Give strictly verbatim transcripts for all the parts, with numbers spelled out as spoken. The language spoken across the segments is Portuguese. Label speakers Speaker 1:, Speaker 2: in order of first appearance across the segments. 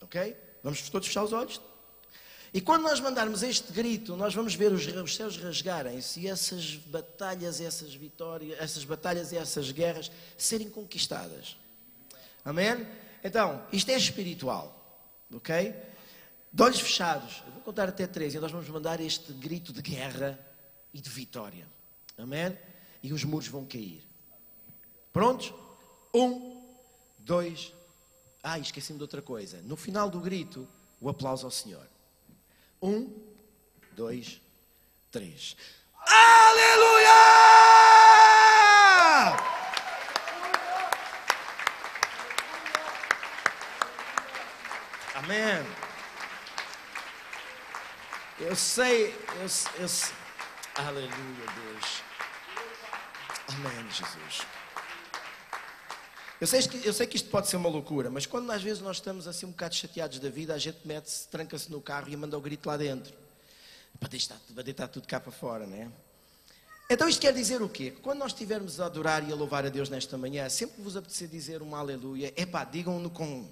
Speaker 1: Ok? Vamos todos fechar os olhos. E quando nós mandarmos este grito, nós vamos ver os, os céus rasgarem-se e essas batalhas, essas vitórias, essas batalhas e essas guerras serem conquistadas. Amém? Então, isto é espiritual. Ok? De olhos fechados. Eu vou contar até três e nós vamos mandar este grito de guerra e de vitória. Amém? E os muros vão cair. Prontos? Um, dois. Ah, esqueci-me de outra coisa. No final do grito, o aplauso ao Senhor. Um, dois, três. Aleluia! Amém. Eu sei, eu, eu sei. Aleluia, Deus. Amém, Jesus. Eu sei, que, eu sei que isto pode ser uma loucura, mas quando às vezes nós estamos assim um bocado chateados da vida, a gente mete-se, tranca-se no carro e manda o grito lá dentro. Para deitar, para deitar tudo cá para fora, não é? Então isto quer dizer o quê? Quando nós estivermos a adorar e a louvar a Deus nesta manhã, sempre que vos apetecer dizer uma aleluia, epá, digam-no com...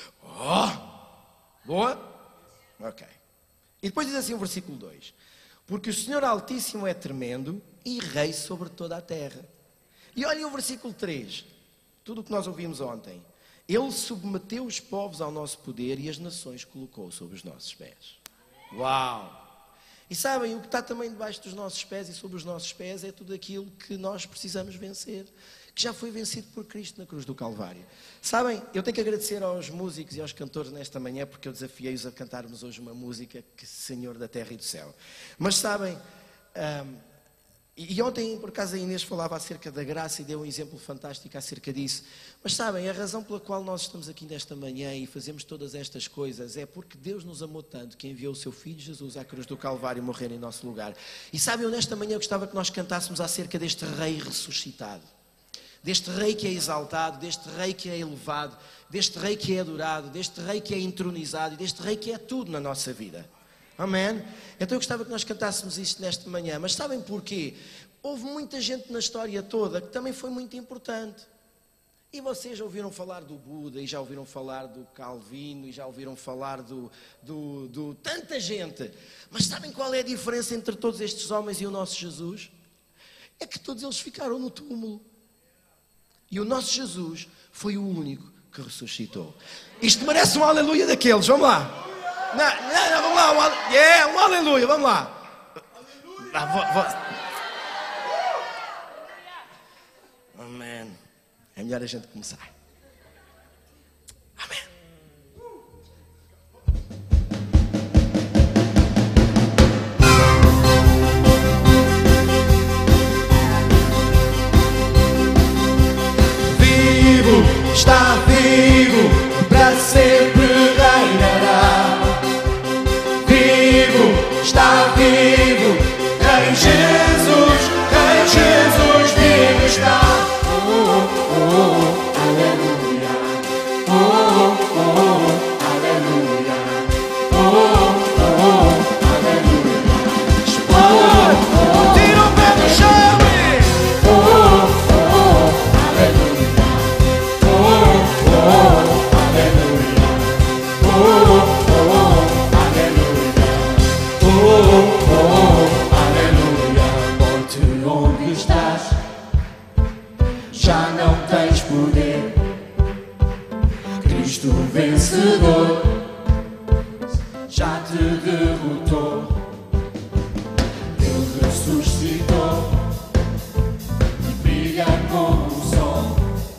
Speaker 1: Oh! Boa? Ok. E depois diz assim o versículo dois. Porque o Senhor Altíssimo é tremendo e rei sobre toda a terra. E olhem o versículo três. Tudo o que nós ouvimos ontem. Ele submeteu os povos ao nosso poder e as nações colocou sob os nossos pés. Uau! E sabem, o que está também debaixo dos nossos pés e sobre os nossos pés é tudo aquilo que nós precisamos vencer, que já foi vencido por Cristo na cruz do Calvário. Sabem, eu tenho que agradecer aos músicos e aos cantores nesta manhã, porque eu desafiei-os a cantarmos hoje uma música que Senhor da terra e do céu. Mas sabem... Um, E ontem, por acaso, a Inês falava acerca da graça e deu um exemplo fantástico acerca disso. Mas sabem, a razão pela qual nós estamos aqui nesta manhã e fazemos todas estas coisas é porque Deus nos amou tanto que enviou o seu Filho Jesus à cruz do Calvário morrer em nosso lugar. E sabem, eu nesta manhã gostava que nós cantássemos acerca deste Rei ressuscitado. Deste Rei que é exaltado, deste Rei que é elevado, deste Rei que é adorado, deste Rei que é entronizado e deste Rei que é tudo na nossa vida. Amém? Então eu gostava que nós cantássemos isto nesta manhã. Mas sabem porquê? Houve muita gente na história toda que também foi muito importante. E vocês já ouviram falar do Buda, e já ouviram falar do Calvino, e já ouviram falar do, do, do... tanta gente. Mas sabem qual é a diferença entre todos estes homens e o nosso Jesus? É que todos eles ficaram no túmulo. E o nosso Jesus foi o único que ressuscitou. Isto merece um aleluia daqueles. Vamos lá. Não, não, não, vamos lá, um, yeah, um aleluia, vamos lá. Ah, vou, vou. Amém. É melhor a gente começar. Amém. Vivo, está vivo, para sempre reinará. Está vivo, em Jesus, em Jesus vivo está. Oh, oh, oh, aleluia. Oh, oh, aleluia. Oh, oh, aleluia. Explode, tira o pé do chão e... Oh, oh, aleluia. Oh, oh, aleluia. Oh, oh, aleluia. Oh, oh, aleluia. Ponte onde estás, já não tens poder. Cristo vencedor já te derrotou. Ele ressuscitou e brilha como o sol.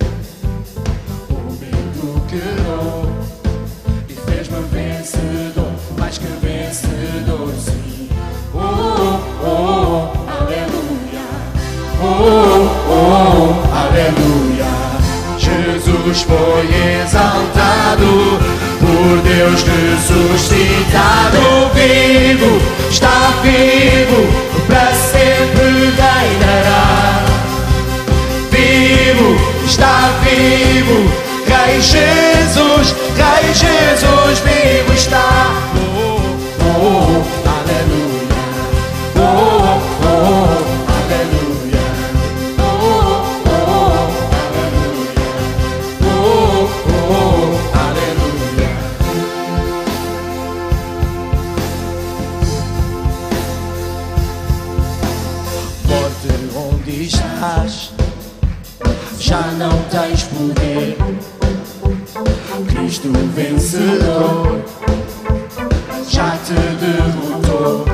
Speaker 1: O medo quebrou e fez-me vencedor, mais que vencedor, sim. Oh, oh, aleluia. Oh, oh, aleluia. Jesus foi exaltado, por Deus ressuscitado. Vivo, está vivo, para sempre reinará. Vivo, está vivo, Rei Jesus, Rei Jesus vivo está. Oh, oh, aleluia. Oh, oh, aleluia. Oh, oh, aleluia. Oh, oh, aleluia. onde estás, já não tens poder. Cristo vencedor já te derrotou.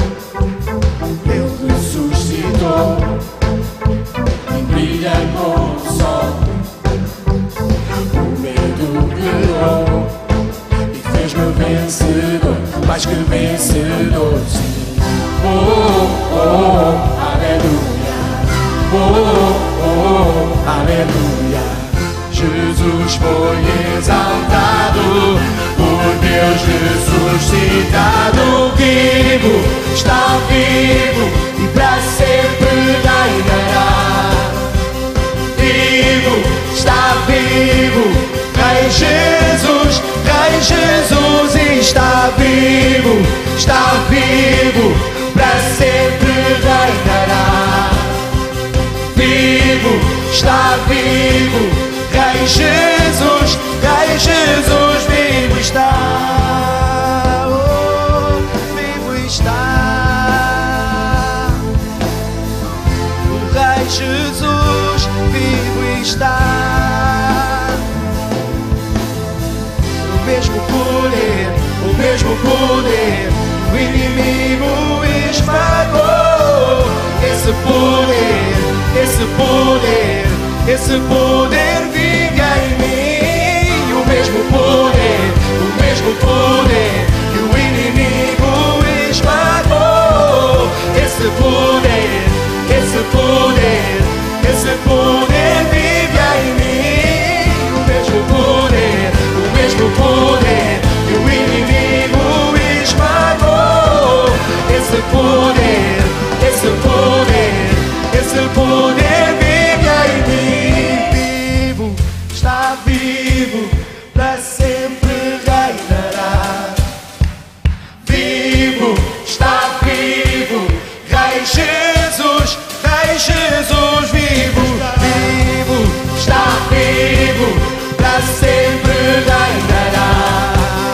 Speaker 1: Ele ressuscitou e brilha como o sol. O medo guiou e fez-me vencedor, mais que vencedor. Oh, oh, oh, aleluia. Oh, oh, aleluia. Jesus foi exaltado, por Deus ressuscitado. Vivo, está vivo e para sempre reinará. Vivo, está vivo, Rei Jesus, Rei Jesus está vivo, está vivo, para sempre reinará. Vivo, está vivo, Rei Jesus, Rei Jesus, vivo está, oh, vivo está. O Rei Jesus, vivo está. O mesmo poder, o mesmo poder, o inimigo esmagou. Esse poder, esse poder, esse poder vive em mim. O mesmo poder, o mesmo poder que o inimigo esmagou. Esse poder, esse poder, esse poder vive em mim. O mesmo poder, o mesmo poder que o inimigo esmagou. Esse poder, esse poder, esse poder vive em mim. Vivo, está vivo, para sempre reinará. Vivo, está vivo, Rei Jesus, Rei Jesus, vivo, vivo, está vivo, para sempre reinará.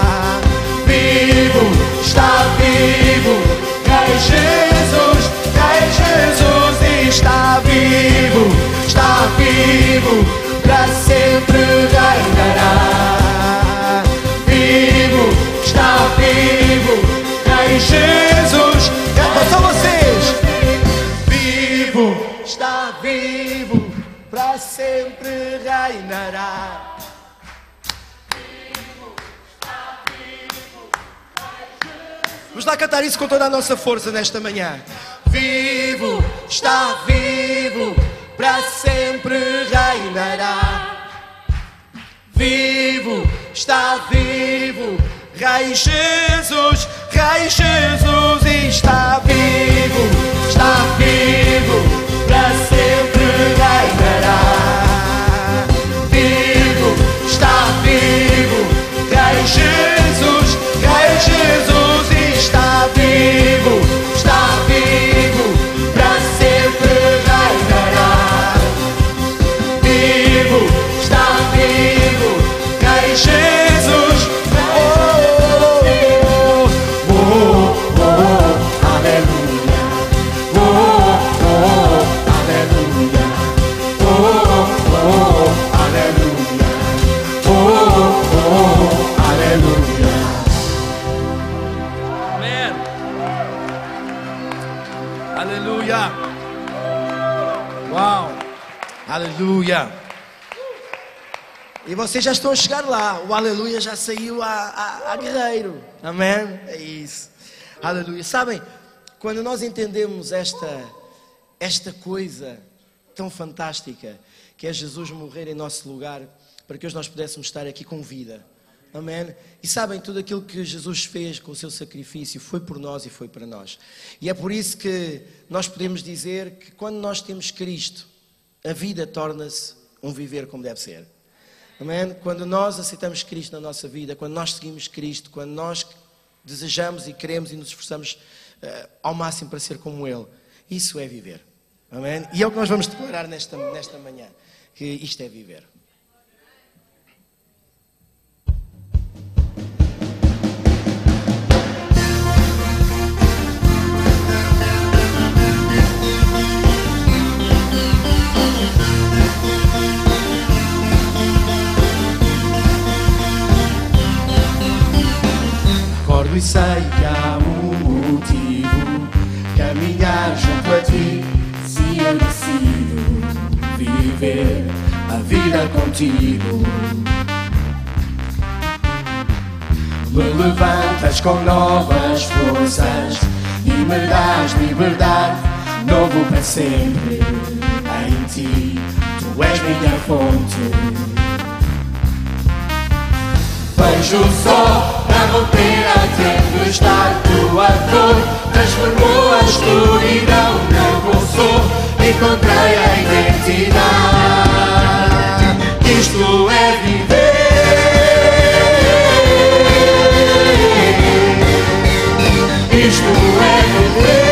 Speaker 1: Vivo, está vivo, Rei Jesus, Rei Jesus está vivo, está vivo, para sempre reinará. Vivo, está vivo, Rei Jesus. É só vocês. Vivo, está vivo, para sempre reinará. Vamos lá cantar isso com toda a nossa força nesta manhã. Vivo, está vivo, para sempre reinará. Vivo, está vivo, Rei Jesus, Rei Jesus está vivo, está vivo, para sempre reinará. Vivo, está vivo, Rei Jesus, Rei Jesus está vivo, está vivo, para sempre reinará. Vivo, está vivo, Rei Jesus. Oh, oh, oh, oh, oh, aleluia. Oh, oh, aleluia. Oh, oh, aleluia. Oh, oh, aleluia. Amém. Aleluia. Uau. Aleluia. E vocês já estão a chegar lá. O aleluia já saiu a, a, a guerreiro. Amém? É isso. Aleluia. Sabem, quando nós entendemos esta, esta coisa tão fantástica, que é Jesus morrer em nosso lugar, para que hoje nós pudéssemos estar aqui com vida. Amém? E sabem, tudo aquilo que Jesus fez com o seu sacrifício foi por nós e foi para nós. E é por isso que nós podemos dizer que quando nós temos Cristo, a vida torna-se um viver como deve ser. Amém? Quando nós aceitamos Cristo na nossa vida, quando nós seguimos Cristo, quando nós desejamos e queremos e nos esforçamos uh, ao máximo para ser como Ele, isso é viver. Amém? E é o que nós vamos declarar nesta, nesta manhã, que isto é viver. Acordo e sei que há um motivo, caminhar junto a ti.
Speaker 2: Se eu decido
Speaker 1: viver a vida contigo, me levantas com novas forças e me dás liberdade, novo para sempre. Em ti, tu és minha fonte. Vejo o sol a romper a tempestade, tua dor transformou a escuridão. Novo sou, encontrei a identidade. Isto é viver. Isto é viver.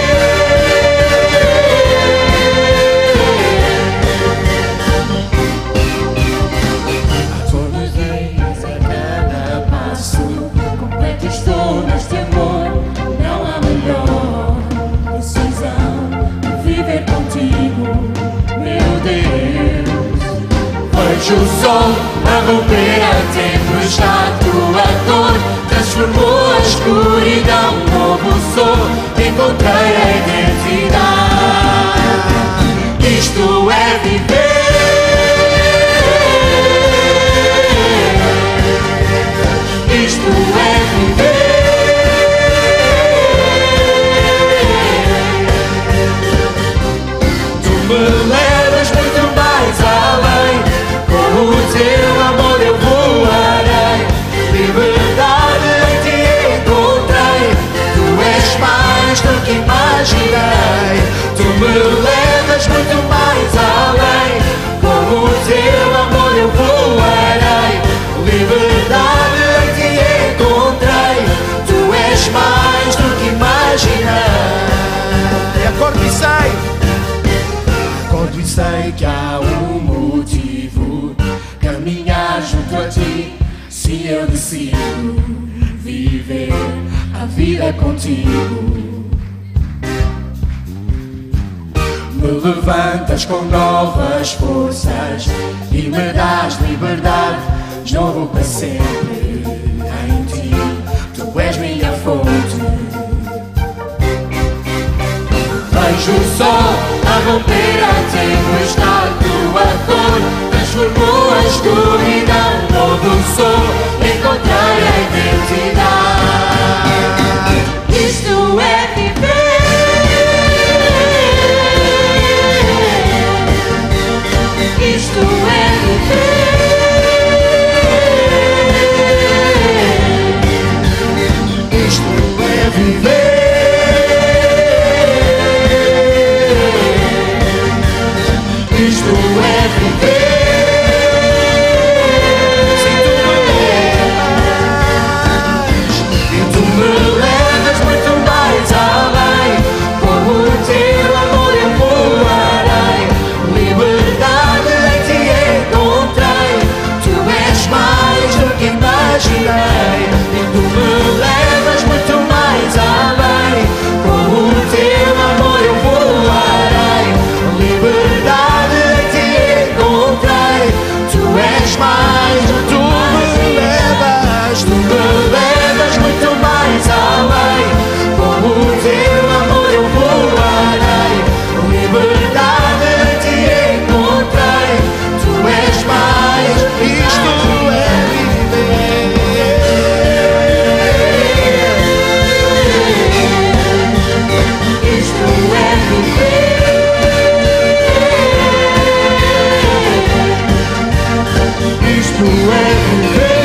Speaker 1: A todos os dias, a cada passo,
Speaker 2: completo estou neste amor. Não há melhor decisão de viver contigo, meu Deus.
Speaker 1: Vejo o sol a romper a tempestade, tua dor transformou a escuridão. Novo sou, encontrei a identidade. Isto é viver. Isto é viver. Tu me levas muito mais além, com o teu amor eu voarei. Liberdade em ti encontrei, tu és mais do que imaginei. Tu me levas muito mais além, com o teu amor eu voarei. Liberdade em ti encontrei, tu és mais do que imaginei. Acordo e sei, acordo e sei que há um motivo, caminhar junto a ti. Se eu decido viver a vida contigo, me levantas com novas forças e me dás liberdade, novo para sempre. Em ti, tu és minha fonte. Vejo o sol a romper a tempestade, tua dor transformou a escuridão. Novo sou, encontrei a identidade.
Speaker 2: Isto é viver. Isto é viver.
Speaker 1: Isto é viver. Isto é viver. Se tu me levas, e tu me levas muito mais além, com o teu amor eu voarei. Liberdade em ti encontrei, tu és mais do que imaginei. E tu me levas muito mais além, com o teu amor eu voarei. Liberdade em ti encontrei, tu és mais, tu me levas, tu me levas muito mais além, com o teu amor eu voarei. Liberdade em ti encontrei, tu és mais, isto é viver. Isto é viver. Isto é viver.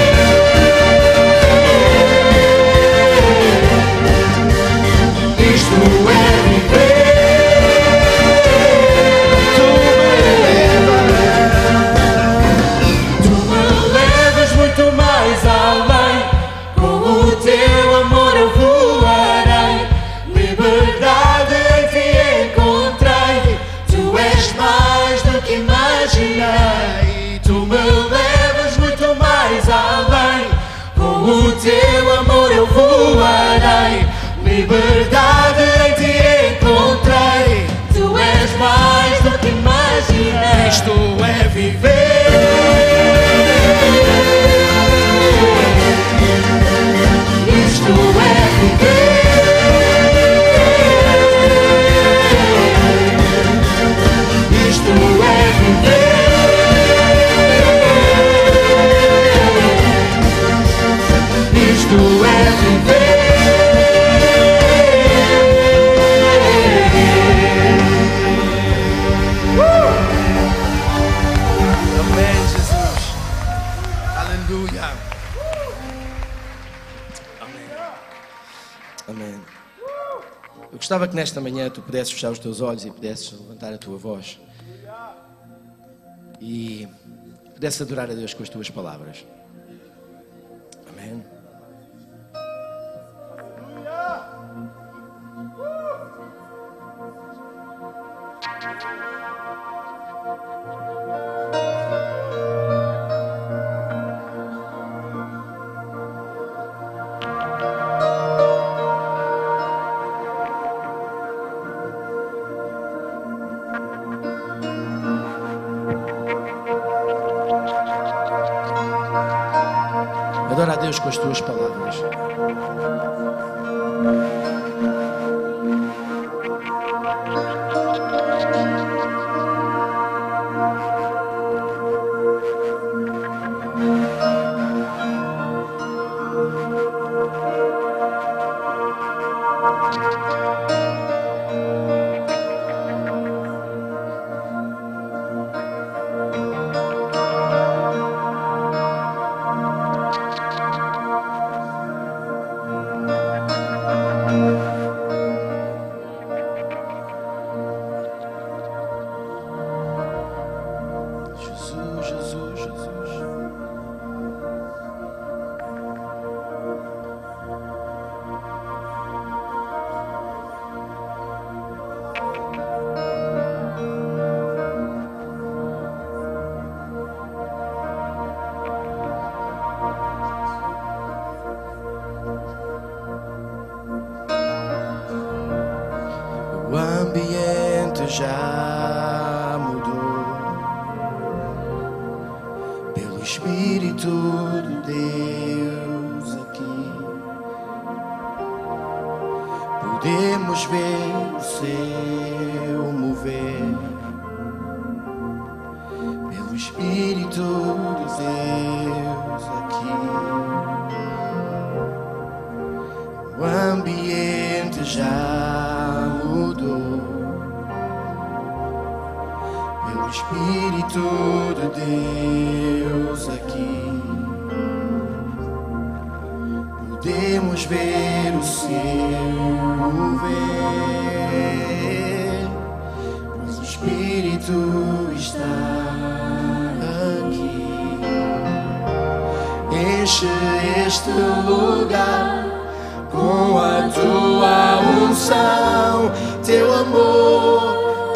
Speaker 1: Isto é viver. Tu me levas, tu me levas muito mais além, com o teu amor eu voarei. Liberdade em ti encontrei, tu és mais do que imaginei. Tu me levas muito mais além, com o teu amor eu voarei. Liberdade em ti encontrei, tu és mais do que imaginei. Isto é viver. Isto é Gostava que nesta manhã tu pudesses fechar os teus olhos e pudesses levantar a tua voz e pudesses adorar a Deus com as tuas palavras. Amém. Adora a Deus com as tuas palavras. O ambiente já mudou pelo Espírito de Deus aqui. Podemos ver o seu mover pelo Espírito de Deus aqui. O ambiente já mudou pelo Espírito de Deus aqui. Podemos ver o seu mover, pois o Espírito está aqui. Enche este lugar com a tua unção, teu amor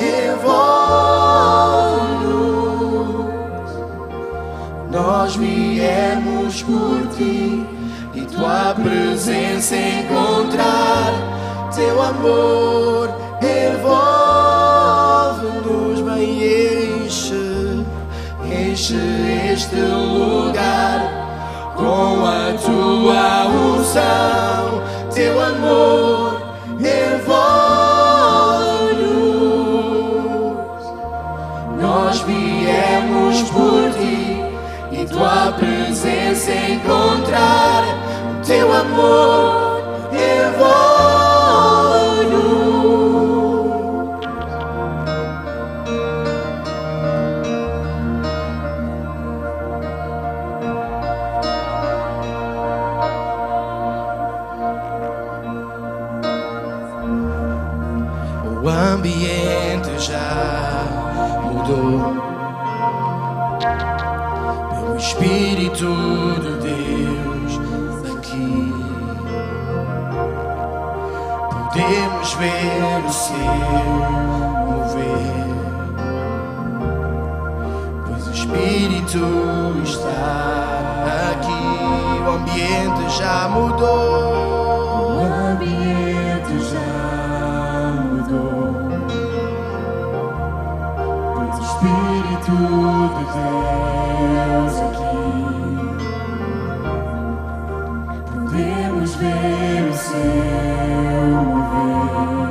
Speaker 1: envolve-nos. Nós viemos por ti e tua presença encontrar, teu amor envolve-nos. Vem, enche, enche este lugar com a tua unção, teu amor envolve-nos. Nós viemos por ti e tua presença encontrar, teu amor envolve-nos. O ambiente já mudou pelo Espírito de Deus aqui. Podemos ver o seu mover, pois o Espírito está aqui. O ambiente já mudou. O ambiente já pois o Espírito de Deus aqui. Podemos ver o seu mover,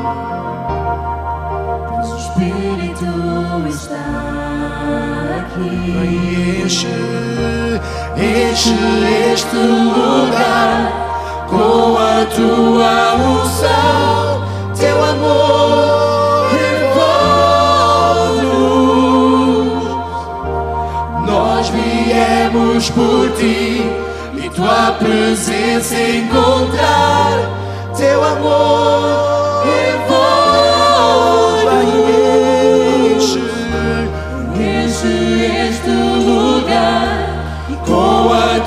Speaker 1: pois o Espírito está aqui. Enche, enche este lugar com a tua unção, teu amor envolve-nos. Nós viemos por ti e tua presença encontrar, teu amor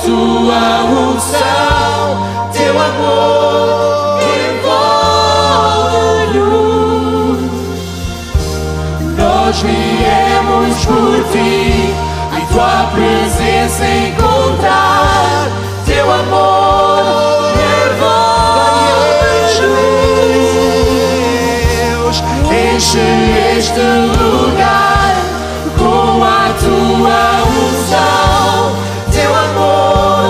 Speaker 1: tua unção, teu amor envolve-nos. Nós viemos por ti, em tua presença encontrar teu amor envolve-nos. Enche este lugar com a tua unção, teu amor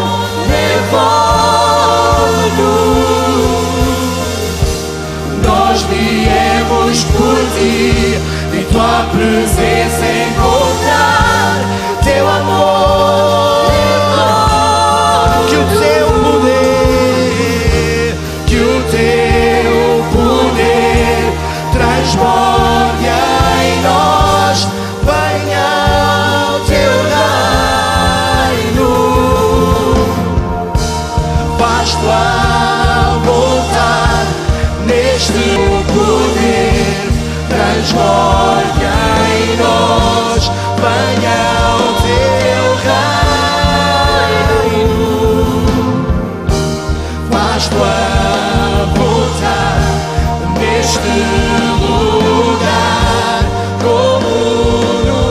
Speaker 1: envolve-nos. Nós viemos por ti, em tua presença encontrar teu amor. Que o teu poder, que o teu poder transborde em nós, venha o teu reino. Faz tua vontade neste poder, transborde em nós, venha o teu reino. Faz tua vontade neste lugar, como no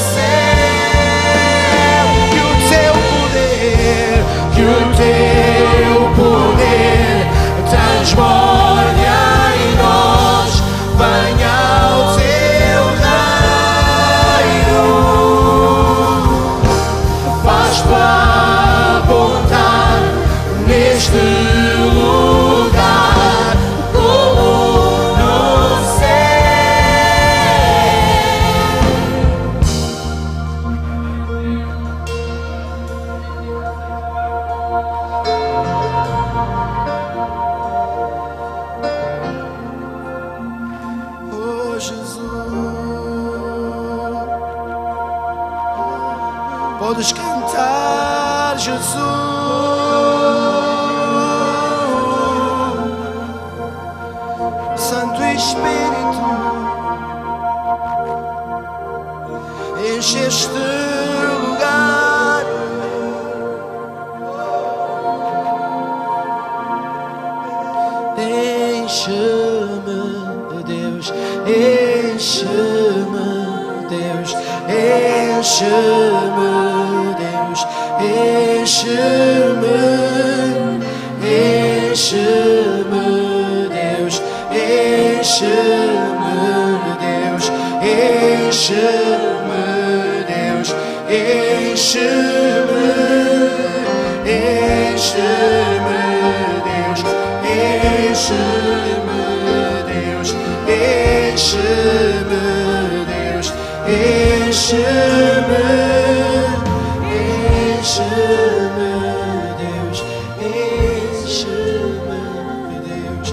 Speaker 1: céu. Que o teu poder, que o teu poder transborde em nós, venha o teu reino. Faz tua vontade neste lugar, como no Oh Jesus, podes cantar, Jesus. Santo Espírito, enche este lugar. Enche-me, Deus, enche-me, Deus, enche-me, Deus, enche-me, enche-me, Deus, enche-me, Deus, enche-me, Deus, enche-me, enche-me, Deus, enche-me, Deus, enche-me, Deus, enche-me, enche-me, Deus, enche-me, Deus,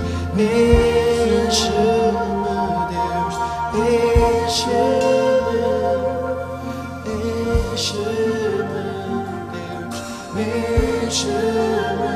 Speaker 1: enche-me, Deus, enche-me, enche-me, Deus, enche-me.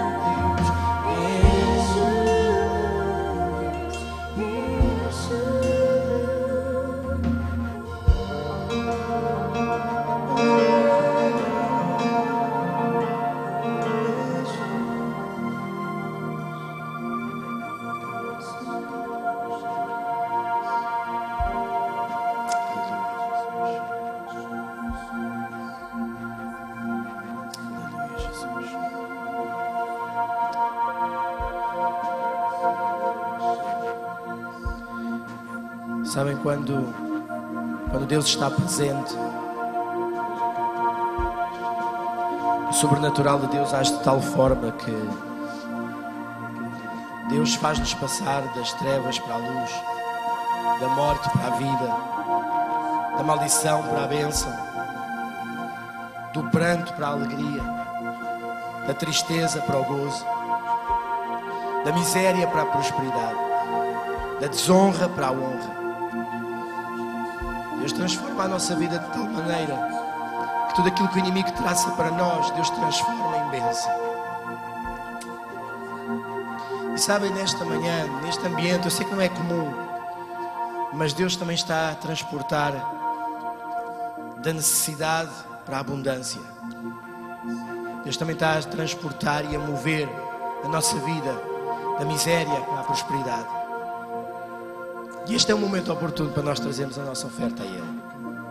Speaker 1: Sabem, quando, quando Deus está presente, o sobrenatural de Deus age de tal forma que Deus faz-nos passar das trevas para a luz, da morte para a vida, da maldição para a bênção, do pranto para a alegria, da tristeza para o gozo, da miséria para a prosperidade, da desonra para a honra. Deus transforma a nossa vida de tal maneira que tudo aquilo que o inimigo traça para nós, Deus transforma em bênção. E sabem, nesta manhã, neste ambiente, eu sei que não é comum, mas Deus também está a transportar da necessidade para a abundância. Deus também está a transportar e a mover a nossa vida da miséria para a prosperidade. E este é o momento oportuno para nós trazermos a nossa oferta a Ele.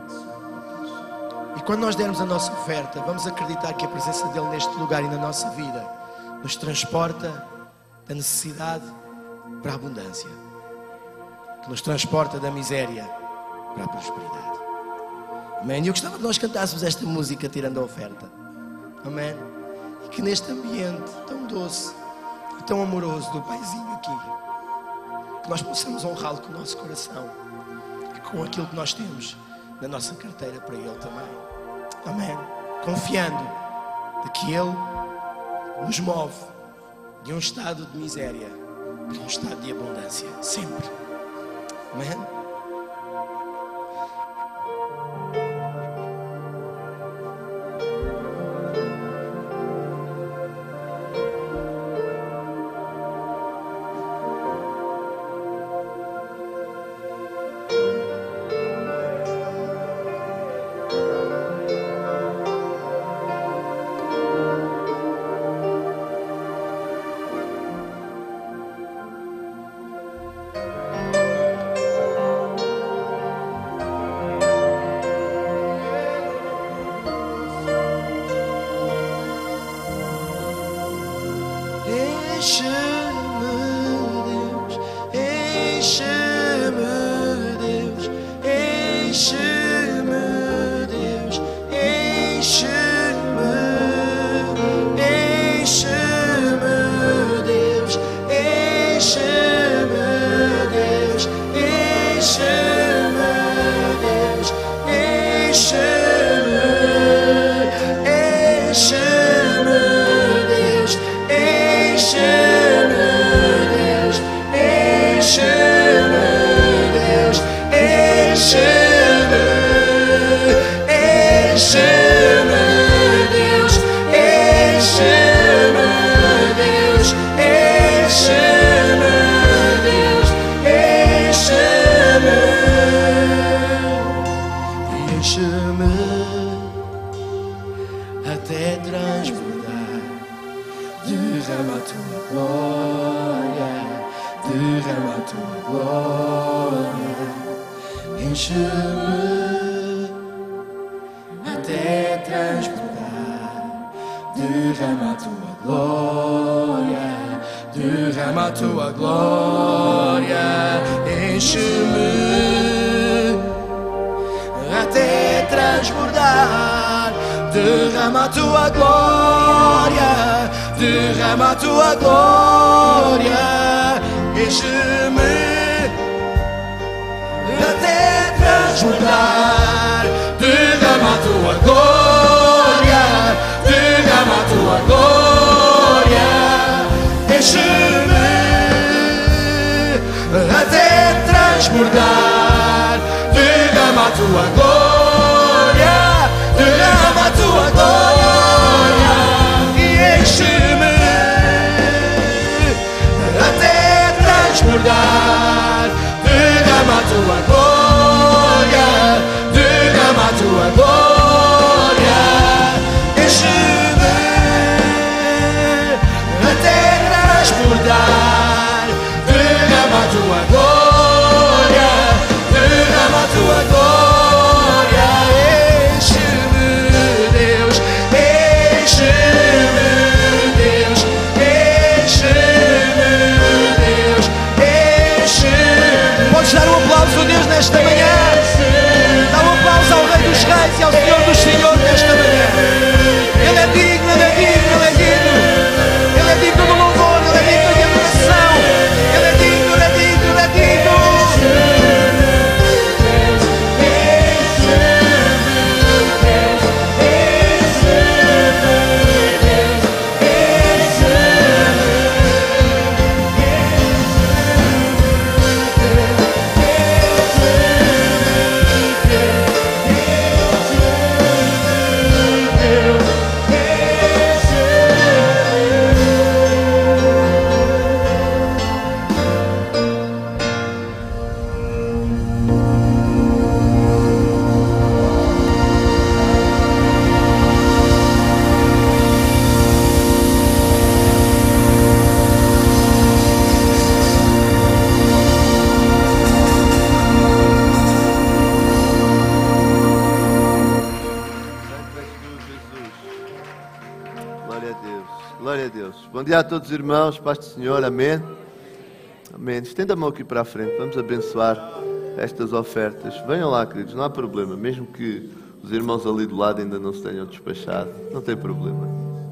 Speaker 1: E quando nós dermos a nossa oferta, vamos acreditar que a presença dEle neste lugar e na nossa vida nos transporta da necessidade para a abundância, que nos transporta da miséria para a prosperidade. Amém? E eu gostava que nós cantássemos esta música tirando a oferta. Amém? E que neste ambiente tão doce e tão amoroso do Paizinho aqui, que nós possamos honrá-lo com o nosso coração e com aquilo que nós temos na nossa carteira para Ele também. Amém? Confiando de que Ele nos move de um estado de miséria para um estado de abundância, sempre. Amém?
Speaker 3: Glória a Deus. Bom dia a todos os irmãos, paz do Senhor, amém? Amém. Estenda a mão aqui para a frente, vamos abençoar estas ofertas. Venham lá, queridos, não há problema, mesmo que os irmãos ali do lado ainda não se tenham despachado, não tem problema.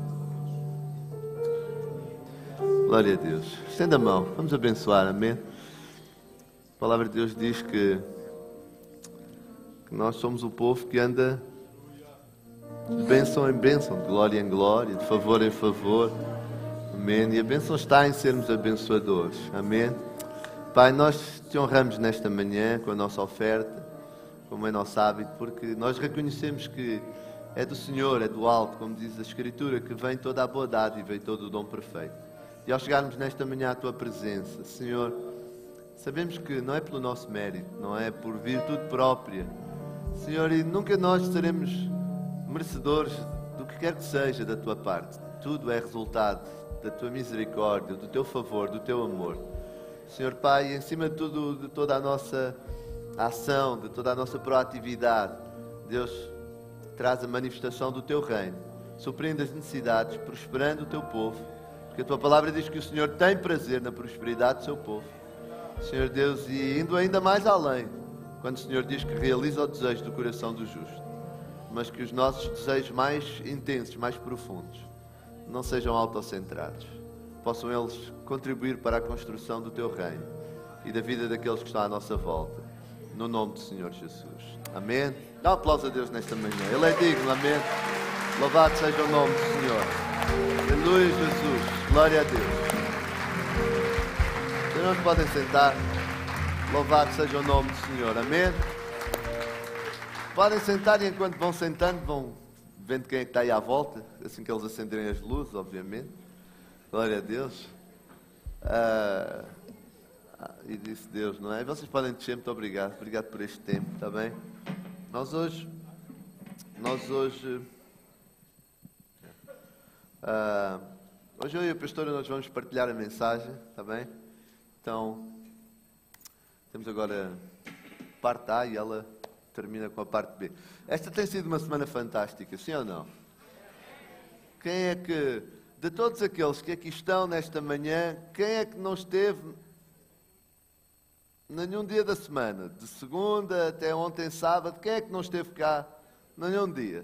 Speaker 3: Glória a Deus. Estenda a mão, vamos abençoar, amém? A palavra de Deus diz que, que nós somos o povo que anda de bênção em bênção, de glória em glória, de favor em favor. Amém. E a bênção está em sermos abençoadores. Amém. Pai, nós te honramos nesta manhã com a nossa oferta, como é nosso hábito, porque nós reconhecemos que é do Senhor, é do alto, como diz a Escritura, que vem toda a boa dádiva e todo o dom perfeito. E ao chegarmos nesta manhã à tua presença, Senhor, sabemos que não é pelo nosso mérito, não é por virtude própria, Senhor, e nunca nós seremos merecedores do que quer que seja da tua parte. Tudo é resultado da tua misericórdia, do teu favor, do teu amor. Senhor Pai, em cima de tudo, de toda a nossa ação, de toda a nossa proatividade, Deus traz a manifestação do teu reino, suprindo as necessidades, prosperando o teu povo, porque a tua palavra diz que o Senhor tem prazer na prosperidade do seu povo. Senhor Deus, e indo ainda mais além, quando o Senhor diz que realiza o desejo do coração do justo, mas que os nossos desejos mais intensos, mais profundos, não sejam autocentrados. Possam eles contribuir para a construção do teu reino e da vida daqueles que estão à nossa volta. No nome do Senhor Jesus. Amém. Dá um aplauso a Deus nesta manhã. Ele é digno. Amém. Louvado seja o nome do Senhor. Aleluia, Jesus. Glória a Deus. Os irmãos podem sentar. Louvado seja o nome do Senhor. Amém. Podem sentar e enquanto vão sentando, vão vendo quem é que está aí à volta, assim que eles acenderem as luzes, obviamente. Glória a Deus. Ah, e disse Deus, não é? E vocês podem descer, muito obrigado. Obrigado por este tempo, está bem? Nós hoje, nós hoje, ah, hoje eu e a pastora nós vamos partilhar a mensagem, está bem? Então, temos agora parte A e ela termina com a parte B. Esta tem sido uma semana fantástica, sim ou não? Quem é que, de todos aqueles que aqui estão nesta manhã, quem é que não esteve nenhum dia da semana, de segunda até ontem sábado, quem é que não esteve cá nenhum dia?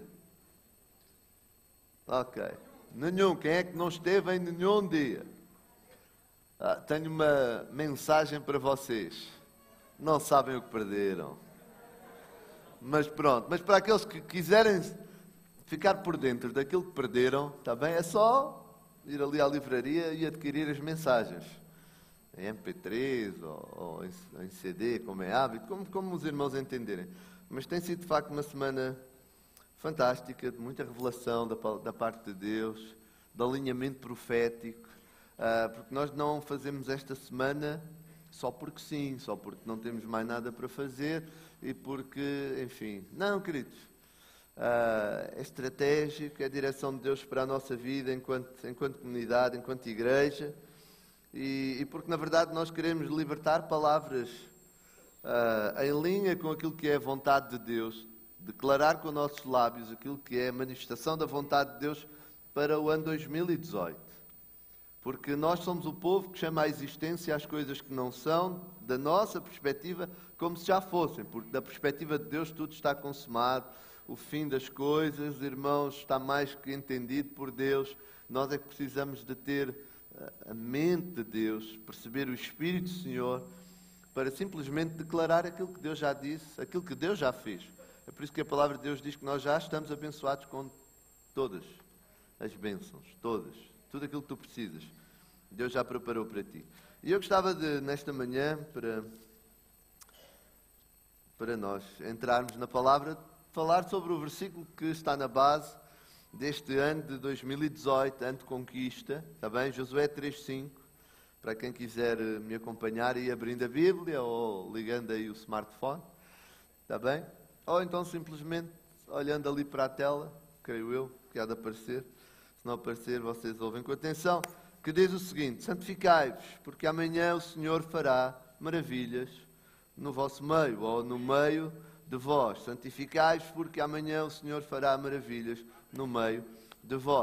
Speaker 3: Ok. Nenhum. Quem é que não esteve em nenhum dia? Ah, tenho uma mensagem para vocês. Não sabem o que perderam. Mas pronto, mas para aqueles que quiserem ficar por dentro daquilo que perderam, está bem? É só ir ali à livraria e adquirir as mensagens. Em M P três ou, ou em, em C D, como é hábito, como, como os irmãos entenderem. Mas tem sido de facto uma semana fantástica, de muita revelação da, da parte de Deus, de alinhamento profético, uh, porque nós não fazemos esta semana só porque sim, só porque não temos mais nada para fazer e porque, enfim, não, queridos, uh, é estratégico, é a direção de Deus para a nossa vida enquanto, enquanto comunidade, enquanto igreja, e, e porque na verdade nós queremos libertar palavras uh, em linha com aquilo que é a vontade de Deus, declarar com nossos lábios aquilo que é a manifestação da vontade de Deus para o ano dois mil e dezoito. Porque nós somos o povo que chama à existência as coisas que não são, da nossa perspectiva, como se já fossem. Porque da perspectiva de Deus tudo está consumado, o fim das coisas, irmãos, está mais que entendido por Deus. Nós é que precisamos de ter a mente de Deus, perceber o Espírito do Senhor, para simplesmente declarar aquilo que Deus já disse, aquilo que Deus já fez. É por isso que a palavra de Deus diz que nós já estamos abençoados com todas as bênçãos, todas. Tudo aquilo que tu precisas, Deus já preparou para ti. E eu gostava de, nesta manhã, para, para nós entrarmos na palavra, falar sobre o versículo que está na base deste ano de dois mil e dezoito, ano de conquista, está bem? Josué três cinco, para quem quiser me acompanhar e abrindo a Bíblia ou ligando aí o smartphone, está bem? Ou então simplesmente olhando ali para a tela, creio eu, que há de aparecer. Se não aparecer, vocês ouvem com atenção, que diz o seguinte: santificai-vos, porque amanhã o Senhor fará maravilhas no vosso meio, ou no meio de vós. Santificai-vos, porque amanhã o Senhor fará maravilhas no meio de vós.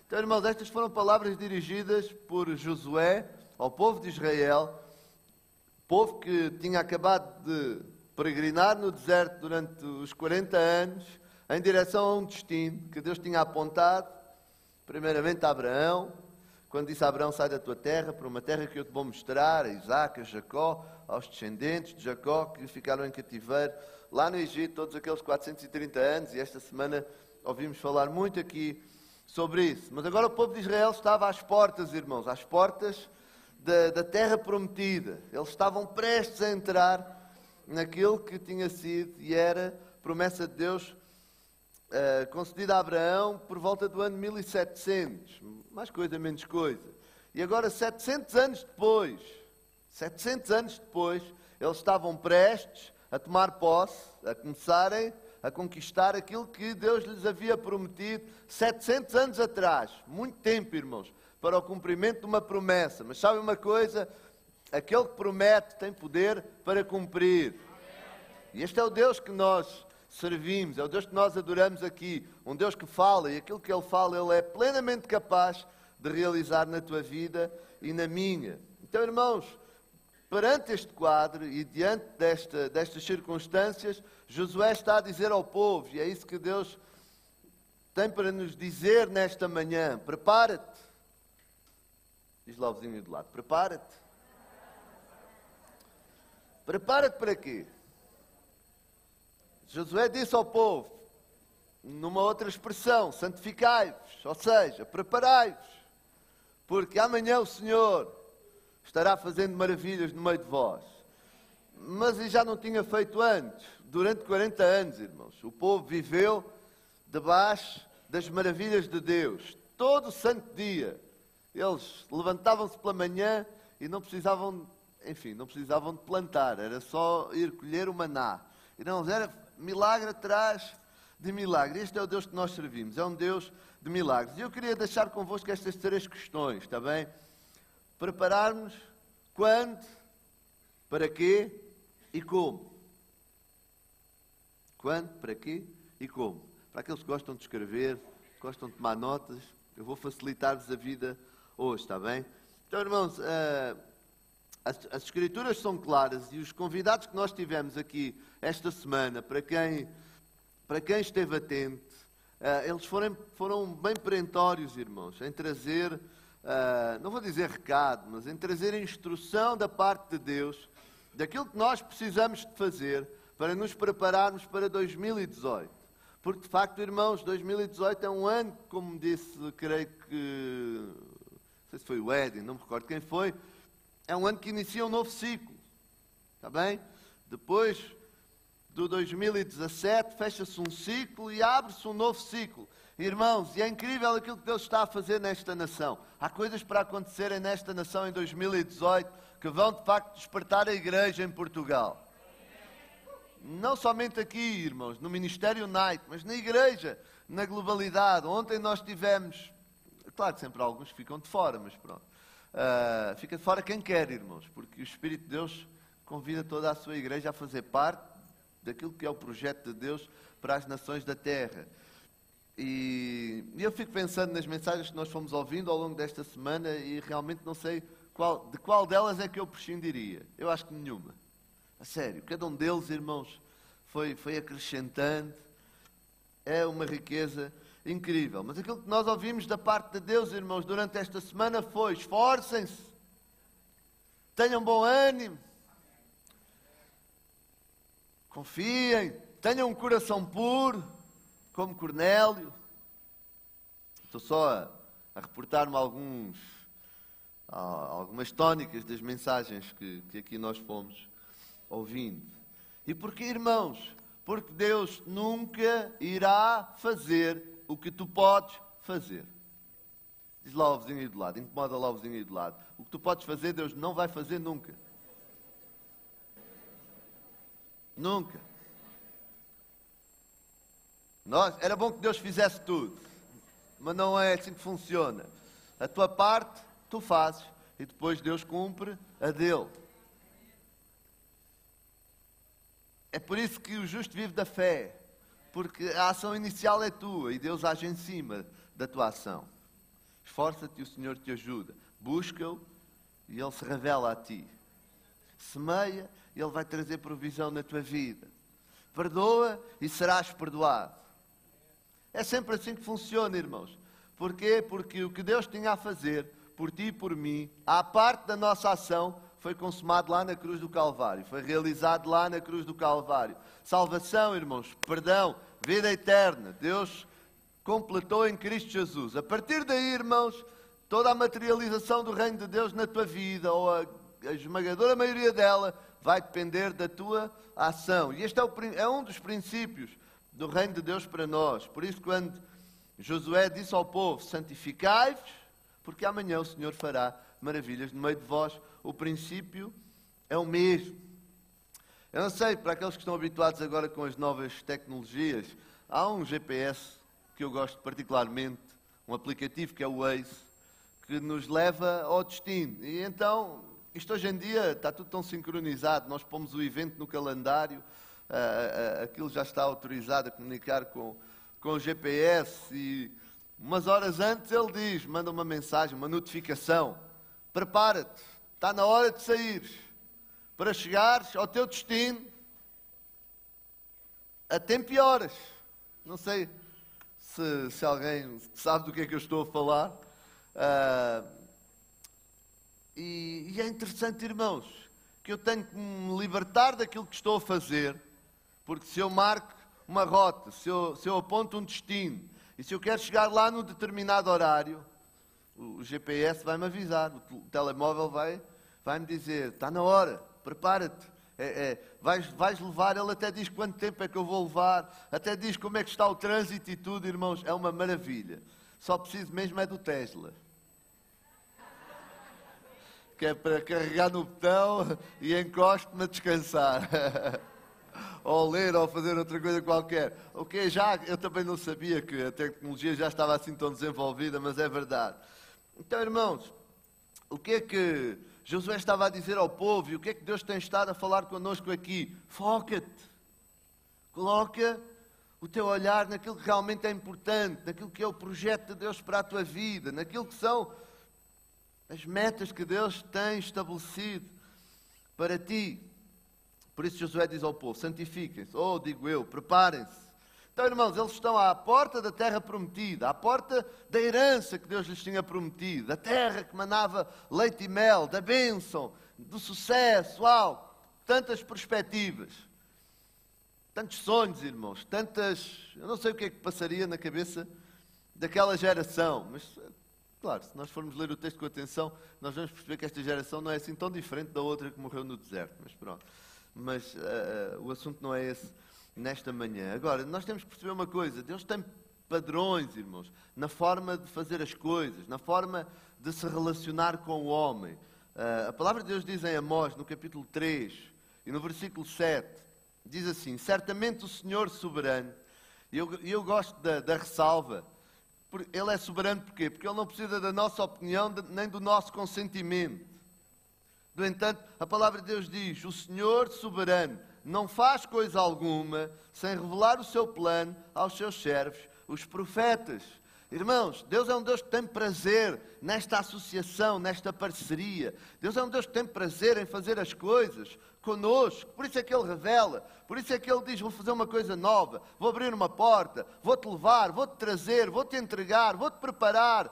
Speaker 3: Então, irmãos, estas foram palavras dirigidas por Josué ao povo de Israel, povo que tinha acabado de peregrinar no deserto durante os quarenta anos, em direção a um destino que Deus tinha apontado, primeiramente a Abraão, quando disse a Abraão: sai da tua terra para uma terra que eu te vou mostrar, a Isaac, a Jacó, aos descendentes de Jacó que ficaram em cativeiro lá no Egito, todos aqueles quatrocentos e trinta anos, e esta semana ouvimos falar muito aqui sobre isso. Mas agora o povo de Israel estava às portas, irmãos, às portas da, da terra prometida. Eles estavam prestes a entrar naquilo que tinha sido e era promessa de Deus uh, concedida a Abraão por volta do ano mil e setecentos, mais coisa, menos coisa. E agora, setecentos anos depois, setecentos anos depois, eles estavam prestes a tomar posse, a começarem a conquistar aquilo que Deus lhes havia prometido setecentos anos atrás. Muito tempo, irmãos, para o cumprimento de uma promessa. Mas sabe uma coisa? Aquele que promete tem poder para cumprir. E este é o Deus que nós servimos, é o Deus que nós adoramos aqui. Um Deus que fala, e aquilo que Ele fala, Ele é plenamente capaz de realizar na tua vida e na minha. Então, irmãos, perante este quadro e diante desta, destas circunstâncias, Josué está a dizer ao povo, e é isso que Deus tem para nos dizer nesta manhã: prepara-te. Diz lá o vizinho do lado: prepara-te. Prepara-te para quê? Josué disse ao povo, numa outra expressão: santificai-vos, ou seja, preparai-vos, porque amanhã o Senhor estará fazendo maravilhas no meio de vós. Mas e já não tinha feito antes? Durante quarenta anos, irmãos, o povo viveu debaixo das maravilhas de Deus. Todo o santo dia, eles levantavam-se pela manhã e não precisavam, enfim, não precisavam de plantar, era só ir colher o maná. E não, era milagre atrás de milagre. Este é o Deus que nós servimos, é um Deus de milagres. E eu queria deixar convosco estas três questões, está bem? Prepararmos quando, para quê e como. Quando, para quê e como. Para aqueles que gostam de escrever, gostam de tomar notas, eu vou facilitar-vos a vida hoje, está bem? Então, irmãos, uh, as, as Escrituras são claras e os convidados que nós tivemos aqui esta semana, para quem, para quem esteve atento, uh, eles foram, foram bem perentórios, irmãos, em trazer, uh, não vou dizer recado, mas em trazer instrução da parte de Deus, daquilo que nós precisamos de fazer para nos prepararmos para dois mil e dezoito. Porque, de facto, irmãos, dois mil e dezoito é um ano, como disse, creio que, não sei se foi o Edin, não me recordo quem foi, é um ano que inicia um novo ciclo, está bem? Depois do dois mil e dezassete, fecha-se um ciclo e abre-se um novo ciclo. Irmãos, e é incrível aquilo que Deus está a fazer nesta nação. Há coisas para acontecerem nesta nação em dois mil e dezoito que vão, de facto, despertar a igreja em Portugal. Não somente aqui, irmãos, no Ministério Night, mas na igreja, na globalidade. Ontem nós tivemos, claro que sempre alguns ficam de fora, mas pronto. Uh, fica de fora quem quer, irmãos, porque o Espírito de Deus convida toda a sua igreja a fazer parte daquilo que é o projeto de Deus para as nações da terra. E, e eu fico pensando nas mensagens que nós fomos ouvindo ao longo desta semana e realmente não sei qual, de qual delas é que eu prescindiria. Eu acho que nenhuma. A sério, cada um deles, irmãos, foi, foi acrescentando. É uma riqueza incrível. Mas aquilo que nós ouvimos da parte de Deus, irmãos, durante esta semana foi: esforcem-se, tenham bom ânimo, confiem, tenham um coração puro, como Cornélio. Estou só a, a reportar-me alguns, algumas tónicas das mensagens que, que aqui nós fomos ouvindo. E porquê, irmãos? Porque Deus nunca irá fazer o que tu podes fazer. Diz lá ao vizinho aí do lado, incomoda lá o vizinho aí do lado. O que tu podes fazer, Deus não vai fazer nunca. Nunca. Nós, era bom que Deus fizesse tudo, mas não é assim que funciona. A tua parte, tu fazes, e depois Deus cumpre a dele. É por isso que o justo vive da fé, porque a ação inicial é tua e Deus age em cima da tua ação. Esforça-te e o Senhor te ajuda. Busca-o e Ele se revela a ti. Semeia e Ele vai trazer provisão na tua vida. Perdoa e serás perdoado. É sempre assim que funciona, irmãos. Porquê? Porque o que Deus tinha a fazer por ti e por mim, à parte da nossa ação, foi consumado lá na cruz do Calvário. Foi realizado lá na cruz do Calvário. Salvação, irmãos, perdão, vida eterna. Deus completou em Cristo Jesus. A partir daí, irmãos, toda a materialização do reino de Deus na tua vida, ou a, a esmagadora maioria dela, vai depender da tua ação. E este é, o, é um dos princípios do reino de Deus para nós. Por isso, quando Josué disse ao povo, santificai-vos, porque amanhã o Senhor fará maravilhas no meio de vós, o princípio é o mesmo. Eu não sei, para aqueles que estão habituados agora com as novas tecnologias, há um G P S que eu gosto particularmente, um aplicativo que é o Waze, que nos leva ao destino. E então, isto hoje em dia está tudo tão sincronizado, nós pomos o evento no calendário, uh, uh, aquilo já está autorizado a comunicar com, com o G P S e umas horas antes ele diz, manda uma mensagem, uma notificação, prepara-te, está na hora de saíres, para chegares ao teu destino a tempo e horas. Não sei se, se alguém sabe do que é que eu estou a falar. Uh, e, e é interessante, irmãos, que eu tenho que me libertar daquilo que estou a fazer, porque se eu marco uma rota, se eu, se eu aponto um destino, e se eu quero chegar lá num determinado horário, o G P S vai-me avisar, o telemóvel vai, vai-me dizer, está na hora, prepara-te. É, é, vais, vais levar, ele até diz quanto tempo é que eu vou levar, até diz como é que está o trânsito e tudo, irmãos, é uma maravilha. Só preciso mesmo é do Tesla. Que é para carregar no botão e encosto-me a descansar. Ou ler, ou fazer outra coisa qualquer. Ok, já, eu também não sabia que a tecnologia já estava assim tão desenvolvida, mas é verdade. Então, irmãos, o que é que Josué estava a dizer ao povo e o que é que Deus tem estado a falar connosco aqui? Foca-te. Coloca o teu olhar naquilo que realmente é importante, naquilo que é o projeto de Deus para a tua vida, naquilo que são as metas que Deus tem estabelecido para ti. Por isso Josué diz ao povo, santifiquem-se, ou digo eu, preparem-se. Então, irmãos, eles estão à porta da terra prometida, à porta da herança que Deus lhes tinha prometido, da terra que manava leite e mel, da bênção, do sucesso, uau, tantas perspectivas, tantos sonhos, irmãos, tantas... Eu não sei o que é que passaria na cabeça daquela geração, mas, claro, se nós formos ler o texto com atenção, nós vamos perceber que esta geração não é assim tão diferente da outra que morreu no deserto, mas pronto. Mas uh, uh, o assunto não é esse nesta manhã. Agora, nós temos que perceber uma coisa. Deus tem padrões, irmãos, na forma de fazer as coisas, na forma de se relacionar com o homem. Uh, a palavra de Deus diz em Amós, no capítulo três, e no versículo sete, diz assim, certamente o Senhor soberano, e eu, eu gosto da, da ressalva, ele é soberano porquê? Porque ele não precisa da nossa opinião, nem do nosso consentimento. No entanto, a palavra de Deus diz, o Senhor soberano não faz coisa alguma sem revelar o seu plano aos seus servos, os profetas. Irmãos, Deus é um Deus que tem prazer nesta associação, nesta parceria. Deus é um Deus que tem prazer em fazer as coisas conosco. Por isso é que Ele revela, por isso é que Ele diz, vou fazer uma coisa nova, vou abrir uma porta, vou-te levar, vou-te trazer, vou-te entregar, vou-te preparar.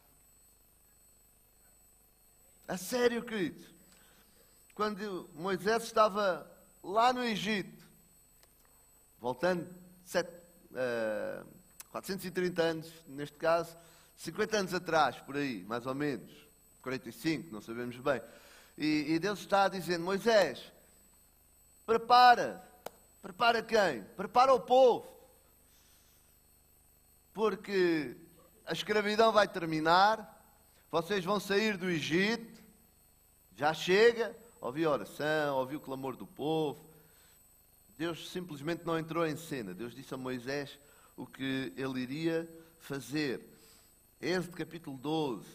Speaker 3: A sério, queridos. Quando Moisés estava lá no Egito, voltando sete, uh, quatrocentos e trinta anos, neste caso, cinquenta anos atrás, por aí, mais ou menos, quarenta e cinco, não sabemos bem, e, e Deus está dizendo, Moisés, prepara, prepara quem? Prepara o povo, porque a escravidão vai terminar, vocês vão sair do Egito, já chega. Ouviu a oração, ouviu o clamor do povo. Deus simplesmente não entrou em cena. Deus disse a Moisés o que ele iria fazer. Êxodo capítulo doze,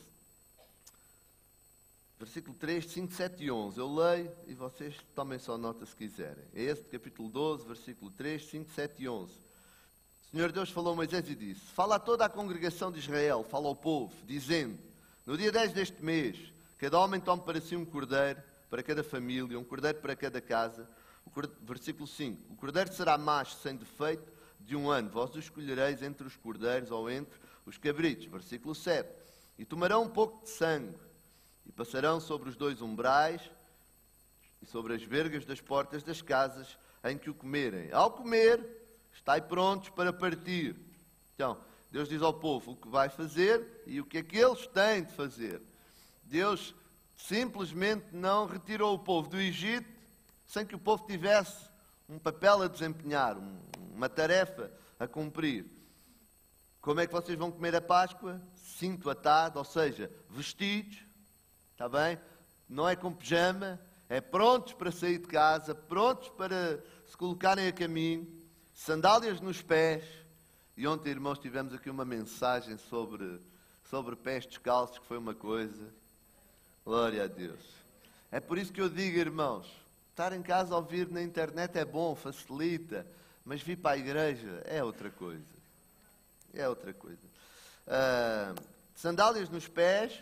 Speaker 3: versículo três, cinco, sete e onze. Eu leio e vocês tomem só nota se quiserem. Êxodo capítulo doze, versículo três, cinco, sete e onze. Senhor Deus falou a Moisés e disse: fala a toda a congregação de Israel, fala ao povo, dizendo: no dia dez deste mês, cada homem tome para si um cordeiro, para cada família, um cordeiro para cada casa. O cordeiro, versículo cinco. O cordeiro será macho, sem defeito, de um ano. Vós o escolhereis entre os cordeiros ou entre os cabritos. Versículo sete. E tomarão um pouco de sangue, e passarão sobre os dois umbrais e sobre as vergas das portas das casas em que o comerem. Ao comer, estai prontos para partir. Então, Deus diz ao povo o que vai fazer e o que é que eles têm de fazer. Deus simplesmente não retirou o povo do Egito sem que o povo tivesse um papel a desempenhar, um, uma tarefa a cumprir. Como é que vocês vão comer a Páscoa? Cinto atado, ou seja, vestidos, está bem? Não é com pijama, é prontos para sair de casa, prontos para se colocarem a caminho, sandálias nos pés. E ontem, irmãos, tivemos aqui uma mensagem sobre, sobre pés descalços, que foi uma coisa. Glória a Deus. É por isso que eu digo, irmãos, estar em casa a ouvir na internet é bom, facilita, mas vir para a igreja é outra coisa. É outra coisa. Uh, sandálias nos pés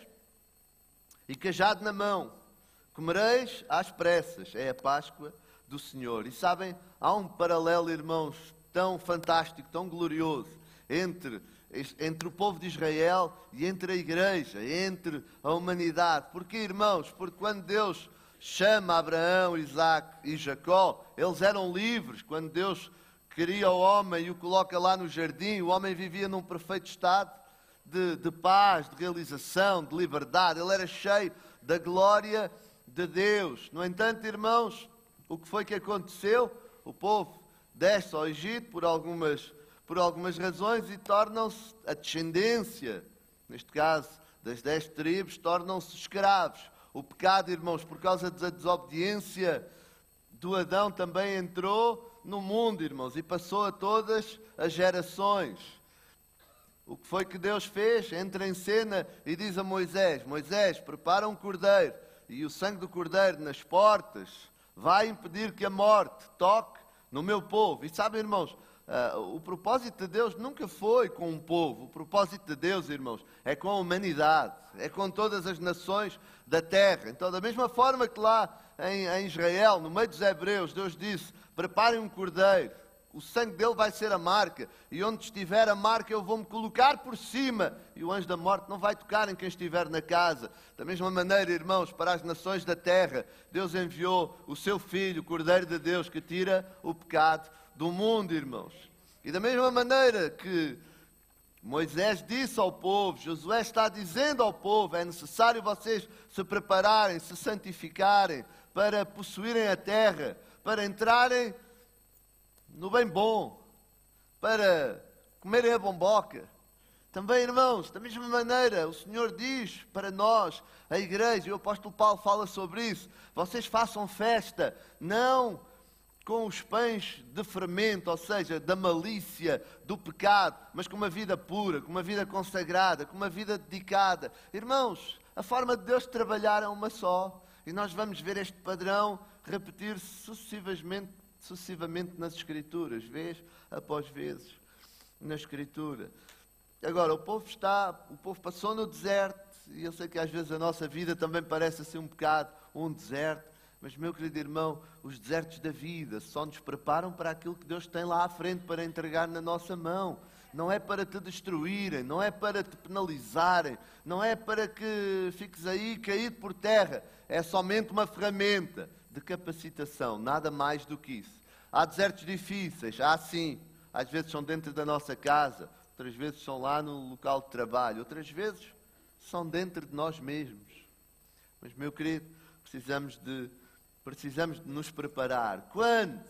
Speaker 3: e cajado na mão. Comereis às pressas. É a Páscoa do Senhor. E sabem, há um paralelo, irmãos, tão fantástico, tão glorioso, entre, entre o povo de Israel e entre a igreja, entre a humanidade. Porquê, irmãos? Porque quando Deus chama Abraão, Isaac e Jacó, eles eram livres. Quando Deus cria o homem e o coloca lá no jardim, o homem vivia num perfeito estado de, de paz, de realização, de liberdade. Ele era cheio da glória de Deus. No entanto, irmãos, o que foi que aconteceu? O povo desce ao Egito por algumas, por algumas razões e tornam-se a descendência, neste caso das dez tribos, tornam-se escravos. O pecado, irmãos, por causa da desobediência do Adão, também entrou no mundo, irmãos, e passou a todas as gerações. O que foi que Deus fez? Entra em cena e diz a Moisés: Moisés, prepara um cordeiro, e o sangue do cordeiro nas portas vai impedir que a morte toque no meu povo. E sabem, irmãos, uh, o propósito de Deus nunca foi com um povo. O propósito de Deus, irmãos, é com a humanidade, é com todas as nações da terra. Então, da mesma forma que lá em, em Israel, no meio dos hebreus, Deus disse: preparem um cordeiro, o sangue dele vai ser a marca, e onde estiver a marca eu vou-me colocar por cima, e o anjo da morte não vai tocar em quem estiver na casa. Da mesma maneira, irmãos, para as nações da terra, Deus enviou o seu Filho, o Cordeiro de Deus, que tira o pecado do mundo, irmãos. E da mesma maneira que Moisés disse ao povo, Josué está dizendo ao povo: é necessário vocês se prepararem, se santificarem, para possuírem a terra, para entrarem no bem bom, para comerem a bomboca. Também, irmãos, da mesma maneira, o Senhor diz para nós, a igreja, e o apóstolo Paulo fala sobre isso: vocês façam festa, não com os pães de fermento, ou seja, da malícia, do pecado, mas com uma vida pura, com uma vida consagrada, com uma vida dedicada. Irmãos, a forma de Deus trabalhar é uma só, e nós vamos ver este padrão repetir-se sucessivamente sucessivamente nas Escrituras, vez após vezes, na Escritura. Agora, o povo está, o povo passou no deserto, e eu sei que às vezes a nossa vida também parece assim um bocado um deserto, mas, meu querido irmão, os desertos da vida só nos preparam para aquilo que Deus tem lá à frente para entregar na nossa mão. Não é para te destruírem, não é para te penalizarem, não é para que fiques aí caído por terra. É somente uma ferramenta de capacitação, nada mais do que isso. Há desertos difíceis, há sim. Às vezes são dentro da nossa casa, outras vezes são lá no local de trabalho, outras vezes são dentro de nós mesmos. Mas, meu querido, precisamos de, precisamos de nos preparar. Quando?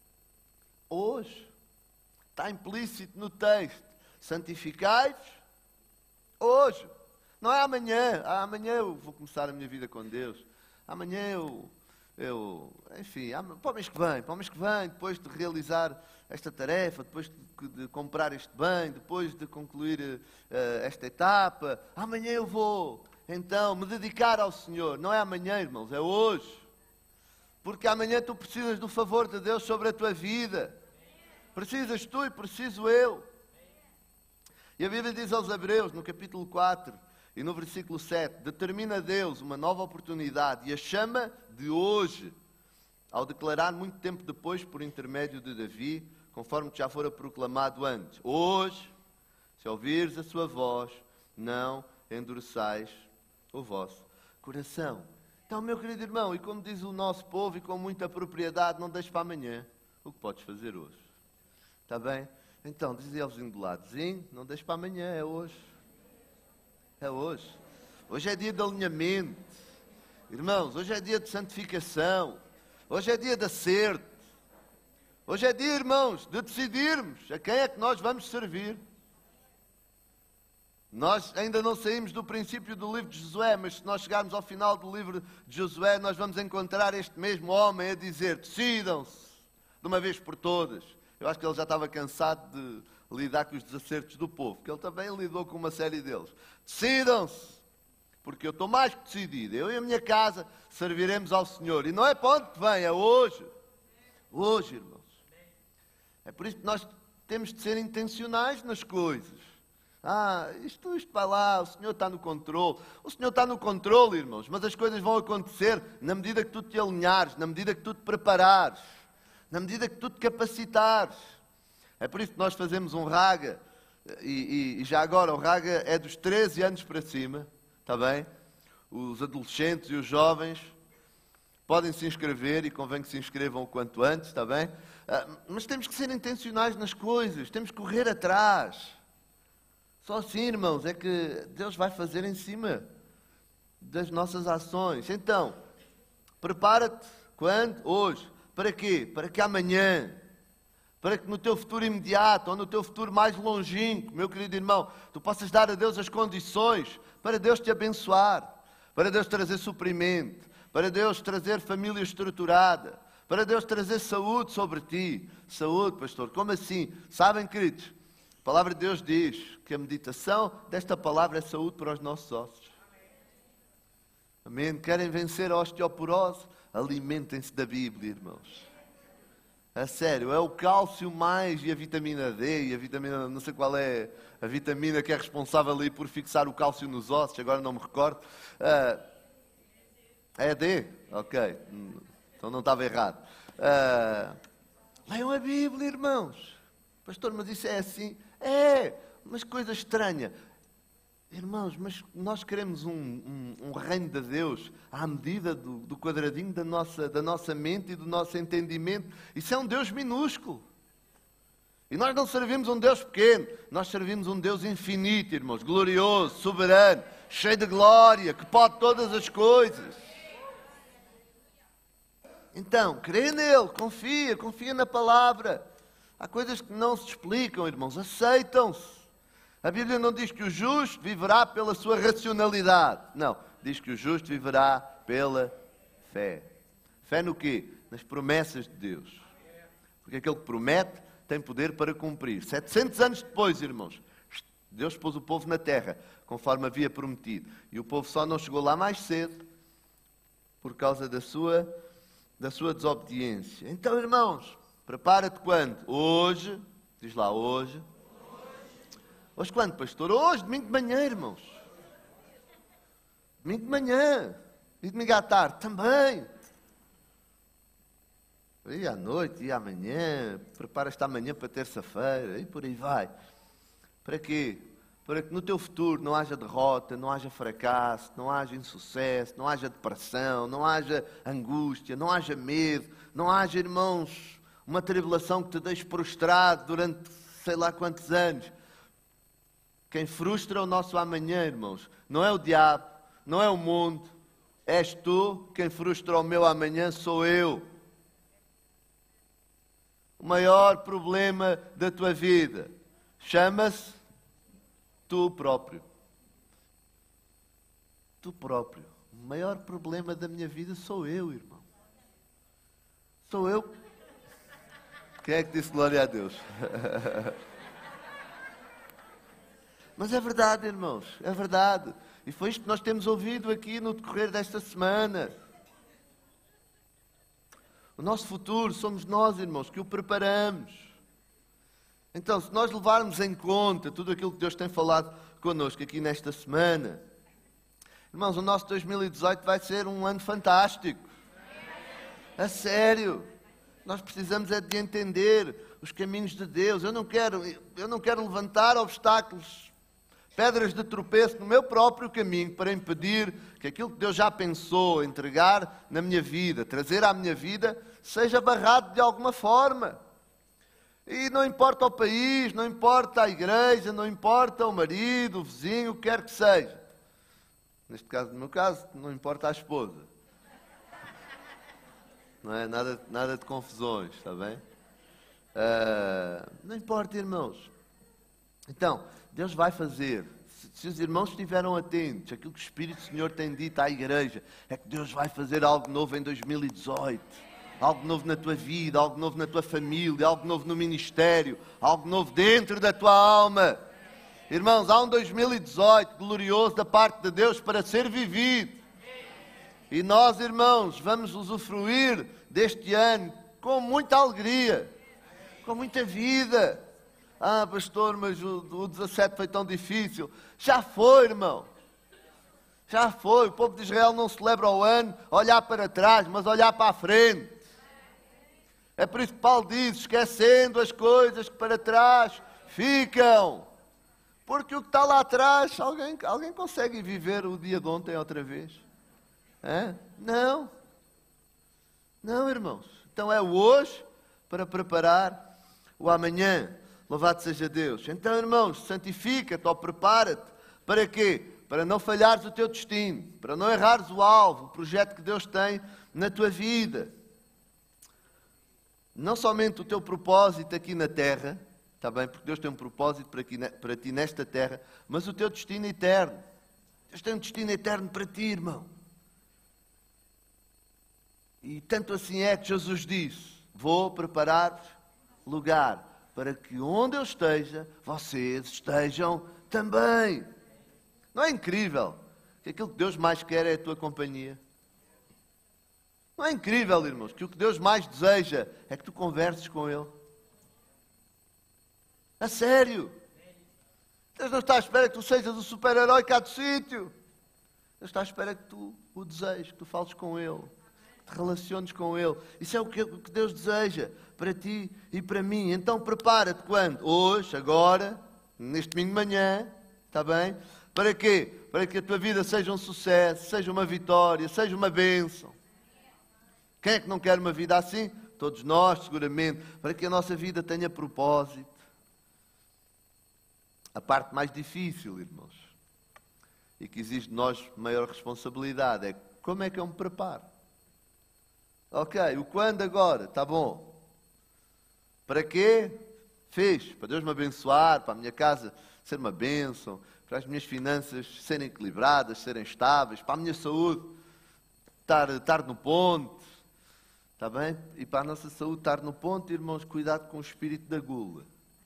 Speaker 3: Hoje. Está implícito no texto. Santificai-vos hoje. Não é amanhã. Ah, amanhã eu vou começar a minha vida com Deus. Amanhã eu... Eu, enfim, para o mês que vem, para o mês que vem, depois de realizar esta tarefa, depois de, de comprar este bem, depois de concluir uh, esta etapa, amanhã eu vou, então, me dedicar ao Senhor. Não é amanhã, irmãos, é hoje. Porque amanhã tu precisas do favor de Deus sobre a tua vida. Precisas tu e preciso eu. E a Bíblia diz aos Hebreus, no capítulo quatro e no versículo sete, determina Deus uma nova oportunidade e a chama de hoje, ao declarar muito tempo depois, por intermédio de Davi, conforme já fora proclamado antes. Hoje, se ouvires a sua voz, não endureçais o vosso coração. Então, meu querido irmão, e como diz o nosso povo, e com muita propriedade, não deixes para amanhã o que podes fazer hoje. Está bem? Então, dizia ao vizinho do lado, vizinho, não deixes para amanhã, é hoje. É hoje. Hoje é dia de alinhamento. Irmãos, hoje é dia de santificação. Hoje é dia de acerto. Hoje é dia, irmãos, de decidirmos a quem é que nós vamos servir. Nós ainda não saímos do princípio do livro de Josué, mas se nós chegarmos ao final do livro de Josué, nós vamos encontrar este mesmo homem a dizer, decidam-se de uma vez por todas. Eu acho que ele já estava cansado de lidar com os desacertos do povo, que ele também lidou com uma série deles. Decidam-se, porque eu estou mais que decidido. Eu e a minha casa serviremos ao Senhor. E não é para onde vem, é hoje. Hoje, irmãos. É por isso que nós temos de ser intencionais nas coisas. Ah, isto, isto vai lá, o Senhor está no controle. O Senhor está no controle, irmãos, mas as coisas vão acontecer na medida que tu te alinhares, na medida que tu te preparares, na medida que tu te capacitares. É por isso que nós fazemos um raga, e, e, e já agora o raga é dos treze anos para cima, está bem? Os adolescentes e os jovens podem se inscrever e convém que se inscrevam o quanto antes, está bem? Ah, mas temos que ser intencionais nas coisas, temos que correr atrás. Só assim, irmãos, é que Deus vai fazer em cima das nossas ações. Então, prepara-te quando? Hoje. Para quê? Para que amanhã, para que no teu futuro imediato ou no teu futuro mais longínquo, meu querido irmão, tu possas dar a Deus as condições para Deus te abençoar, para Deus trazer suprimento, para Deus trazer família estruturada, para Deus trazer saúde sobre ti. Saúde, pastor, como assim? Sabem, queridos, a palavra de Deus diz que a meditação desta palavra é saúde para os nossos ossos. Amém? Querem vencer a osteoporose? Alimentem-se da Bíblia, irmãos. A sério, é o cálcio mais e a vitamina D e a vitamina, não sei qual é a vitamina que é responsável ali por fixar o cálcio nos ossos, agora não me recordo. Uh, é D? Ok. Então não estava errado. Uh, leiam a Bíblia, irmãos. Pastor, mas isso é assim? É, mas coisa estranha. Irmãos, mas nós queremos um, um, um reino de Deus à medida do, do quadradinho da nossa, da nossa mente e do nosso entendimento. Isso é um Deus minúsculo. E nós não servimos um Deus pequeno, nós servimos um Deus infinito, irmãos, glorioso, soberano, cheio de glória, que pode todas as coisas. Então, crê nele, confia, confia na palavra. Há coisas que não se explicam, irmãos, aceitam-se. A Bíblia não diz que o justo viverá pela sua racionalidade. Não, diz que o justo viverá pela fé. Fé no quê? Nas promessas de Deus. Porque aquele que promete tem poder para cumprir. setecentos anos depois, irmãos, Deus pôs o povo na terra, conforme havia prometido. E o povo só não chegou lá mais cedo por causa da sua, da sua desobediência. Então, irmãos, prepara-te quando? Hoje, diz lá, hoje. Hoje quando, pastor? Hoje, domingo de manhã, irmãos. Domingo de manhã. E domingo à tarde também. E à noite, e amanhã. Prepara-te amanhã para terça-feira. E por aí vai. Para quê? Para que no teu futuro não haja derrota, não haja fracasso, não haja insucesso, não haja depressão, não haja angústia, não haja medo, não haja, irmãos, uma tribulação que te deixe prostrado durante sei lá quantos anos. Quem frustra o nosso amanhã, irmãos, não é o diabo, não é o mundo, és tu. Quem frustra o meu amanhã sou eu. O maior problema da tua vida chama-se tu próprio. Tu próprio. O maior problema da minha vida sou eu, irmão. Sou eu. Quem é que disse glória a Deus? Mas é verdade, irmãos, é verdade. E foi isto que nós temos ouvido aqui no decorrer desta semana. O nosso futuro somos nós, irmãos, que o preparamos. Então, se nós levarmos em conta tudo aquilo que Deus tem falado connosco aqui nesta semana, irmãos, o nosso dois mil e dezoito vai ser um ano fantástico. A sério. Nós precisamos é de entender os caminhos de Deus. Eu não quero, eu não quero levantar obstáculos, pedras de tropeço no meu próprio caminho para impedir que aquilo que Deus já pensou entregar na minha vida, trazer à minha vida, seja barrado de alguma forma. E não importa o país, não importa a igreja, não importa o marido, o vizinho, o que quer que seja. Neste caso, no meu caso, não importa a esposa. Não é nada, nada de confusões, está bem? Uh, não importa, irmãos. Então, Deus vai fazer. Se, se os irmãos estiveram atentos, aquilo que o Espírito do Senhor tem dito à igreja, é que Deus vai fazer algo novo em dois mil e dezoito. Algo novo na tua vida, algo novo na tua família, algo novo no ministério, algo novo dentro da tua alma. Irmãos, há um dois mil e dezoito glorioso da parte de Deus para ser vivido. E nós, irmãos, vamos usufruir deste ano com muita alegria, com muita vida. Ah, pastor, mas o, o dezassete foi tão difícil. Já foi, irmão. Já foi. O povo de Israel não celebra o ano olhar para trás, mas olhar para a frente. É por isso que Paulo diz, esquecendo as coisas que para trás ficam. Porque o que está lá atrás, alguém, alguém consegue viver o dia de ontem outra vez? É? Não. Não, irmãos. Então é o hoje para preparar o amanhã. Louvado seja Deus. Então, irmãos, santifica-te ou prepara-te. Para quê? Para não falhares o teu destino. Para não errares o alvo, o projeto que Deus tem na tua vida. Não somente o teu propósito aqui na terra, está bem? Porque Deus tem um propósito para, aqui, para ti nesta terra, mas o teu destino eterno. Deus tem um destino eterno para ti, irmão. E tanto assim é que Jesus disse, vou preparar-vos lugar para que onde eu esteja, vocês estejam também. Não é incrível que aquilo que Deus mais quer é a tua companhia? Não é incrível, irmãos, que o que Deus mais deseja é que tu converses com Ele? A sério. Deus não está à espera que tu sejas o super-herói cá do sítio. Deus está à espera que tu o desejes, que tu fales com Ele, que te relaciones com Ele. Isso é o que, o que Deus deseja para ti e para mim. Então prepara-te quando? Hoje, agora, neste domingo de manhã, está bem? Para quê? Para que a tua vida seja um sucesso, seja uma vitória, seja uma bênção. Quem é que não quer uma vida assim? Todos nós, seguramente. Para que a nossa vida tenha propósito. A parte mais difícil, irmãos, e que exige de nós maior responsabilidade, é como é que eu me preparo? Ok, o quando agora, está bom. Para quê? Fez, para Deus me abençoar, para a minha casa ser uma bênção, para as minhas finanças serem equilibradas, serem estáveis, para a minha saúde estar, estar no ponto, está bem? E para a nossa saúde estar no ponto, irmãos, cuidado com o espírito da gula.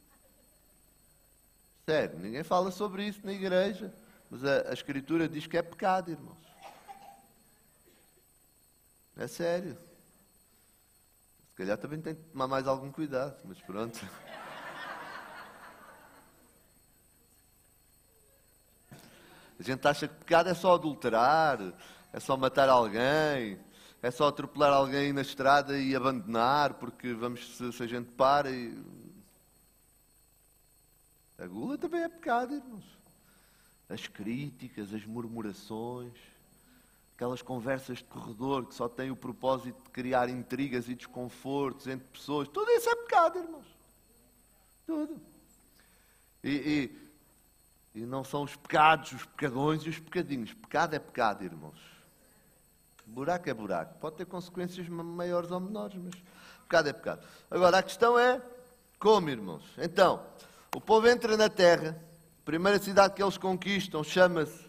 Speaker 3: Sério, ninguém fala sobre isso na igreja, mas a, a Escritura diz que é pecado, irmãos. É sério. Se calhar também tem que tomar mais algum cuidado, mas pronto. A gente acha que pecado é só adulterar, é só matar alguém, é só atropelar alguém na estrada e abandonar, porque vamos, se, se a gente para e... A gula também é pecado, irmãos. As críticas, as murmurações, aquelas conversas de corredor que só têm o propósito de criar intrigas e desconfortos entre pessoas, tudo isso é pecado, irmãos. Tudo. E, e, e não são os pecados, os pecadões e os pecadinhos. Pecado é pecado, irmãos. Buraco é buraco. Pode ter consequências maiores ou menores, mas pecado é pecado. Agora, a questão é como, irmãos? Então... O povo entra na terra, a primeira cidade que eles conquistam chama-se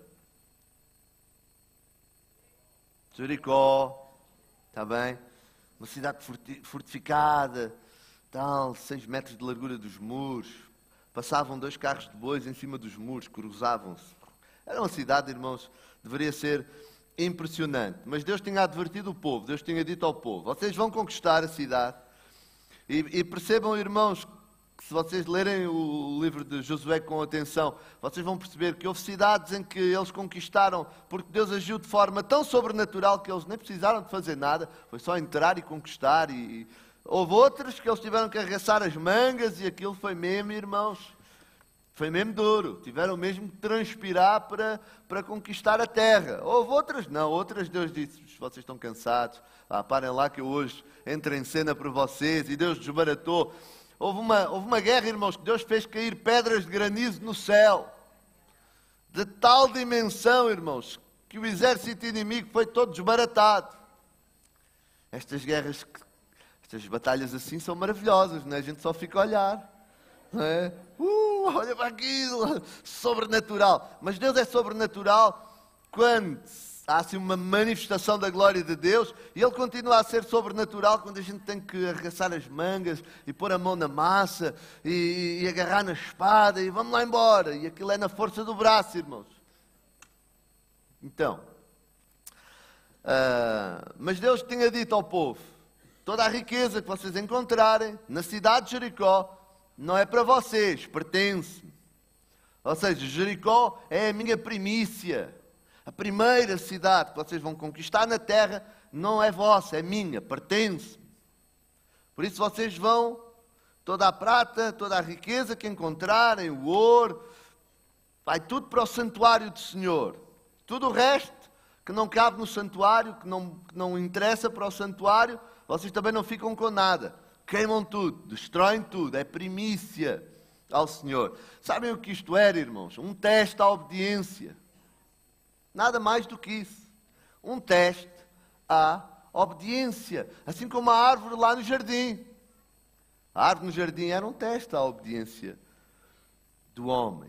Speaker 3: Jericó, está bem? Uma cidade fortificada, tal, seis metros de largura dos muros, passavam dois carros de bois em cima dos muros, cruzavam-se. Era uma cidade, irmãos, deveria ser impressionante, mas Deus tinha advertido o povo, Deus tinha dito ao povo, vocês vão conquistar a cidade, e, e percebam, irmãos, que se vocês lerem o livro de Josué com atenção, vocês vão perceber que houve cidades em que eles conquistaram porque Deus agiu de forma tão sobrenatural que eles nem precisaram de fazer nada, foi só entrar e conquistar. E, e houve outras que eles tiveram que arregaçar as mangas e aquilo foi mesmo, irmãos, foi mesmo duro. Tiveram mesmo que transpirar para, para conquistar a terra. Houve outras, não, outras Deus disse, vocês estão cansados, ah, parem lá que eu hoje entro em cena por vocês, e Deus desbaratou. Houve uma, houve uma guerra, irmãos, que Deus fez cair pedras de granizo no céu, de tal dimensão, irmãos, que o exército inimigo foi todo desbaratado. Estas guerras, estas batalhas assim são maravilhosas, não é? A gente só fica a olhar, não é? Uh, olha para aquilo, sobrenatural. Mas Deus é sobrenatural quando há assim uma manifestação da glória de Deus, e Ele continua a ser sobrenatural quando a gente tem que arregaçar as mangas e pôr a mão na massa e, e agarrar na espada e vamos lá embora. E aquilo é na força do braço, irmãos. Então, uh, mas Deus tinha dito ao povo, toda a riqueza que vocês encontrarem na cidade de Jericó não é para vocês, pertence-me. Ou seja, Jericó é a minha primícia. A primeira cidade que vocês vão conquistar na terra não é vossa, é minha, pertence-me. Por isso vocês vão, toda a prata, toda a riqueza que encontrarem, o ouro, vai tudo para o santuário do Senhor. Tudo o resto que não cabe no santuário, que não, que não interessa para o santuário, vocês também não ficam com nada. Queimam tudo, destroem tudo, é primícia ao Senhor. Sabem o que isto era, irmãos? Um teste à obediência. Nada mais do que isso. Um teste à obediência. Assim como a árvore lá no jardim. A árvore no jardim era um teste à obediência do homem.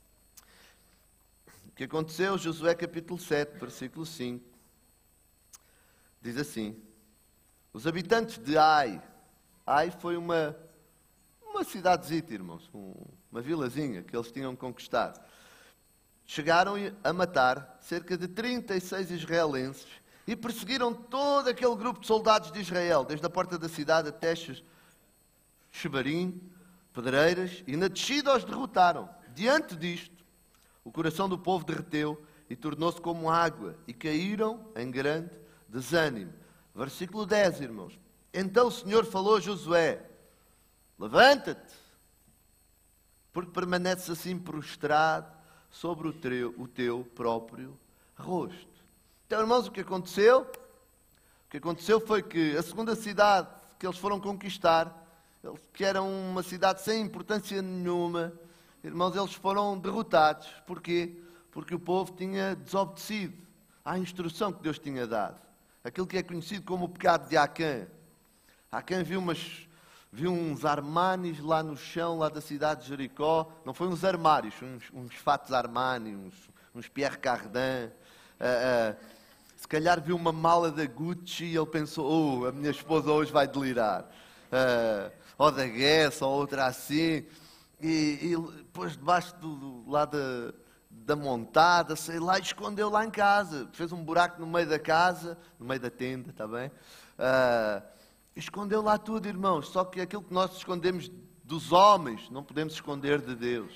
Speaker 3: O que aconteceu? Josué capítulo sete, versículo cinco. Diz assim: os habitantes de Ai. Ai foi uma, uma cidadezita, irmãos. Um, uma vilazinha que eles tinham conquistado. Chegaram a matar cerca de trinta e seis israelenses e perseguiram todo aquele grupo de soldados de Israel, desde a porta da cidade até Shebarim, pedreiras, e na descida os derrotaram. Diante disto, o coração do povo derreteu e tornou-se como água, e caíram em grande desânimo. Versículo dez, irmãos. Então o Senhor falou a Josué: levanta-te, porque permaneces assim prostrado sobre o teu, o teu próprio rosto. Então, irmãos, o que aconteceu? O que aconteceu foi que a segunda cidade que eles foram conquistar, que era uma cidade sem importância nenhuma, irmãos, eles foram derrotados. Porquê? Porque o povo tinha desobedecido à instrução que Deus tinha dado. Aquilo que é conhecido como o pecado de Acã. Acã viu umas... Viu uns Armanis lá no chão, lá da cidade de Jericó. Não foi uns armários, uns, uns fatos Armani, uns, uns Pierre Cardin. Uh, uh, se calhar viu uma mala da Gucci e ele pensou: oh, a minha esposa hoje vai delirar. Uh, ou da Guess, ou outra assim. E, e pôs debaixo do, do, lá da, da montada, sei lá, e escondeu lá em casa. Fez um buraco no meio da casa, no meio da tenda, está bem? Uh, Escondeu lá tudo, irmãos. Só que aquilo que nós escondemos dos homens, não podemos esconder de Deus.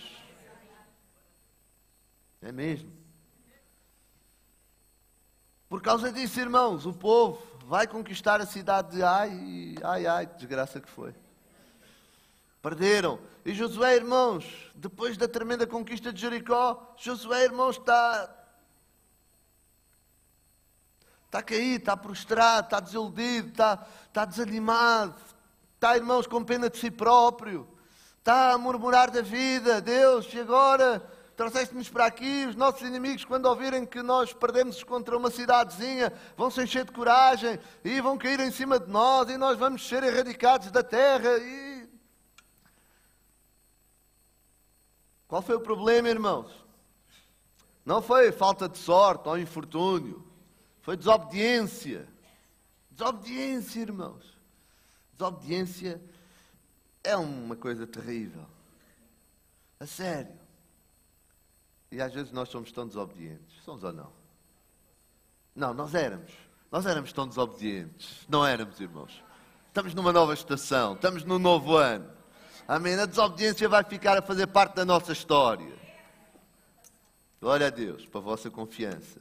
Speaker 3: É mesmo. Por causa disso, irmãos, o povo vai conquistar a cidade de Ai. E ai, ai, que desgraça que foi. Perderam. E Josué, irmãos, depois da tremenda conquista de Jericó, Josué, irmãos, está... Está caído, está prostrado, está desiludido, está, está desanimado. Está, irmãos, com pena de si próprio. Está a murmurar da vida. Deus, e agora? Trouxeste-nos para aqui. Os nossos inimigos, quando ouvirem que nós perdemos contra uma cidadezinha, vão se encher de coragem e vão cair em cima de nós e nós vamos ser erradicados da terra. E... Qual foi o problema, irmãos? Não foi falta de sorte ou infortúnio. Foi desobediência. Desobediência, irmãos. Desobediência é uma coisa terrível. A sério. E às vezes nós somos tão desobedientes. Somos ou não? Não, nós éramos. Nós éramos tão desobedientes. Não éramos, irmãos. Estamos numa nova estação. Estamos num novo ano. Amém. A desobediência vai ficar a fazer parte da nossa história. Glória a Deus, para a vossa confiança.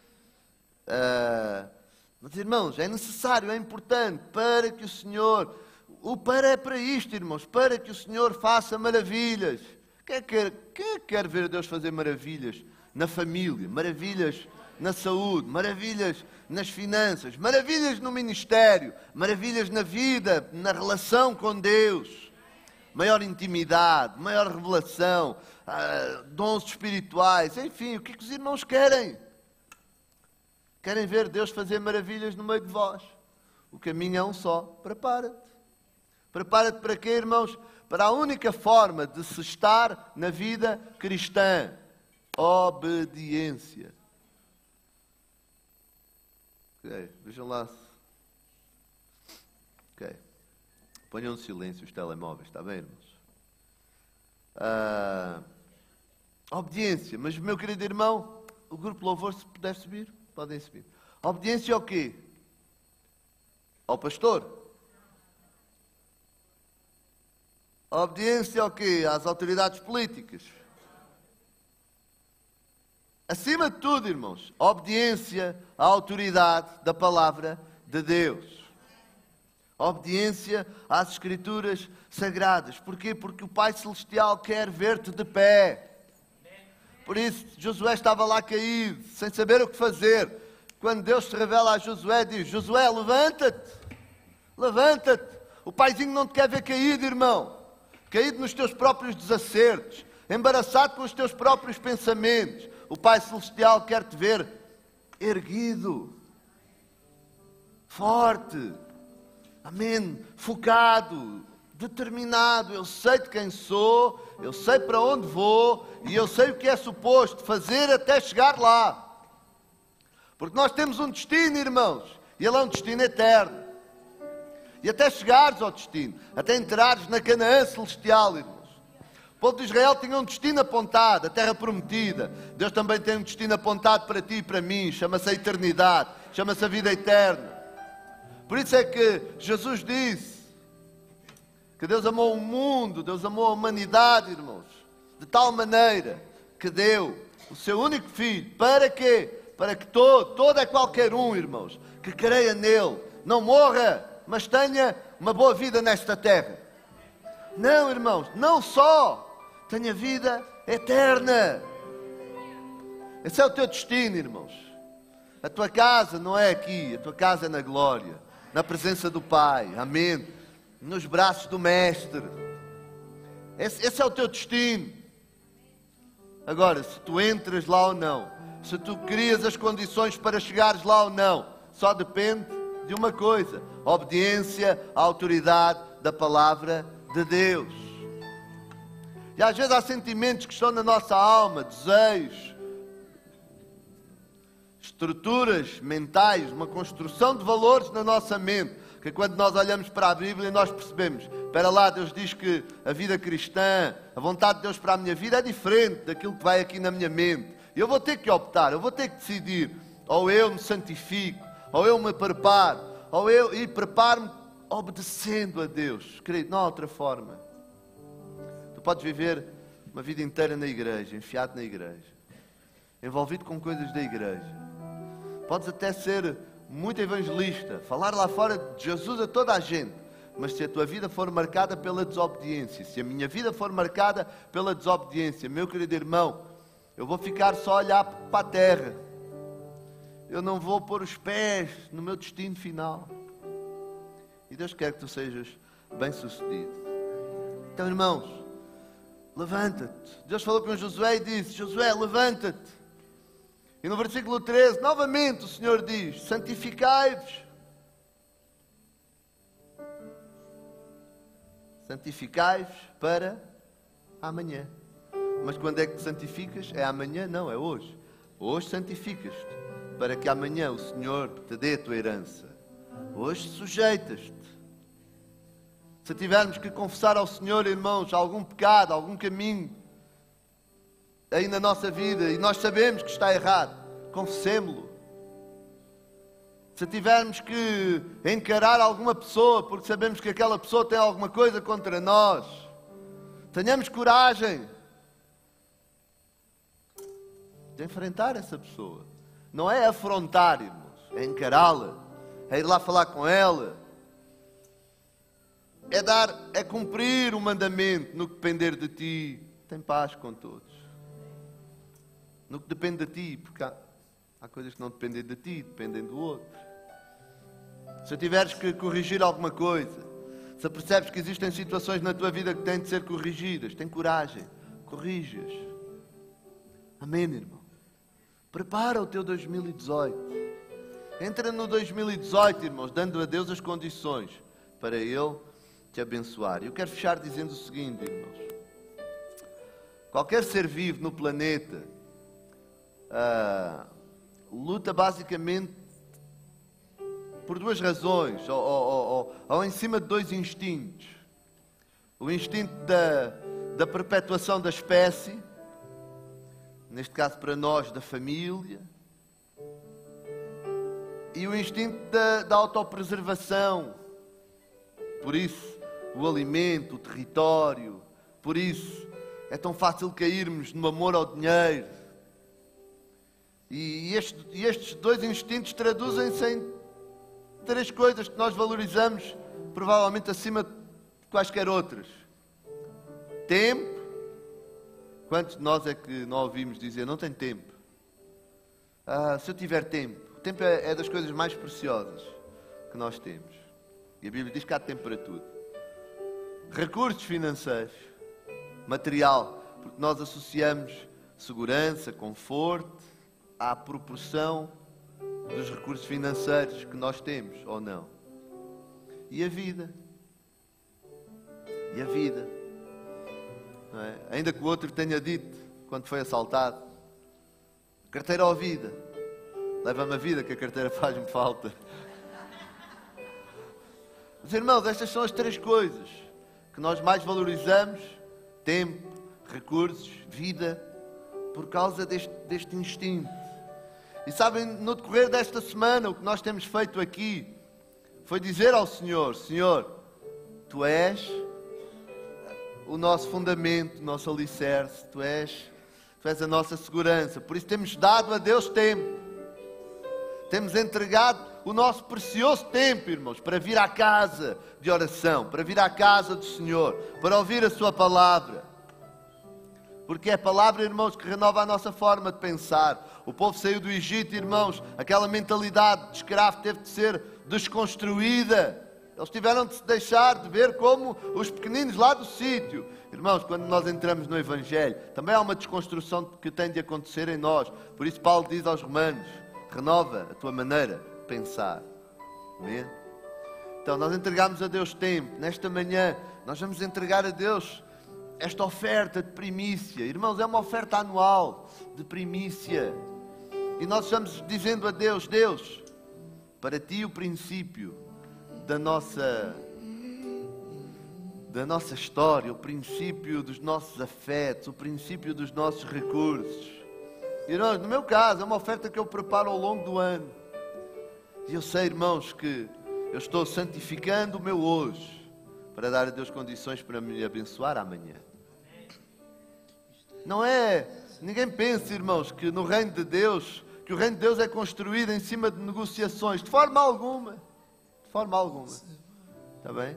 Speaker 3: Uh, mas, irmãos, é necessário, é importante, para que o Senhor... O para é para isto, irmãos, para que o Senhor faça maravilhas. Quem é que quer, quem é que quer ver Deus fazer maravilhas na família, maravilhas na saúde, maravilhas nas finanças, maravilhas no ministério, maravilhas na vida, na relação com Deus, maior intimidade, maior revelação, ah, dons espirituais, enfim, o que, é que os irmãos querem? Querem ver Deus fazer maravilhas no meio de vós? O caminho é um só, prepara-te. Prepara-te para quê, irmãos? Para a única forma de se estar na vida cristã. Obediência. Ok, vejam lá. Ok. Ponham no silêncio os telemóveis, está bem, irmãos? Ah, obediência. Mas, meu querido irmão, o grupo de louvor, se puder subir, podem subir. Obediência ao quê? Ao pastor? Obediência ao quê? Às autoridades políticas. Acima de tudo, irmãos, obediência à autoridade da palavra de Deus. Obediência às Escrituras Sagradas. Porquê? Porque o Pai Celestial quer ver-te de pé. Por isso, Josué estava lá caído, sem saber o que fazer. Quando Deus se revela a Josué, diz: Josué, levanta-te, levanta-te. O paizinho não te quer ver caído, irmão. Caído nos teus próprios desacertos, embaraçado com os teus próprios pensamentos. O Pai Celestial quer te ver erguido, forte, amém, focado, determinado. Eu sei de quem sou, eu sei para onde vou e eu sei o que é suposto fazer até chegar lá. Porque nós temos um destino, irmãos, e ele é um destino eterno. E até chegares ao destino, até entrares na Canaã celestial, irmãos. O povo de Israel tinha um destino apontado, a terra prometida. Deus também tem um destino apontado para ti e para mim, chama-se a eternidade, chama-se a vida eterna. Por isso é que Jesus disse que Deus amou o mundo, Deus amou a humanidade, irmãos, de tal maneira que deu o seu único Filho. Para quê? Para que todo, todo é qualquer um, irmãos, que creia nele, não morra, mas tenha uma boa vida nesta terra. Não, irmãos, não só tenha vida eterna. Esse é o teu destino, irmãos. A tua casa não é aqui, a tua casa é na glória, na presença do Pai, amém, nos braços do Mestre. Esse, esse é o teu destino. Agora, se tu entras lá ou não, se tu crias as condições para chegares lá ou não, só depende de uma coisa: obediência à autoridade da palavra de Deus. E às vezes há sentimentos que estão na nossa alma, desejos, estruturas mentais, uma construção de valores na nossa mente, que quando nós olhamos para a Bíblia nós percebemos: espera lá, Deus diz que a vida cristã, a vontade de Deus para a minha vida é diferente daquilo que vai aqui na minha mente. Eu vou ter que optar, eu vou ter que decidir: ou eu me santifico, ou eu me preparo, ou eu e preparo-me obedecendo a Deus. Querido, não há outra forma. Tu podes viver uma vida inteira na igreja, enfiado na igreja, envolvido com coisas da igreja. Podes até ser muito evangelista, falar lá fora de Jesus a toda a gente, mas se a tua vida for marcada pela desobediência, se a minha vida for marcada pela desobediência, meu querido irmão, eu vou ficar só a olhar para a terra. Eu não vou pôr os pés no meu destino final. E Deus quer que tu sejas bem-sucedido. Então, irmãos, levanta-te. Deus falou com Josué e disse: Josué, levanta-te. E no versículo treze, novamente o Senhor diz: santificai-vos. Santificai-vos para amanhã. Mas quando é que te santificas? É amanhã? Não, é hoje. Hoje santificas-te, para que amanhã o Senhor te dê a tua herança. Hoje sujeitas-te. Se tivermos que confessar ao Senhor, irmãos, algum pecado, algum caminho aí na nossa vida, e nós sabemos que está errado, confessemo-lo. Se tivermos que encarar alguma pessoa, porque sabemos que aquela pessoa tem alguma coisa contra nós, Tenhamos coragem de enfrentar essa pessoa. Não é afrontar, irmãos, é encará-la, é ir lá falar com ela, é dar, é cumprir o mandamento. No que depender de ti, tem paz com todos. No que depende de ti, porque há, há coisas que não dependem de ti, dependem do outro. Se tiveres que corrigir alguma coisa, se percebes que existem situações na tua vida que têm de ser corrigidas, tem coragem, corrijas. Amém, irmão? Prepara o teu dois mil e dezoito. Entra no dois mil e dezoito, irmãos, dando a Deus as condições para Ele te abençoar. Eu quero fechar dizendo o seguinte, irmãos. Qualquer ser vivo no planeta ah, luta basicamente por duas razões, ou, ou, ou, ou em cima de dois instintos. O instinto da, da perpetuação da espécie, neste caso para nós, da família, e o instinto da, da autopreservação. Por isso, o alimento, o território, por isso é tão fácil cairmos no amor ao dinheiro. E, este, e estes dois instintos traduzem-se em três coisas que nós valorizamos, provavelmente acima de quaisquer outras. Tempo. Quantos de nós é que não ouvimos dizer, não tenho tempo? Ah, se eu tiver tempo. O tempo é, é das coisas mais preciosas que nós temos. E a Bíblia diz que há tempo para tudo. Recursos financeiros, material, porque nós associamos segurança, conforto à proporção dos recursos financeiros que nós temos, ou não. E a vida. E a vida. Não é? Ainda que o outro tenha dito, quando foi assaltado, carteira ou vida? Leva-me a vida, que a carteira faz-me falta. Mas, irmãos, estas são as três coisas que nós mais valorizamos: tempo, recursos, vida, por causa deste, deste instinto. E sabem, no decorrer desta semana, o que nós temos feito aqui foi dizer ao Senhor: Senhor, Tu és o nosso fundamento, o nosso alicerce, Tu és, Tu és a nossa segurança. Por isso temos dado a Deus tempo. Temos entregado o nosso precioso tempo, irmãos, para vir à casa de oração, para vir à casa do Senhor, para ouvir a Sua palavra. Porque é a palavra, irmãos, que renova a nossa forma de pensar. O povo saiu do Egito, irmãos, aquela mentalidade de escravo teve de ser desconstruída. Eles tiveram de se deixar de ver como os pequeninos lá do sítio. Irmãos, quando nós entramos no Evangelho, também há uma desconstrução que tem de acontecer em nós. Por isso Paulo diz aos Romanos: renova a tua maneira de pensar. Amém? Então, nós entregamos a Deus tempo. Nesta manhã, nós vamos entregar a Deus esta oferta de primícia. Irmãos, é uma oferta anual de primícia. E nós estamos dizendo a Deus: Deus, para Ti o princípio da nossa, da nossa história, o princípio dos nossos afetos, o princípio dos nossos recursos. Irmãos, no meu caso, é uma oferta que eu preparo ao longo do ano. E eu sei, irmãos, que eu estou santificando o meu hoje para dar a Deus condições para me abençoar amanhã. Não é... Ninguém pensa, irmãos, que no reino de Deus, que o reino de Deus é construído em cima de negociações. De forma alguma. De forma alguma. Está bem?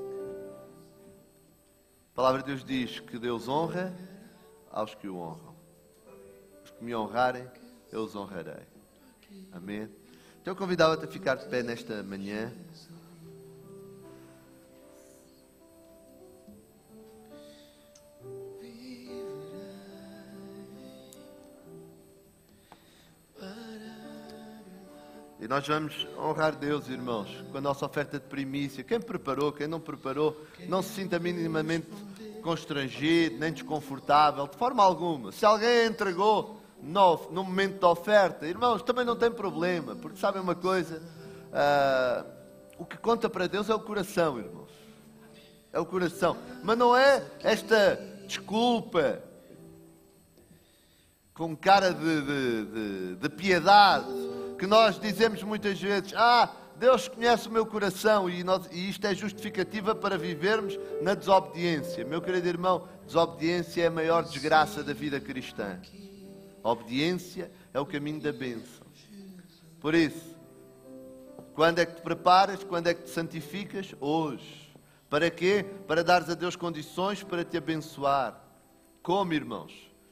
Speaker 3: A palavra de Deus diz que Deus honra aos que o honram. Os que me honrarem, eu os honrarei. Amém? Então eu convidava-te a ficar de pé nesta manhã. E nós vamos honrar Deus, irmãos, com a nossa oferta de primícia. Quem preparou, quem não preparou, não se sinta minimamente constrangido, nem desconfortável, de forma alguma. Se alguém entregou no, no momento da oferta, irmãos, também não tem problema, porque sabem uma coisa, uh, o que conta para Deus é o coração, irmãos. É o coração. Mas não é esta desculpa com cara de, de, de, de piedade, que nós dizemos muitas vezes: ah, Deus conhece o meu coração, e, nós, e isto é justificativa para vivermos na desobediência. Meu querido irmão, Desobediência é a maior desgraça da vida cristã. A obediência é o caminho da bênção. Por isso, quando é que te preparas? Quando é que te santificas? Hoje. Para quê? Para dares a Deus condições para te abençoar. Como, irmãos?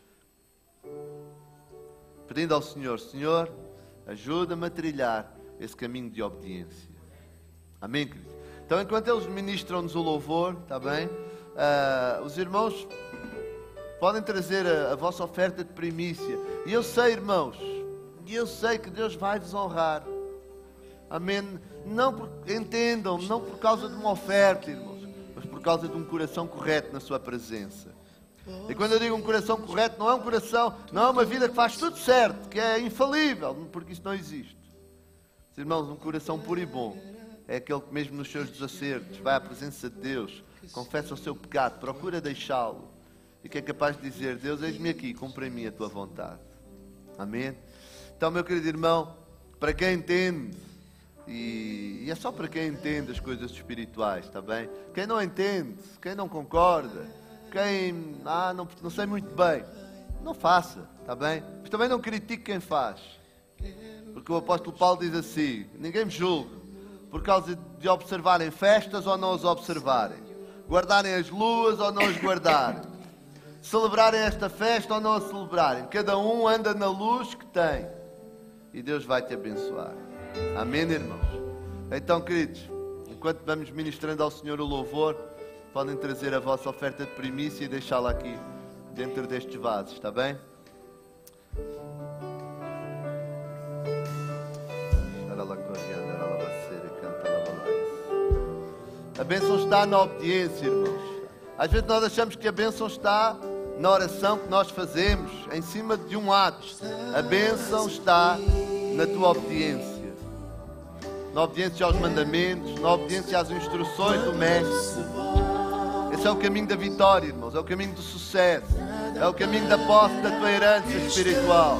Speaker 3: Pedindo ao Senhor, Senhor, ajuda-me a trilhar esse caminho de obediência. Amém, queridos? Então, enquanto eles ministram-nos o louvor, está bem? Uh, os irmãos podem trazer a, a vossa oferta de primícia. E eu sei, irmãos, e eu sei que Deus vai vos honrar. Amém? Não por, entendam, não por causa de uma oferta, irmãos, mas por causa de um coração correto na sua presença. E quando eu digo um coração correto, não é um coração, não é uma vida que faz tudo certo, que é infalível, porque isso não existe. Irmãos, um coração puro e bom é aquele que mesmo nos seus desacertos vai à presença de Deus, confessa o seu pecado, procura deixá-lo e que é capaz de dizer: Deus, eis-me aqui, cumpre em mim a tua vontade. Amém? Então, meu querido irmão, para quem entende, e, e é só para quem entende as coisas espirituais, está bem? Quem não entende, quem não concorda, quem, ah, não, não sei muito bem, não faça, está bem? Mas também não critique quem faz, porque o apóstolo Paulo diz assim: ninguém me julgue por causa de observarem festas ou não as observarem, guardarem as luas ou não as guardarem, celebrarem esta festa ou não a celebrarem. Cada um anda na luz que tem e Deus vai te abençoar. Amém, irmãos? Então, queridos, enquanto vamos ministrando ao Senhor o louvor, podem trazer a vossa oferta de primícia e deixá-la aqui dentro destes vasos, está bem? A bênção está na obediência, irmãos. Às vezes nós achamos que a bênção está na oração que nós fazemos, em cima de um ato. A bênção está na tua obediência. Na obediência aos mandamentos, na obediência às instruções do Mestre. Esse é o caminho da vitória, irmãos. É o caminho do sucesso. É o caminho da posse da tua herança espiritual.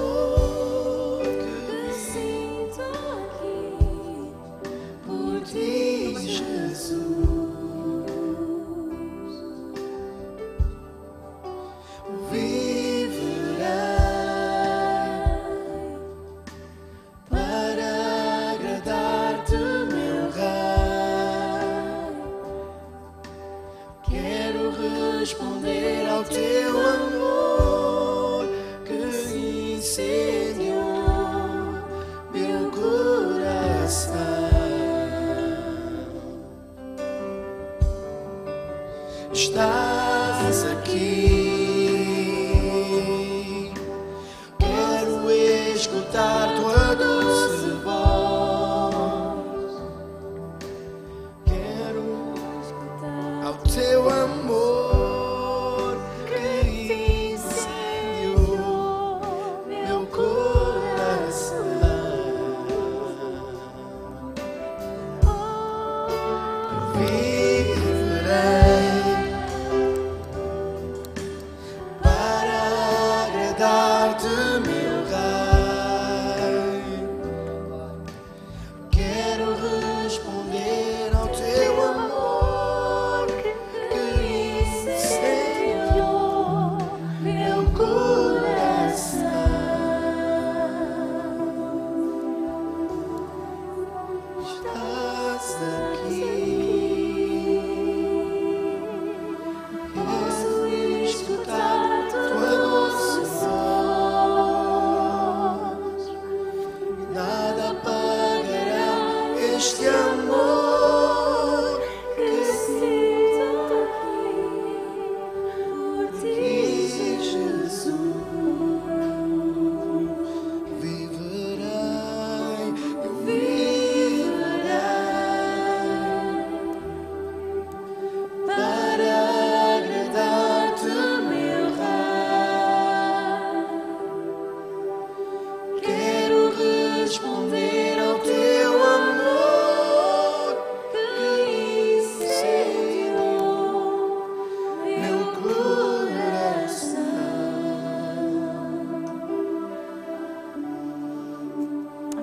Speaker 2: Estás aqui, quero escutar tua doce voz, quero escutar ao teu amor que incendiou meu coração.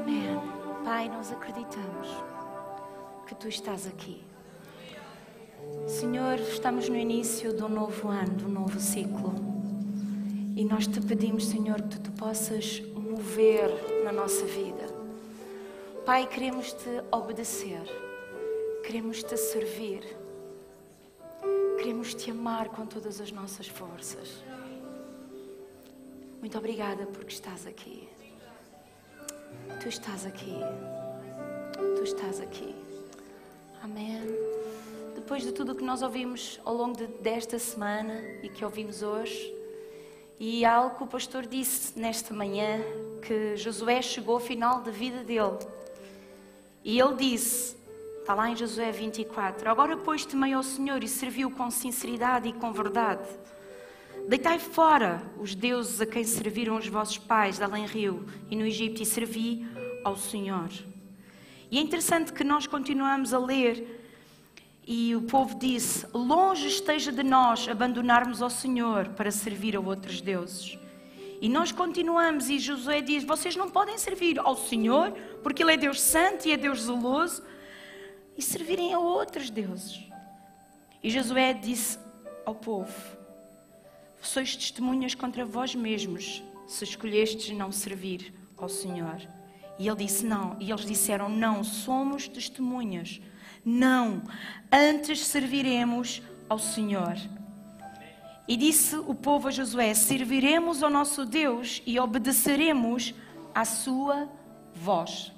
Speaker 4: Tu estás aqui. Senhor, estamos no início de um novo ano, de um novo ciclo. E nós te pedimos, Senhor, que tu te possas mover na nossa vida. Pai, queremos te obedecer, queremos te servir, queremos te amar com todas as nossas forças. Muito obrigada porque estás aqui. Tu estás aqui. Tu estás aqui. Amém. Depois de tudo o que nós ouvimos ao longo de, desta semana e que ouvimos hoje, e algo que o pastor disse nesta manhã, que Josué chegou ao final da vida dele. E ele disse, está lá em Josué vinte e quatro, agora pois temei ao Senhor e serviu com sinceridade e com verdade. Deitai fora os deuses a quem serviram os vossos pais de além rio e no Egito e servi ao Senhor. E é interessante que nós continuamos a ler e o povo disse, longe esteja de nós abandonarmos ao Senhor para servir a outros deuses. E nós continuamos e Josué diz, vocês não podem servir ao Senhor porque Ele é Deus santo e é Deus zeloso e servirem a outros deuses. E Josué disse ao povo, sois testemunhas contra vós mesmos se escolhestes não servir ao Senhor. E ele disse não, e eles disseram não, somos testemunhas, não, antes serviremos ao Senhor. E disse o povo a Josué, serviremos ao nosso Deus e obedeceremos à sua voz.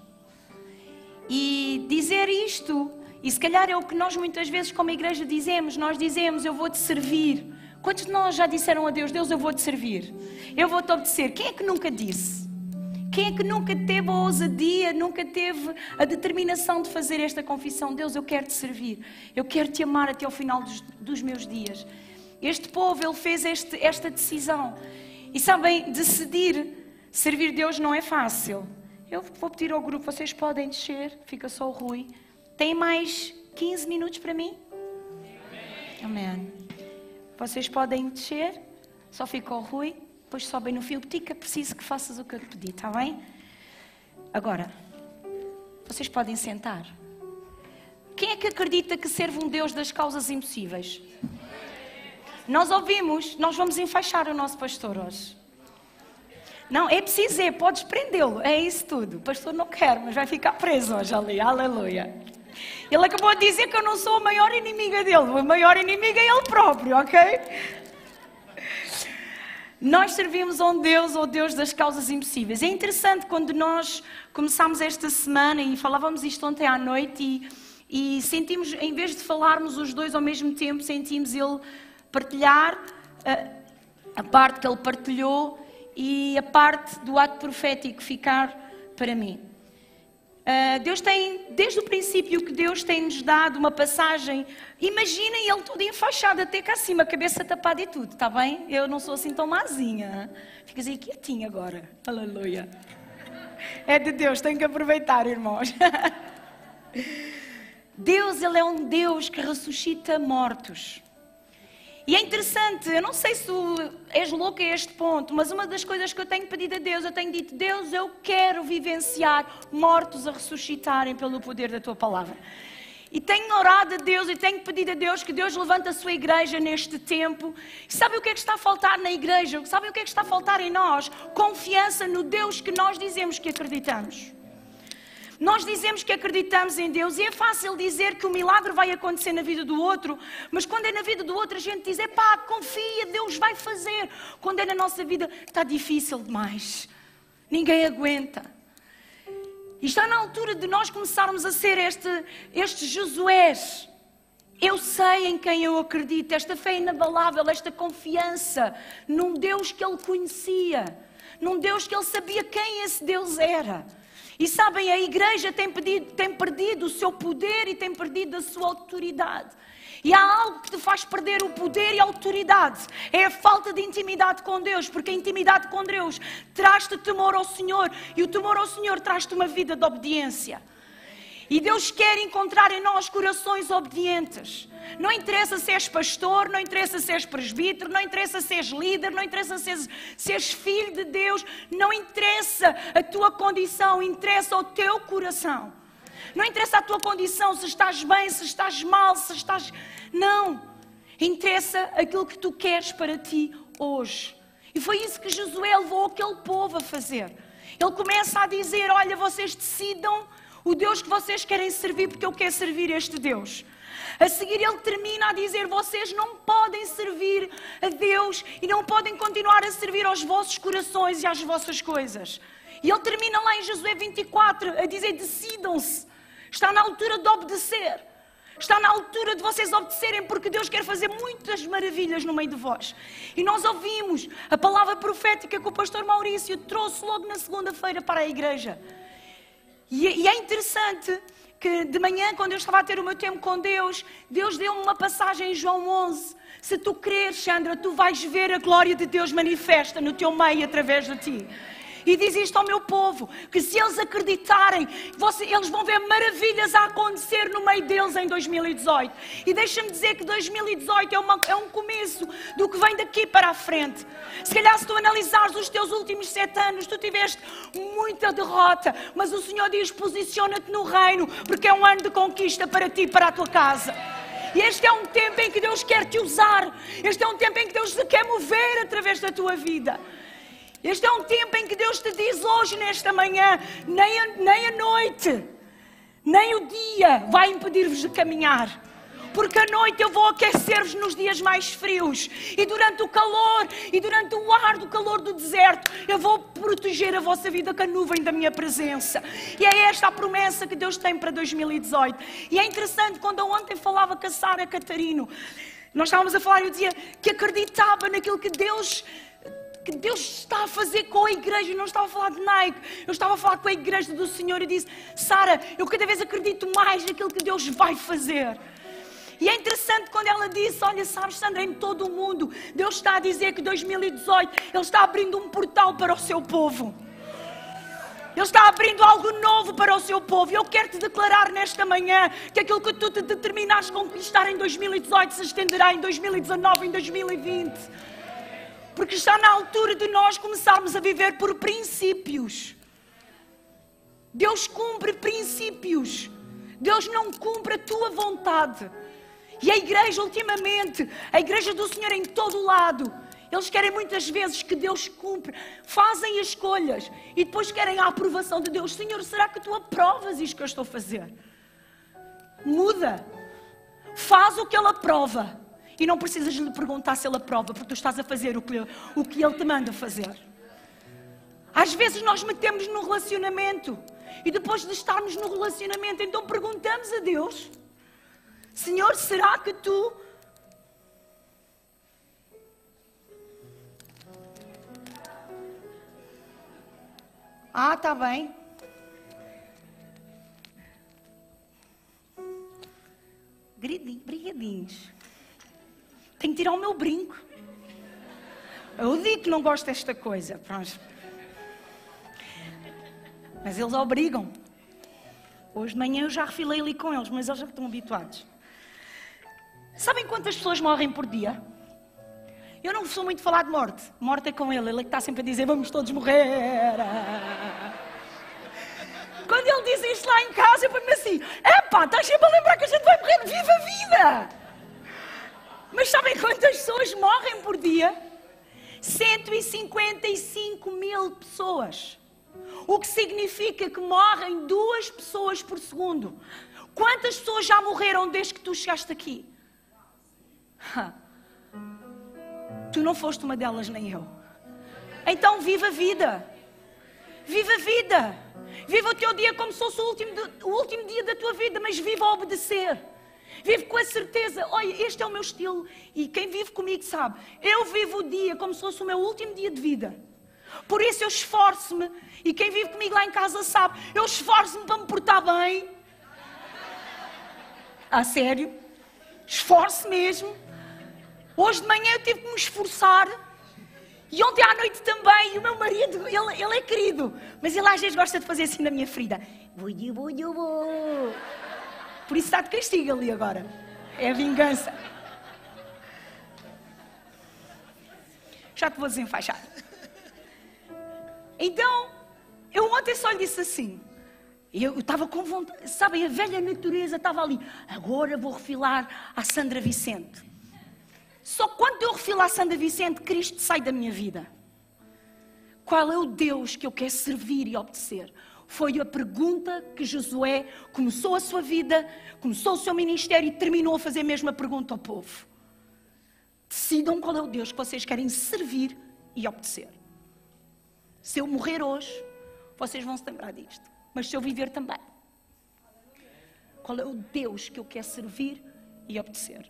Speaker 4: E dizer isto, e se calhar é o que nós muitas vezes como igreja dizemos, nós dizemos, eu vou-te servir. Quantos de nós já disseram a Deus, Deus, eu vou-te servir, eu vou-te obedecer? Quem é que nunca disse? Quem é que nunca teve a ousadia, nunca teve a determinação de fazer esta confissão? Deus, eu quero te servir, eu quero te amar até ao final dos, dos meus dias. Este povo, ele fez este, esta decisão. E sabem, decidir servir Deus não é fácil. Eu vou pedir ao grupo, vocês podem descer, fica só o Rui. Tem mais quinze minutos para mim? Amém. Amém. Vocês podem descer, só fica o Rui. Depois sobem no fio, Tica, preciso que faças o que eu te pedi, está bem? Agora, vocês podem sentar. Quem é que acredita que serve um Deus das causas impossíveis? Nós ouvimos, nós vamos enfaixar o nosso pastor hoje. Não, é preciso, é, podes prendê-lo, é isso tudo. O pastor não quer, mas vai ficar preso hoje ali, aleluia. Ele acabou de dizer que eu não sou a maior inimiga dele, a maior inimiga é ele próprio, ok? Nós servimos a um Deus, ao Deus das causas impossíveis. É interessante quando nós começámos esta semana e falávamos isto ontem à noite e, e sentimos, em vez de falarmos os dois ao mesmo tempo, sentimos ele partilhar a, a parte que ele partilhou e a parte do ato profético ficar para mim. Uh, Deus tem, desde o princípio que Deus tem-nos dado uma passagem, imaginem ele todo enfaixado até cá acima, cabeça tapada e tudo, está bem? Eu não sou assim tão mazinha, ficas aí quietinho agora, aleluia. É de Deus, tenho que aproveitar, irmãos. Deus, Ele é um Deus que ressuscita mortos. E é interessante, eu não sei se tu és louco a este ponto, mas uma das coisas que eu tenho pedido a Deus, eu tenho dito, Deus, eu quero vivenciar mortos a ressuscitarem pelo poder da Tua Palavra. E tenho orado a Deus e tenho pedido a Deus que Deus levante a sua igreja neste tempo. E sabe o que é que está a faltar na igreja? Sabe o que é que está a faltar em nós? Confiança no Deus que nós dizemos que acreditamos. Nós dizemos que acreditamos em Deus e é fácil dizer que o milagre vai acontecer na vida do outro, mas quando é na vida do outro a gente diz, epá, confia, Deus vai fazer. Quando é na nossa vida está difícil demais, ninguém aguenta. E está na altura de nós começarmos a ser este, estes Josués. Eu sei em quem eu acredito, esta fé inabalável, esta confiança num Deus que ele conhecia, num Deus que ele sabia quem esse Deus era. E sabem, a igreja tem, pedido, tem perdido o seu poder e tem perdido a sua autoridade. E há algo que te faz perder o poder e a autoridade. É a falta de intimidade com Deus, porque a intimidade com Deus traz-te temor ao Senhor. E o temor ao Senhor traz-te uma vida de obediência. E Deus quer encontrar em nós corações obedientes. Não interessa se és pastor, não interessa se és presbítero, não interessa se és líder, não interessa se és, se és filho de Deus, não interessa a tua condição, interessa o teu coração.
Speaker 5: Não interessa a tua condição, se estás bem, se estás mal, se estás... Não. Interessa aquilo que tu queres para ti hoje. E foi isso que Josué levou aquele povo a fazer. Ele começa a dizer, olha, vocês decidam o Deus que vocês querem servir, porque eu quero servir este Deus. A seguir ele termina a dizer, vocês não podem servir a Deus e não podem continuar a servir aos vossos corações e às vossas coisas. E ele termina lá em Josué vinte e quatro a dizer, decidam-se. Está na altura de obedecer. Está na altura de vocês obedecerem, porque Deus quer fazer muitas maravilhas no meio de vós. E nós ouvimos a palavra profética que o pastor Maurício trouxe logo na segunda-feira para a igreja. E é interessante que de manhã, quando eu estava a ter o meu tempo com Deus, Deus deu-me uma passagem em João onze. Se tu creres, Sandra, tu vais ver a glória de Deus manifesta no teu meio através de ti. E diz isto ao meu povo, que se eles acreditarem, você, eles vão ver maravilhas a acontecer no meio deles em dois mil e dezoito. E deixa-me dizer que dois mil e dezoito é, uma, é um começo do que vem daqui para a frente. Se calhar se tu analisares os teus últimos sete anos, tu tiveste muita derrota, mas o Senhor diz, posiciona-te no reino, porque é um ano de conquista para ti e para a tua casa. E este é um tempo em que Deus quer te usar. Este é um tempo em que Deus te quer mover através da tua vida. Este é um tempo em que Deus te diz hoje, nesta manhã, nem a, nem a noite, nem o dia vai impedir-vos de caminhar. Porque à noite eu vou aquecer-vos nos dias mais frios. E durante o calor, e durante o ar do calor do deserto, eu vou proteger a vossa vida com a nuvem da minha presença. E é esta a promessa que Deus tem para dois mil e dezoito. E é interessante, quando eu ontem falava com a Sara Catarino, nós estávamos a falar, eu dizia que acreditava naquilo que Deus... que Deus está a fazer com a igreja. Eu não estava a falar de Nike, eu estava a falar com a igreja do Senhor e disse, Sara, eu cada vez acredito mais naquilo que Deus vai fazer. E é interessante quando ela disse, olha, sabes, Sandra, em todo o mundo, Deus está a dizer que dois mil e dezoito, Ele está abrindo um portal para o seu povo. Ele está abrindo algo novo para o seu povo. E eu quero te declarar nesta manhã que aquilo que tu te determinaste conquistar em dois mil e dezoito se estenderá em dois mil e dezanove, em dois mil e vinte. Porque está na altura de nós começarmos a viver por princípios. Deus cumpre princípios. Deus não cumpre a tua vontade. E a igreja, ultimamente, a igreja do Senhor em todo o lado, eles querem muitas vezes que Deus cumpra. Fazem escolhas e depois querem a aprovação de Deus. Senhor, será que tu aprovas isto que eu estou a fazer? Muda. Faz o que Ele aprova. E não precisas lhe perguntar se Ele aprova, porque tu estás a fazer o que, o que Ele te manda fazer. Às vezes nós metemos no relacionamento e depois de estarmos no relacionamento, então perguntamos a Deus, Senhor, será que tu... Ah, está bem. Brigadinhos. Tenho que tirar o meu brinco. Eu digo que não gosto desta coisa. Pronto. Mas eles obrigam. Hoje de manhã eu já refilei ali com eles, mas eles já estão habituados. Sabem quantas pessoas morrem por dia? Eu não sou muito falar de morte. Morte é com ele. Ele é que está sempre a dizer, vamos todos morrer. Quando ele diz isto lá em casa, eu ponho-me assim, epá, estás sempre a lembrar que a gente vai morrer, viva a vida! Mas sabem quantas pessoas morrem por dia? cento e cinquenta e cinco mil pessoas. O que significa que morrem duas pessoas por segundo. Quantas pessoas já morreram desde que tu chegaste aqui? Tu não foste uma delas, nem eu. Então viva a vida. Viva a vida. Viva o teu dia como se fosse o último, o último dia da tua vida, mas viva a obedecer. Vive com a certeza, olha, este é o meu estilo. E quem vive comigo sabe, eu vivo o dia como se fosse o meu último dia de vida. Por isso eu esforço-me, e quem vive comigo lá em casa sabe, eu esforço-me para me portar bem. A sério, esforço mesmo. Hoje de manhã eu tive que me esforçar. E ontem à noite também, e o meu marido, ele, ele é querido, mas ele às vezes gosta de fazer assim na minha ferida. Por isso está de castigo ali agora. É a vingança. Já te vou desenfaixar. Então, eu ontem só lhe disse assim, Eu estava com vontade, sabem, a velha natureza estava ali. Agora vou refilar à Sandra Vicente. Só quando eu refilo à Sandra Vicente, Cristo sai da minha vida. Qual é o Deus que eu quero servir e obedecer? Foi a pergunta que Josué começou a sua vida, começou o seu ministério e terminou a fazer a mesma pergunta ao povo. Decidam qual é o Deus que vocês querem servir e obedecer. Se eu morrer hoje, vocês vão se lembrar disto. Mas se eu viver também. Qual é o Deus que eu quero servir e obedecer?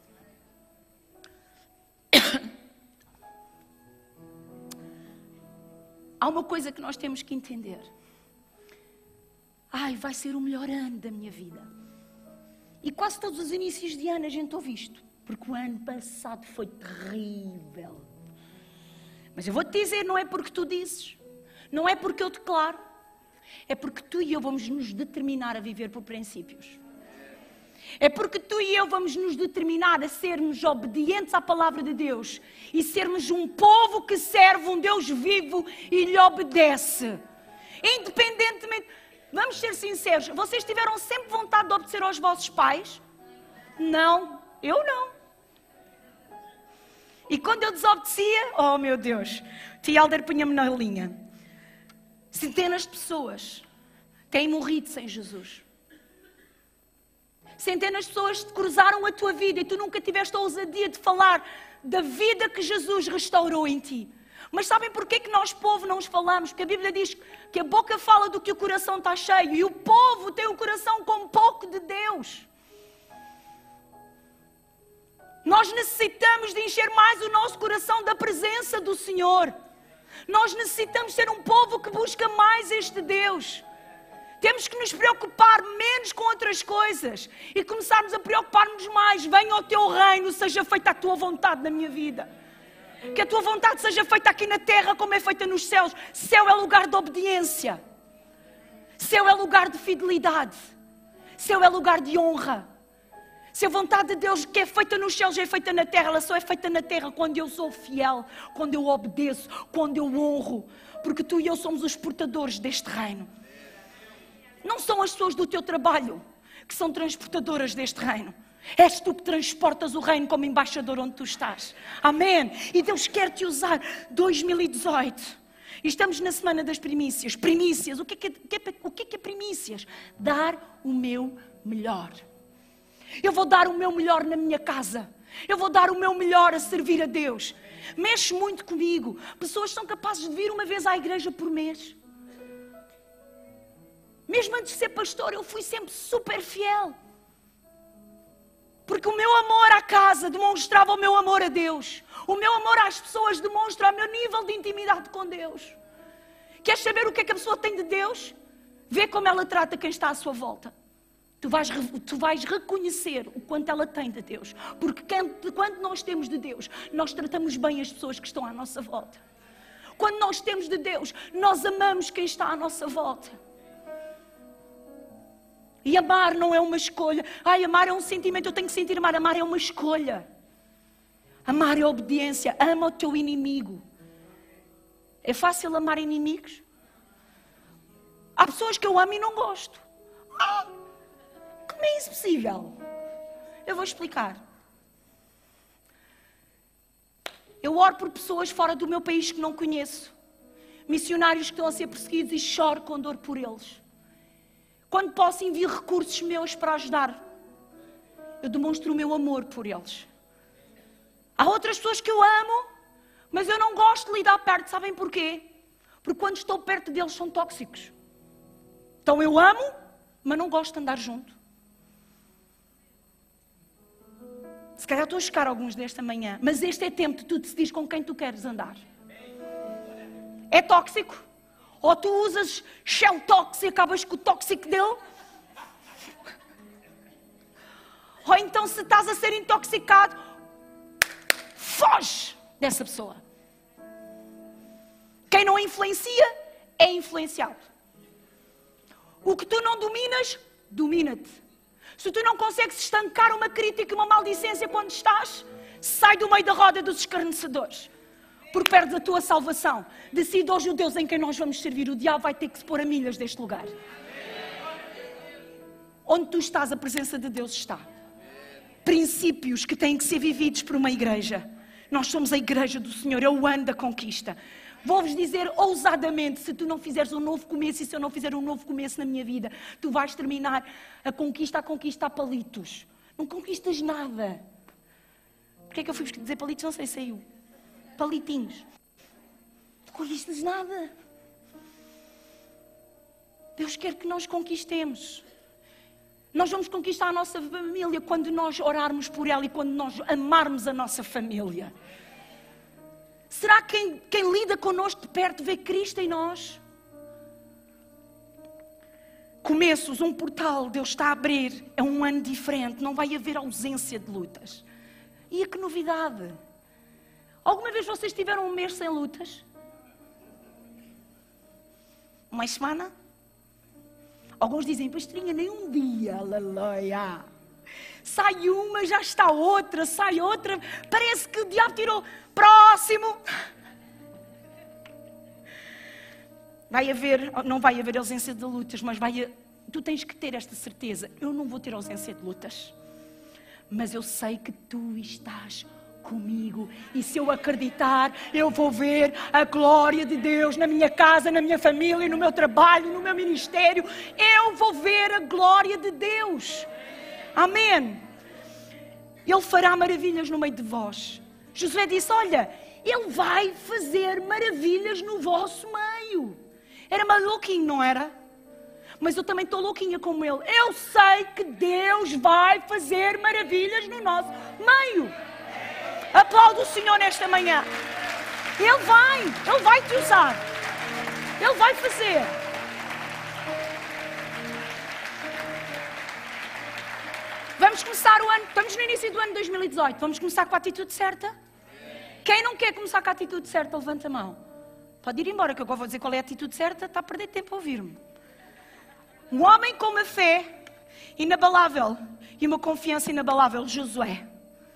Speaker 5: Há uma coisa que nós temos que entender. Ai, vai ser o melhor ano da minha vida. E quase todos os inícios de ano a gente ouve isto. Porque o ano passado foi terrível. Mas eu vou-te dizer, não é porque tu dizes. Não é porque eu declaro. É porque tu e eu vamos nos determinar a viver por princípios. É porque tu e eu vamos nos determinar a sermos obedientes à palavra de Deus e sermos um povo que serve um Deus vivo e lhe obedece. Independentemente, vamos ser sinceros, vocês tiveram sempre vontade de obedecer aos vossos pais? Não, eu não. E quando eu desobedecia, oh meu Deus, Tia Alder punha-me na linha. Centenas de pessoas têm morrido sem Jesus. Centenas de pessoas te cruzaram a tua vida e tu nunca tiveste a ousadia de falar da vida que Jesus restaurou em ti. Mas sabem porquê que nós, povo, não os falamos? Porque a Bíblia diz que a boca fala do que o coração está cheio. E o povo tem o coração com pouco de Deus. Nós necessitamos de encher mais o nosso coração da presença do Senhor. Nós necessitamos ser um povo que busca mais este Deus. Temos que nos preocupar menos com outras coisas e começarmos a preocupar-nos mais. Venha ao teu reino, seja feita a tua vontade na minha vida. Que a tua vontade seja feita aqui na terra como é feita nos céus. Céu é lugar de obediência. Céu é lugar de fidelidade. Céu é lugar de honra. Se a vontade de Deus que é feita nos céus é feita na terra, ela só é feita na terra quando eu sou fiel, quando eu obedeço, quando eu honro. Porque tu e eu somos os portadores deste reino. Não são as pessoas do teu trabalho que são transportadoras deste reino. És tu que transportas o reino como embaixador onde tu estás. Amém? E Deus quer te usar. dois mil e dezoito. E estamos na semana das primícias. Primícias. O que é que é, o que é, que é primícias? Dar o meu melhor. Eu vou dar o meu melhor na minha casa. Eu vou dar o meu melhor a servir a Deus. Mexe muito comigo. Pessoas são capazes de vir uma vez à igreja por mês. Mesmo antes de ser pastor, eu fui sempre super fiel. Porque o meu amor à casa demonstrava o meu amor a Deus. O meu amor às pessoas demonstra o meu nível de intimidade com Deus. Queres saber o que é que a pessoa tem de Deus? Vê como ela trata quem está à sua volta. Tu vais, tu vais reconhecer o quanto ela tem de Deus. Porque quando nós temos de Deus, nós tratamos bem as pessoas que estão à nossa volta. Quando nós temos de Deus, nós amamos quem está à nossa volta. E amar não é uma escolha. Ai, amar é um sentimento, eu tenho que sentir amar. Amar é uma escolha. Amar é obediência. Ama o teu inimigo. É fácil amar inimigos? Há pessoas que eu amo e não gosto. Ah, como é isso possível? Eu vou explicar. Eu oro por pessoas fora do meu país que não conheço. Missionários que estão a ser perseguidos e choro com dor por eles. Quando posso enviar recursos meus para ajudar, eu demonstro o meu amor por eles. Há outras pessoas que eu amo, mas eu não gosto de lidar perto. Sabem porquê? Porque quando estou perto deles são tóxicos. Então eu amo, mas não gosto de andar junto. Se calhar estou a chocar alguns desta manhã, mas este é tempo de tu decidir com quem tu queres andar. É tóxico? Ou tu usas Shell Tox e acabas com o tóxico dele? Ou então se estás a ser intoxicado, foge dessa pessoa. Quem não influencia, é influenciado. O que tu não dominas, domina-te. Se tu não consegues estancar uma crítica e uma maldicência quando estás, sai do meio da roda dos escarnecedores. Porque perdes a tua salvação. Decide hoje o Deus em quem nós vamos servir. O diabo vai ter que se pôr a milhas deste lugar. Onde tu estás, a presença de Deus está. Princípios que têm que ser vividos por uma igreja. Nós somos a igreja do Senhor, é o ano da conquista. Vou-vos dizer ousadamente, se tu não fizeres um novo começo e se eu não fizer um novo começo na minha vida, tu vais terminar a conquista a conquista a palitos. Não conquistas nada. Porquê é que eu fui dizer palitos? Não sei, saiu. Palitinhos. Não conquistas nada. Deus quer que nós conquistemos. Nós vamos conquistar a nossa família quando nós orarmos por ela e quando nós amarmos a nossa família. Será que quem, quem lida connosco de perto vê Cristo em nós? Começos, um portal, Deus está a abrir. É um ano diferente, não vai haver ausência de lutas. E que novidade! Alguma vez vocês tiveram um mês sem lutas? Uma semana? Alguns dizem, pastorinha, nem um dia, aleluia. Sai uma, já está outra, sai outra. Parece que o diabo tirou. Próximo. Vai haver, não vai haver ausência de lutas, mas vai, tu tens que ter esta certeza. Eu não vou ter ausência de lutas. Mas eu sei que tu estás comigo. E se eu acreditar, eu vou ver a glória de Deus na minha casa, na minha família, no meu trabalho, no meu ministério. Eu vou ver a glória de Deus. Amém. Ele fará maravilhas no meio de vós. Josué disse, olha, Ele vai fazer maravilhas no vosso meio. Era maluquinho, não era? Mas eu também estou louquinha como ele. Eu sei que Deus vai fazer maravilhas no nosso meio. Aplaudo o Senhor nesta manhã. Ele vai, Ele vai te usar. Ele vai fazer. Vamos começar o ano, estamos no início do ano de dois mil e dezoito. Vamos começar com a atitude certa? Quem não quer começar com a atitude certa, levanta a mão. Pode ir embora, que eu agora vou dizer qual é a atitude certa, está a perder tempo a ouvir-me. Um homem com uma fé inabalável e uma confiança inabalável, Josué.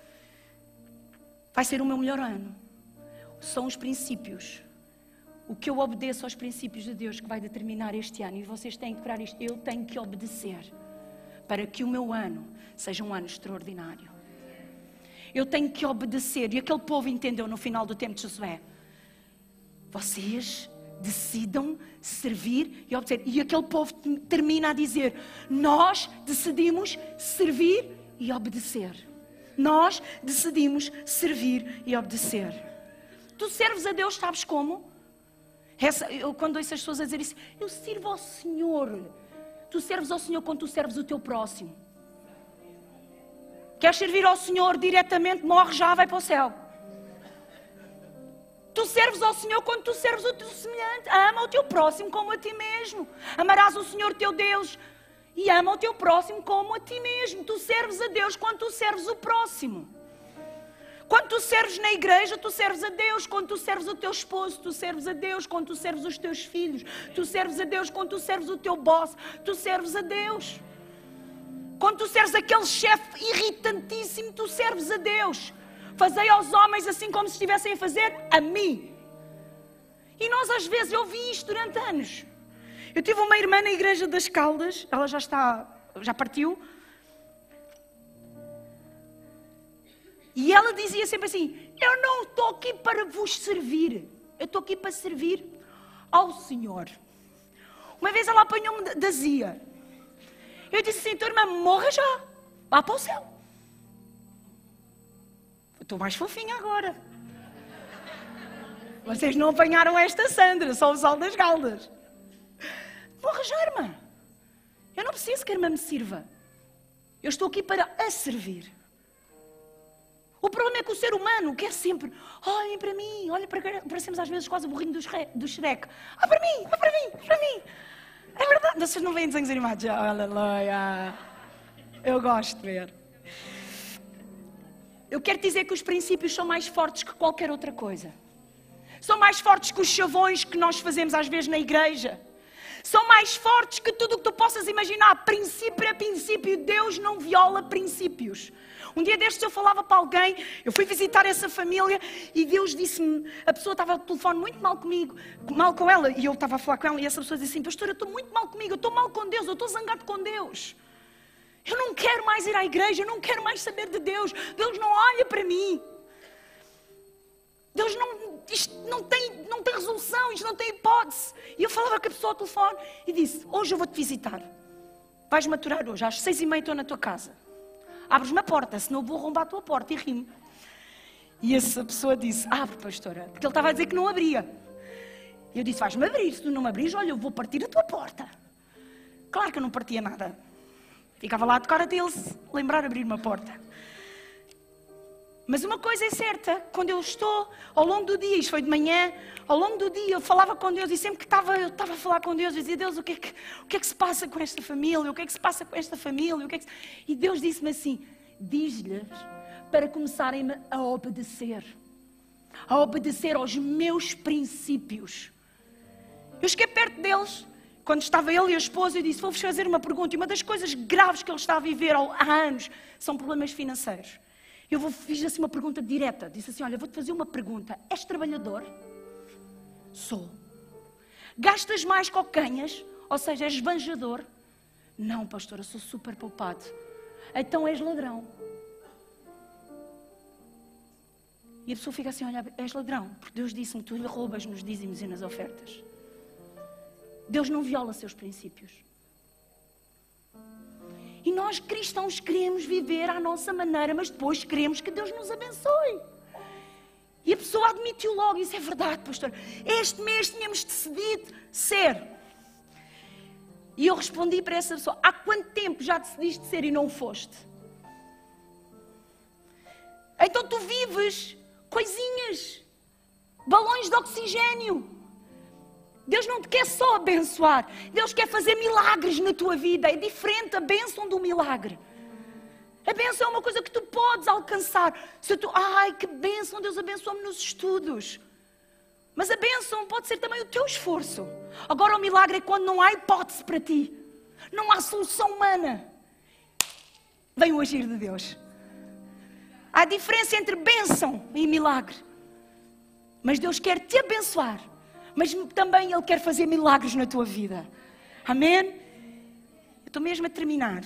Speaker 5: Vai ser o meu melhor ano. São os princípios. O que eu obedeço aos princípios de Deus que vai determinar este ano. E vocês têm que curar isto. Eu tenho que obedecer para que o meu ano seja um ano extraordinário. Eu tenho que obedecer. E aquele povo entendeu no final do tempo de Josué. Vocês decidam servir e obedecer. E aquele povo termina a dizer, nós decidimos servir e obedecer. Nós decidimos servir e obedecer. Tu serves a Deus, sabes como? Essa, eu, quando ouço as pessoas a dizer isso, eu sirvo ao Senhor. Tu serves ao Senhor quando tu serves o teu próximo. Queres servir ao Senhor diretamente, morre já, vai para o céu. Tu serves ao Senhor quando tu serves o teu semelhante. Ama o teu próximo como a ti mesmo. Amarás o Senhor teu Deus e ama o teu próximo como a ti mesmo. Tu serves a Deus quando tu serves o próximo. Quando tu serves na igreja, tu serves a Deus. Quando tu serves o teu esposo, tu serves a Deus. Quando tu serves os teus filhos, tu serves a Deus. Quando tu serves o teu boss, tu serves a Deus. Quando tu serves aquele chefe irritantíssimo, tu serves a Deus. Fazei aos homens assim como se estivessem a fazer a mim. E nós às vezes, eu vi isto durante anos. Eu tive uma irmã na igreja das Caldas, ela já está, já partiu. E ela dizia sempre assim, eu não estou aqui para vos servir, eu estou aqui para servir ao Senhor. Uma vez ela apanhou-me de azia. Eu disse assim, tua irmã, morra já, vá para o céu. Estou mais fofinha agora. Vocês não apanharam esta Sandra, só o sol das Caldas. Morra já, irmã. Eu não preciso que a irmã me sirva. Eu estou aqui para a servir. O problema é que o ser humano quer sempre, olhem para mim, olhem para parecemos às vezes quase o burrinho do Shrek. Ah, para mim, ah, para mim, para mim. É verdade, vocês não veem desenhos animados? Aleluia. Eu gosto de ver. Eu quero dizer que os princípios são mais fortes que qualquer outra coisa. São mais fortes que os chavões que nós fazemos às vezes na igreja. São mais fortes que tudo o que tu possas imaginar. Princípio é princípio. Deus não viola princípios. Um dia destes eu falava para alguém, eu fui visitar essa família e Deus disse-me, a pessoa estava ao telefone muito mal comigo, mal com ela, e eu estava a falar com ela e essa pessoa disse assim, pastor, eu estou muito mal comigo, eu estou mal com Deus, eu estou zangado com Deus. Eu não quero mais ir à igreja, eu não quero mais saber de Deus. Deus não olha para mim. Deus não, isto não tem, não tem resolução, isto não tem hipótese. E eu falava com a pessoa ao telefone e disse, hoje eu vou-te visitar. Vais-me aturar hoje, às seis e meia estou na tua casa. Abres-me a porta, senão eu vou arrombar a tua porta e ri-me. E essa pessoa disse, abre, pastora, porque ele estava a dizer que não abria. E eu disse, vais-me abrir, se tu não me abris, olha, eu vou partir a tua porta. Claro que eu não partia nada. Ficava lá a tocar até ele se lembrar de abrir uma porta. Mas uma coisa é certa, quando eu estou ao longo do dia, isto foi de manhã, ao longo do dia eu falava com Deus e sempre que estava, eu estava a falar com Deus, eu dizia, Deus, o que, é que, o que é que se passa com esta família? O que é que se passa com esta família? O que é que se... E Deus disse-me assim, diz-lhes para começarem a obedecer, a obedecer aos meus princípios. Eu cheguei perto deles, quando estava ele e a esposa, eu disse, vou-vos fazer uma pergunta, e uma das coisas graves que ele está a viver há anos são problemas financeiros. Eu vou, fiz assim uma pergunta direta. Disse assim, olha, vou-te fazer uma pergunta. És trabalhador? Sou. Gastas mais que o que ganhas? Ou seja, és esbanjador? Não, pastora, sou super poupado. Então és ladrão. E a pessoa fica assim, olha, és ladrão. Porque Deus disse-me, tu lhe roubas nos dízimos e nas ofertas. Deus não viola seus princípios. E nós cristãos queremos viver à nossa maneira, mas depois queremos que Deus nos abençoe. E a pessoa admitiu logo, isso é verdade, pastor. Este mês tínhamos decidido ser. E eu respondi para essa pessoa, há quanto tempo já decidiste ser e não foste? Então tu vives coisinhas, balões de oxigênio. Deus não te quer só abençoar, Deus quer fazer milagres na tua vida. É diferente a bênção do milagre. A bênção é uma coisa que tu podes alcançar. Se tu, ai, que bênção, Deus abençoou-me nos estudos. Mas a bênção pode ser também o teu esforço. Agora o milagre é quando não há hipótese para ti. Não há solução humana. Vem o agir de Deus. Há diferença entre bênção e milagre. Mas Deus quer te abençoar. Mas também Ele quer fazer milagres na tua vida. Amém? Eu estou mesmo a terminar.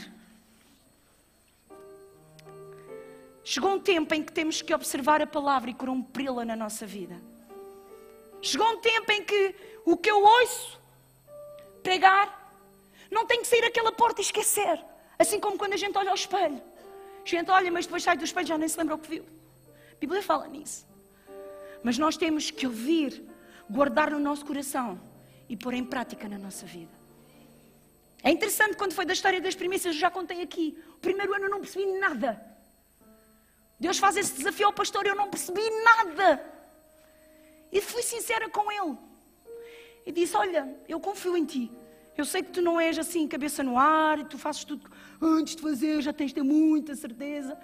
Speaker 5: Chegou um tempo em que temos que observar a palavra e cumpri-la na nossa vida. Chegou um tempo em que o que eu ouço pregar não tem que sair daquela porta e esquecer. Assim como quando a gente olha ao espelho. A gente olha, mas depois sai do espelho e já nem se lembra o que viu. A Bíblia fala nisso. Mas nós temos que ouvir, guardar no nosso coração e pôr em prática na nossa vida. É interessante, quando foi da história das primícias, eu já contei aqui. O primeiro ano eu não percebi nada. Deus faz esse desafio ao pastor, eu não percebi nada. E fui sincera com ele. E disse, olha, eu confio em ti. Eu sei que tu não és assim, cabeça no ar, e tu fazes tudo antes de fazer, já tens de ter muita certeza.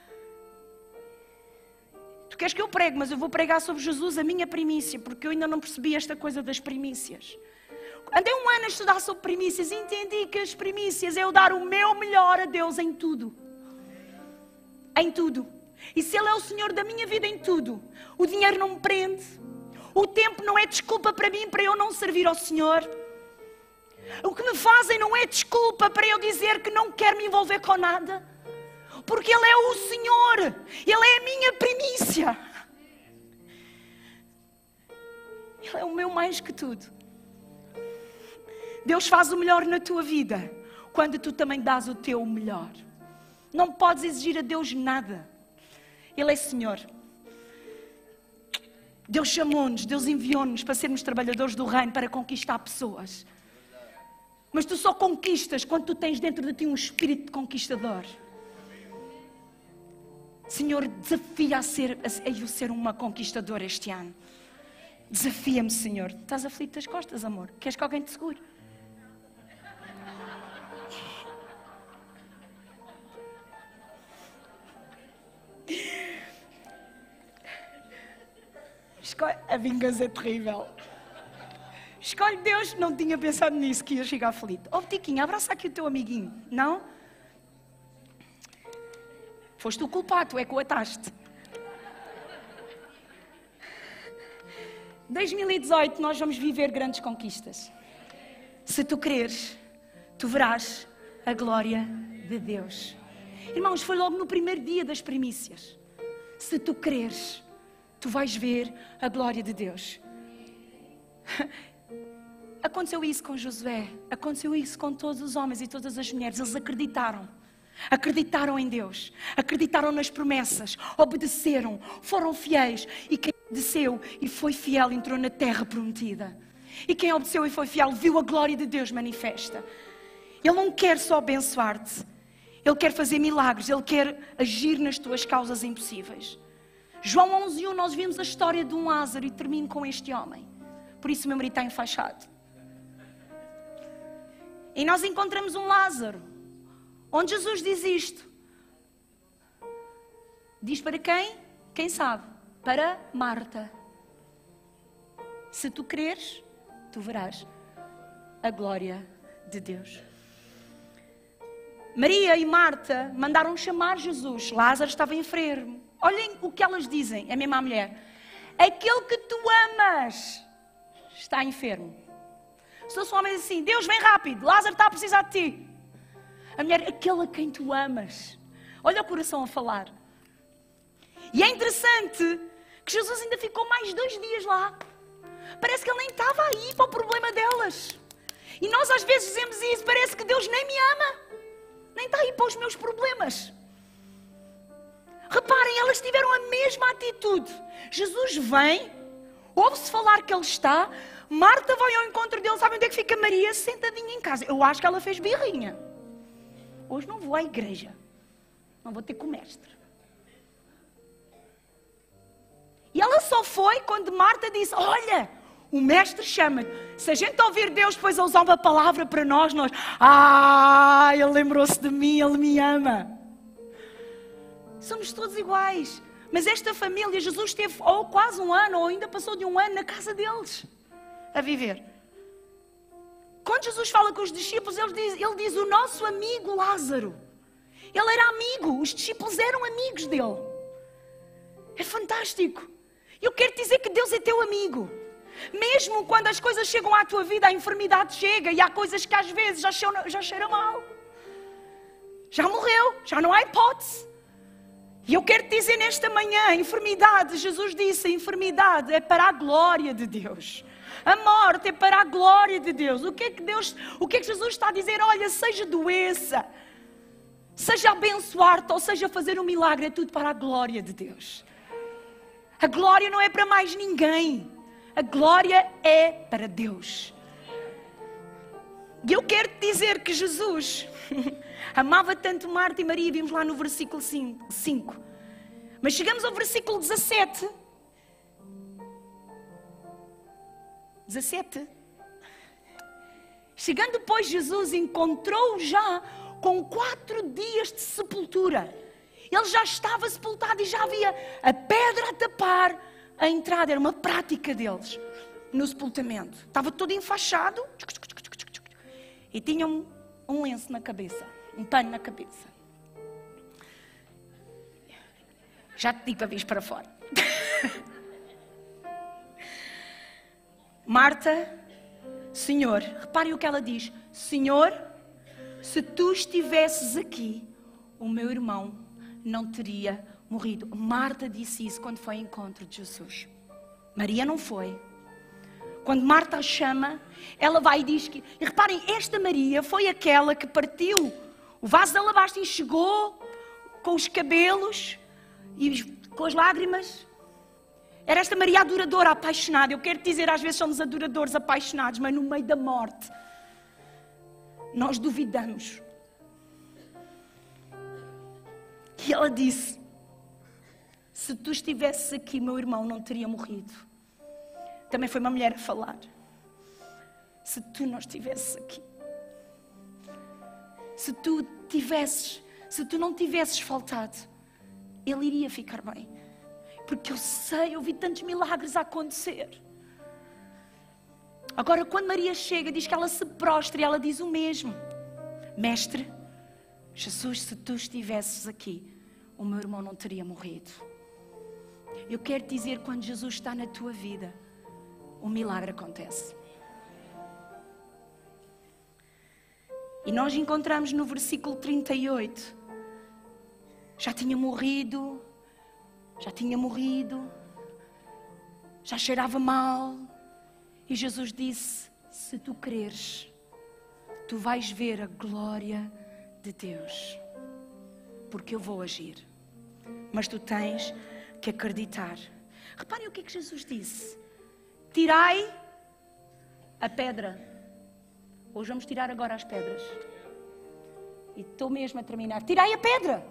Speaker 5: Tu queres que eu pregue, mas eu vou pregar sobre Jesus, a minha primícia, porque eu ainda não percebi esta coisa das primícias. Andei um ano a estudar sobre primícias e entendi que as primícias é eu dar o meu melhor a Deus em tudo. Em tudo. E se Ele é o Senhor da minha vida em tudo, o dinheiro não me prende, o tempo não é desculpa para mim, para eu não servir ao Senhor. O que me fazem não é desculpa para eu dizer que não quero me envolver com nada. Porque Ele é o Senhor, Ele é a minha primícia. Ele é o meu mais que tudo. Deus faz o melhor na tua vida quando tu também dás o teu melhor. Não podes exigir a Deus nada. Ele é Senhor. Deus chamou-nos, Deus enviou-nos para sermos trabalhadores do reino, para conquistar pessoas. Mas tu só conquistas quando tu tens dentro de ti um espírito de conquistador. Senhor, desafia a ser, a eu ser uma conquistadora este ano. Desafia-me, Senhor. Estás aflito das costas, amor? Queres que alguém te segure? Escolhe... A vingança é terrível. Escolhe Deus. Não tinha pensado nisso, que ia chegar aflito. Ó, oh, Tiquinho, abraça aqui o teu amiguinho. Não? Foste o culpado, tu é que o ataste. dois mil e dezoito nós vamos viver grandes conquistas. Se tu creres, tu verás a glória de Deus. Irmãos, foi logo no primeiro dia das primícias. Se tu creres, tu vais ver a glória de Deus. Aconteceu isso com Josué, aconteceu isso com todos os homens e todas as mulheres. Eles acreditaram, acreditaram em Deus, acreditaram nas promessas, obedeceram, foram fiéis. E quem obedeceu e foi fiel entrou na terra prometida. E quem obedeceu e foi fiel viu a glória de Deus manifesta. Ele não quer só abençoar-te, Ele quer fazer milagres, Ele quer agir nas tuas causas impossíveis. João onze, um, nós vimos a história de um Lázaro e termino com este homem. Por isso o meu marido está enfaixado. E nós encontramos um Lázaro, onde Jesus diz isto. Diz para quem? Quem sabe? Para Marta. Se tu creres, tu verás a glória de Deus. Maria e Marta mandaram chamar Jesus. Lázaro estava enfermo. Olhem o que elas dizem, a mesma mulher. Aquele que tu amas está enfermo. Se fosse um homem assim, Deus vem rápido, Lázaro está a precisar de ti. A mulher, aquele a quem tu amas. Olha o coração a falar. E é interessante que Jesus ainda ficou mais dois dias lá. Parece que ele nem estava aí para o problema delas. E nós às vezes dizemos isso, parece que Deus nem me ama. Nem está aí para os meus problemas. Reparem, elas tiveram a mesma atitude. Jesus vem, ouve-se falar que ele está, Marta vai ao encontro dele, sabe onde é que fica Maria? Sentadinha em casa. Eu acho que ela fez birrinha. Hoje não vou à igreja. Não vou ter com o mestre. E ela só foi quando Marta disse, olha, o mestre chama-te. Se a gente ouvir Deus depois a usar uma palavra para nós, nós, ah, ele lembrou-se de mim, ele me ama. Somos todos iguais. Mas esta família, Jesus esteve ou quase um ano, ou ainda passou de um ano na casa deles, a viver. Quando Jesus fala com os discípulos, ele diz, ele diz o nosso amigo Lázaro. Ele era amigo, os discípulos eram amigos dele. É fantástico. Eu quero dizer que Deus é teu amigo. Mesmo quando as coisas chegam à tua vida, a enfermidade chega e há coisas que às vezes já cheiram, já cheiram mal. Já morreu, já não há hipótese. E eu quero dizer nesta manhã, a enfermidade, Jesus disse, a enfermidade é para a glória de Deus. A morte é para a glória de Deus. O que é que Deus, o que é que Jesus está a dizer? Olha, seja doença, seja abençoar-te ou seja fazer um milagre, é tudo para a glória de Deus. A glória não é para mais ninguém. A glória é para Deus. E eu quero te dizer que Jesus amava tanto Marta e Maria, vimos lá no versículo cinco. Mas chegamos ao versículo dezassete. dezassete. Chegando depois, Jesus encontrou-o já com quatro dias de sepultura. Ele já estava sepultado e já havia a pedra a tapar a entrada. Era uma prática deles no sepultamento. Estava todo enfaixado e tinha um, um lenço na cabeça, um pano na cabeça. Já te digo para vir para fora. Marta, Senhor, reparem o que ela diz. Senhor, se tu estivesses aqui, o meu irmão não teria morrido. Marta disse isso quando foi ao encontro de Jesus. Maria não foi. Quando Marta a chama, ela vai e diz que... E reparem, esta Maria foi aquela que partiu o vaso de alabastro e chegou com os cabelos e com as lágrimas. Era esta Maria adoradora, apaixonada. Eu quero te dizer, às vezes somos adoradores, apaixonados, mas no meio da morte, nós duvidamos. E ela disse, se tu estivesses aqui, meu irmão não teria morrido. Também foi uma mulher a falar. Se tu não estivesses aqui, se tu tivesses, se tu não tivesses faltado, ele iria ficar bem. Porque eu sei, eu vi tantos milagres a acontecer. Agora, quando Maria chega, diz que ela se prostra e ela diz o mesmo. Mestre, Jesus, se tu estivesses aqui, o meu irmão não teria morrido. Eu quero te dizer, quando Jesus está na tua vida, o milagre acontece. E nós encontramos no versículo trinta e oito. Já tinha morrido, já tinha morrido, já cheirava mal. E Jesus disse, se tu creres, tu vais ver a glória de Deus. Porque eu vou agir. Mas tu tens que acreditar. Reparem o que é que Jesus disse. Tirai a pedra. Hoje vamos tirar agora as pedras. E estou mesmo a terminar. Tirai a pedra.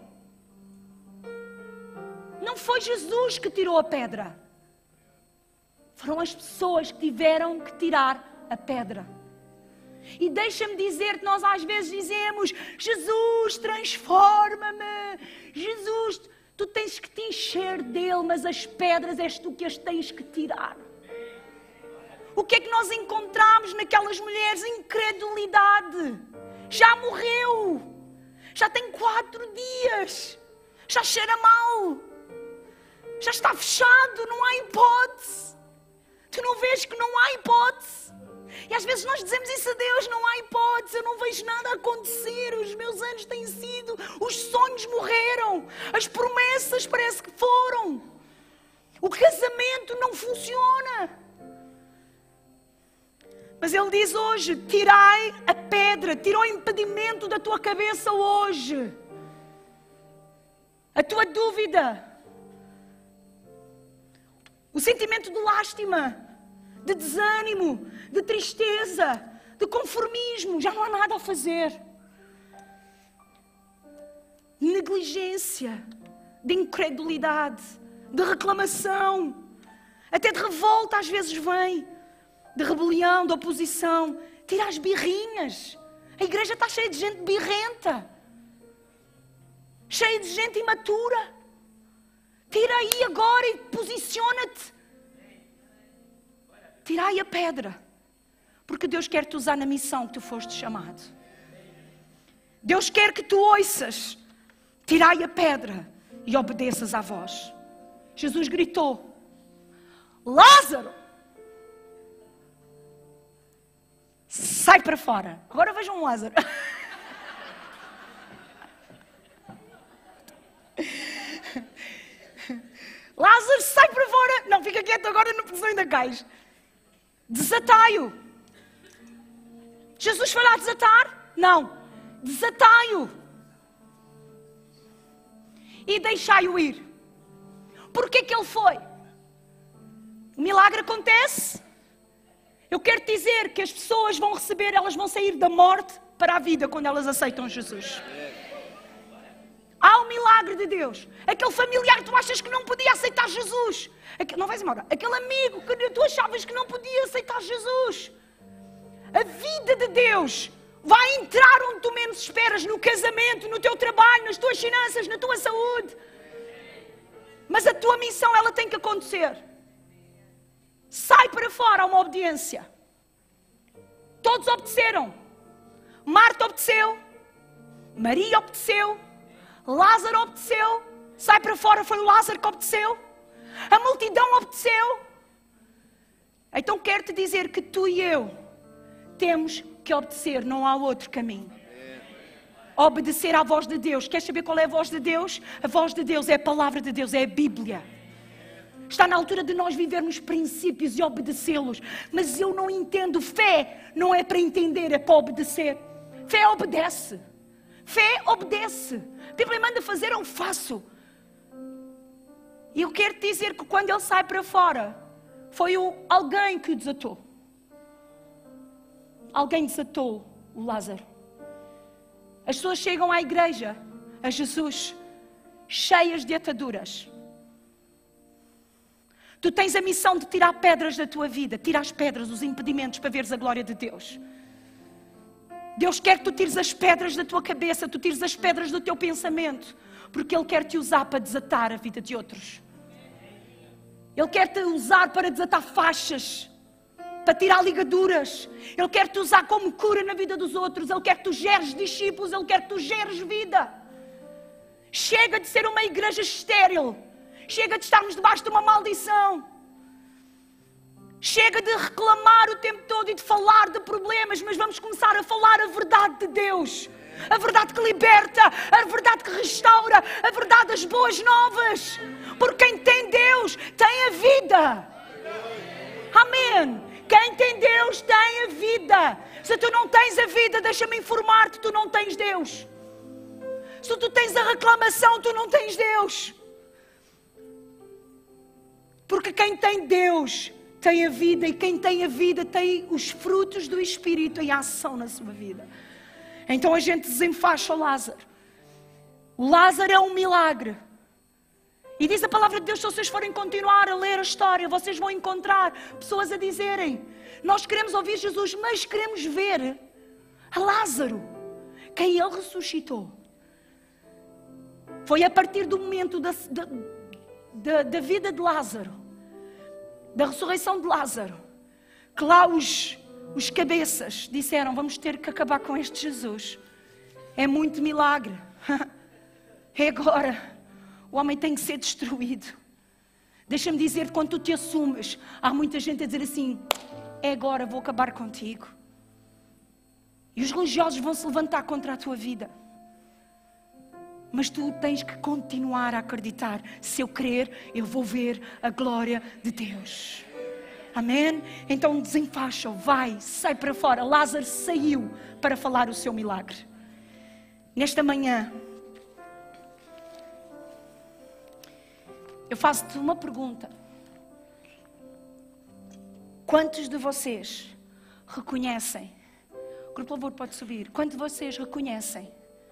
Speaker 5: Não foi Jesus que tirou a pedra. Foram as pessoas que tiveram que tirar a pedra. E deixa-me dizer que nós às vezes dizemos, Jesus, transforma-me. Jesus, tu tens que te encher dele, mas as pedras és tu que as tens que tirar. O que é que nós encontramos naquelas mulheres? Incredulidade. Já morreu. Já tem quatro dias. Já cheira mal. Já está fechado, não há hipótese. Tu não vês que não há hipótese? E às vezes nós dizemos isso a Deus, não há hipótese, eu não vejo nada acontecer, os meus anos têm sido, os sonhos morreram, as promessas parece que foram, o casamento não funciona. Mas Ele diz hoje, tirai a pedra, tira o impedimento da tua cabeça hoje, a tua dúvida, o sentimento de lástima, de desânimo, de tristeza, de conformismo, já não há nada a fazer. Negligência, de incredulidade, de reclamação, até de revolta às vezes vem, de rebelião, de oposição. Tira as birrinhas. A igreja está cheia de gente birrenta, cheia de gente imatura. Tira aí agora e posiciona-te. Tirai a pedra, porque Deus quer te usar na missão que tu foste chamado. Deus quer que tu ouças, tirai a pedra e obedeças à voz. Jesus gritou, Lázaro, sai para fora. Agora vejam um Lázaro. Lázaro, sai para fora. Não, fica quieto agora, não posição ainda cais. Desatai-o. Jesus foi lá desatar? Não. Desatai-o. E deixai-o ir. Porquê que ele foi? O milagre acontece. Eu quero te dizer que as pessoas vão receber, elas vão sair da morte para a vida quando elas aceitam Jesus. Há um milagre de Deus. Aquele familiar que tu achas que não podia aceitar Jesus. Não vais embora. Aquele amigo que tu achavas que não podia aceitar Jesus. A vida de Deus vai entrar onde tu menos esperas. No casamento, no teu trabalho, nas tuas finanças, na tua saúde. Mas a tua missão, ela tem que acontecer. Sai para fora, há uma obediência. Todos obedeceram. Marta obedeceu. Maria obedeceu. Lázaro obedeceu. Sai para fora, foi o Lázaro que obedeceu. A multidão obedeceu. Então quero te dizer que tu e eu temos que obedecer, não há outro caminho. Obedecer à voz de Deus. Queres saber qual é a voz de Deus? A voz de Deus é a palavra de Deus, é a Bíblia. Está na altura de nós vivermos princípios e obedecê-los. Mas eu não entendo. Fé não é para entender, é para obedecer. Fé obedece. Fé obedece. A Bíblia manda fazer, eu faço. E eu quero te dizer que quando ele sai para fora, foi o, alguém que o desatou. Alguém desatou o Lázaro. As pessoas chegam à igreja, a Jesus, cheias de ataduras. Tu tens a missão de tirar pedras da tua vida. Tira as pedras, os impedimentos para veres a glória de Deus. Deus quer que tu tires as pedras da tua cabeça, tu tires as pedras do teu pensamento, porque Ele quer te usar para desatar a vida de outros. Ele quer te usar para desatar faixas, para tirar ligaduras. Ele quer te usar como cura na vida dos outros. Ele quer que tu geres discípulos, Ele quer que tu geres vida. Chega de ser uma igreja estéril. Chega de estarmos debaixo de uma maldição. Chega de reclamar o tempo todo e de falar de problemas, mas vamos começar a falar a verdade de Deus. A verdade que liberta, a verdade que restaura, a verdade das boas novas. Porque quem tem Deus tem a vida. Amém. Quem tem Deus tem a vida. Se tu não tens a vida, deixa-me informar-te, tu não tens Deus. Se tu tens a reclamação, tu não tens Deus. Porque quem tem Deus tem a vida, e quem tem a vida tem os frutos do Espírito em ação na sua vida. Então a gente desenfaixa o Lázaro. O Lázaro é um milagre. E diz a palavra de Deus, se vocês forem continuar a ler a história, vocês vão encontrar pessoas a dizerem: nós queremos ouvir Jesus, mas queremos ver a Lázaro, quem ele ressuscitou. Foi a partir do momento da, da, da, da vida de Lázaro, da ressurreição de Lázaro, que lá os, os cabeças disseram: vamos ter que acabar com este Jesus. É muito milagre. É agora. O homem tem que ser destruído. Deixa-me dizer, quando tu te assumes, há muita gente a dizer assim: é agora, vou acabar contigo. E os religiosos vão se levantar contra a tua vida. Mas tu tens que continuar a acreditar. Se eu crer, eu vou ver a glória de Deus. Amém? Então desenfaixa, vai, sai para fora. Lázaro saiu para falar o seu milagre. Nesta manhã, eu faço-te uma pergunta. Quantos de vocês reconhecem? O grupo de louvor pode subir. Quantos de vocês reconhecem?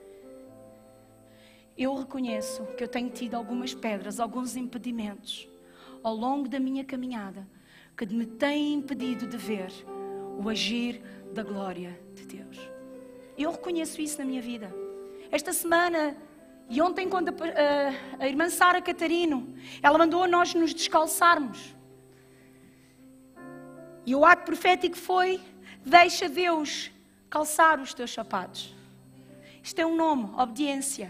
Speaker 5: Eu reconheço que eu tenho tido algumas pedras, alguns impedimentos ao longo da minha caminhada que me têm impedido de ver o agir da glória de Deus. Eu reconheço isso na minha vida. Esta semana e ontem, quando a, a, a irmã Sara Catarino, ela mandou a nós nos descalçarmos. E o ato profético foi: deixa Deus calçar os teus sapatos. Isto é um nome, obediência.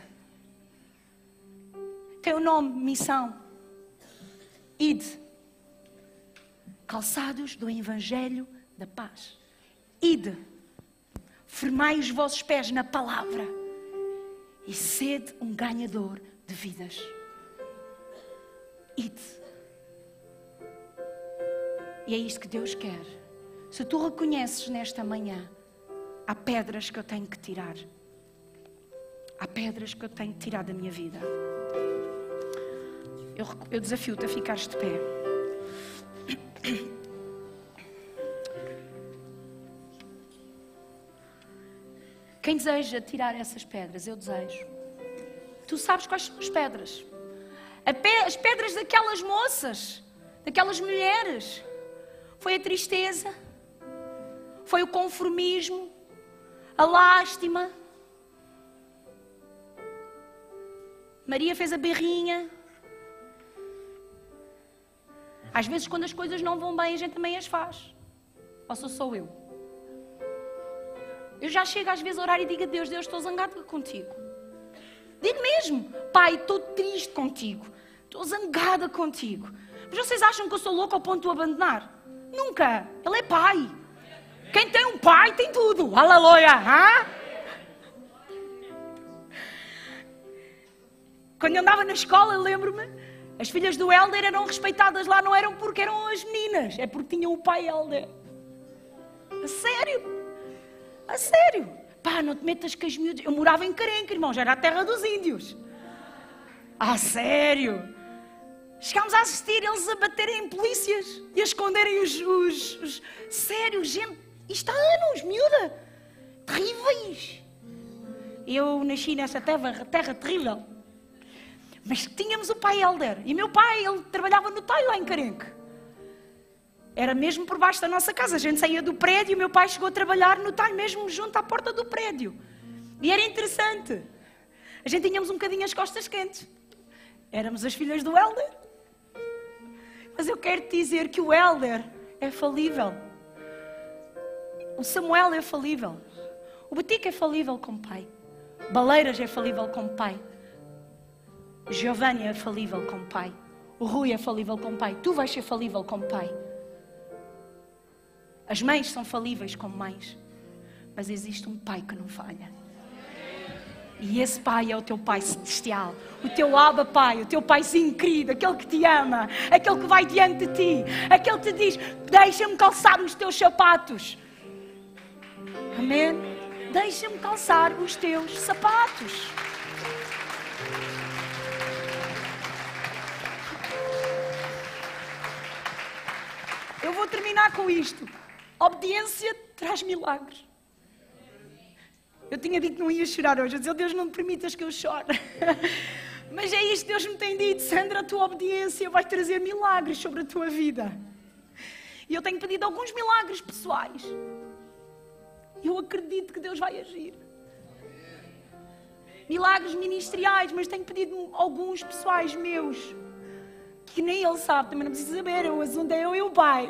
Speaker 5: Tem o nome, missão. Ide. Calçados do Evangelho da paz. Ide. Firmai os vossos pés na palavra. E sede um ganhador de vidas. Ide. E é isto que Deus quer. Se tu reconheces nesta manhã, há pedras que eu tenho que tirar. Há pedras que eu tenho que tirar da minha vida. Eu, eu desafio-te a ficares de pé. Quem deseja tirar essas pedras? Eu desejo. Tu sabes quais são as pedras. As pedras daquelas moças, daquelas mulheres. Foi a tristeza, foi o conformismo, a lástima. Maria fez a berrinha. Às vezes, quando as coisas não vão bem, a gente também as faz. Ou sou só eu? Eu já chego às vezes a orar e digo a Deus: Deus, estou zangado contigo. Digo mesmo: Pai, estou triste contigo. Estou zangada contigo. Mas vocês acham que eu sou louca ao ponto de o abandonar? Nunca. Ele é pai. Quem tem um pai tem tudo. Aleluia. Hã? Quando eu andava na escola, eu lembro-me, as filhas do Helder eram respeitadas lá, não eram porque eram as meninas, é porque tinham o pai Helder. A sério. A sério. Pá, não te metas com as miúdas. Eu morava em Carenca, irmão, já era a terra dos índios. A sério. Chegámos a assistir eles a baterem em polícias e a esconderem os... os, os... Sério, gente, isto há anos, miúda. Terríveis. Eu nasci nessa terra, terra terrível. Mas tínhamos o pai Helder. E meu pai, ele trabalhava no talho lá em Carenca. Era mesmo por baixo da nossa casa. A gente saía do prédio e o meu pai chegou a trabalhar no talho mesmo junto à porta do prédio. E era interessante. A gente tínhamos um bocadinho as costas quentes. Éramos as filhas do Helder. Mas eu quero te dizer que o Helder é falível. O Samuel é falível. O Batica é falível como pai. Baleiras é falível como pai. O Giovanni é falível como pai. O Rui é falível como pai. Tu vais ser falível como pai. As mães são falíveis como mães. Mas existe um Pai que não falha. E esse Pai é o teu Pai celestial, o teu Abba Pai, o teu Paizinho querido, aquele que te ama, aquele que vai diante de ti, aquele que te diz, deixa-me calçar os teus sapatos. Amém? Deixa-me calçar os teus sapatos. Eu vou terminar com isto. Obediência traz milagres. Eu tinha dito que não ia chorar hoje. Eu disse, oh, Deus, não me permitas que eu chore. Mas é isto que Deus me tem dito. Sandra, a tua obediência vai trazer milagres sobre a tua vida. E eu tenho pedido alguns milagres pessoais. Eu acredito que Deus vai agir. Milagres ministeriais, mas tenho pedido alguns pessoais meus. Que nem Ele sabe, também não precisa saber. O assunto é eu e o Pai.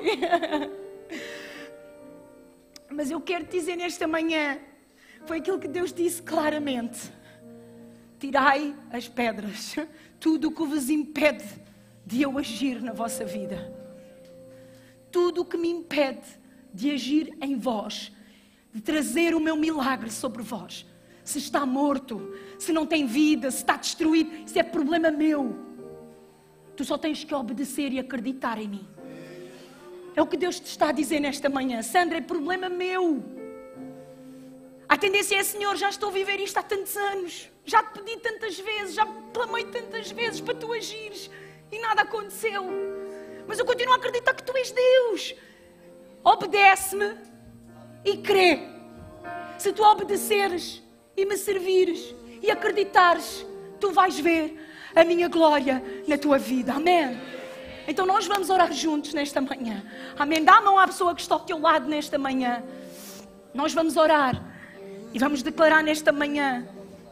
Speaker 5: Mas eu quero te dizer nesta manhã, foi aquilo que Deus disse claramente. Tirai as pedras, tudo o que vos impede de eu agir na vossa vida. Tudo o que me impede de agir em vós, de trazer o meu milagre sobre vós. Se está morto, se não tem vida, se está destruído, isso é problema meu. Tu só tens que obedecer e acreditar em mim. É o que Deus te está a dizer nesta manhã. Sandra, é problema meu. A tendência é, Senhor, já estou a viver isto há tantos anos. Já te pedi tantas vezes, já clamei tantas vezes para tu agires. E nada aconteceu. Mas eu continuo a acreditar que tu és Deus. Obedece-me e crê. Se tu obedeceres e me servires e acreditares, tu vais ver a minha glória na tua vida. Amém? Então nós vamos orar juntos nesta manhã. Amém? Dá a mão à pessoa que está ao teu lado nesta manhã. Nós vamos orar e vamos declarar nesta manhã.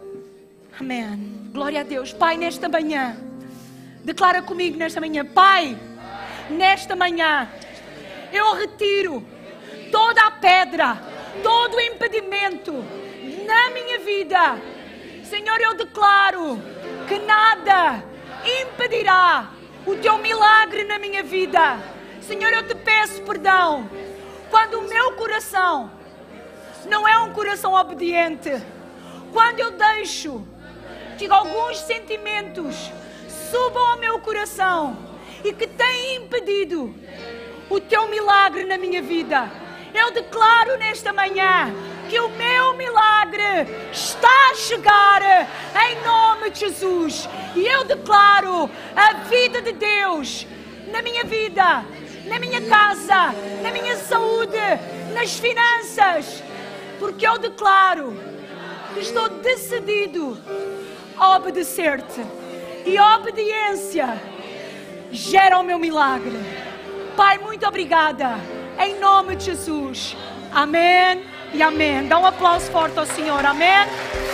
Speaker 5: Amém. Glória a Deus. Pai, nesta manhã, declara comigo nesta manhã. Pai, nesta manhã, eu retiro toda a pedra, todo o impedimento na minha vida. Senhor, eu declaro que nada impedirá o teu milagre na minha vida. Senhor, eu te peço perdão quando o meu coração não é um coração obediente, quando eu deixo que alguns sentimentos subam ao meu coração e que têm impedido o teu milagre na minha vida. Eu declaro nesta manhã que o meu milagre está a chegar em nome de Jesus. E eu declaro a vida de Deus na minha vida, na minha casa, na minha saúde, nas finanças. Porque eu declaro que estou decidido a obedecer-te. E a obediência gera o meu milagre. Pai, muito obrigada. Em nome de Jesus. Amém e amém. Dá um aplauso forte ao Senhor. Amém.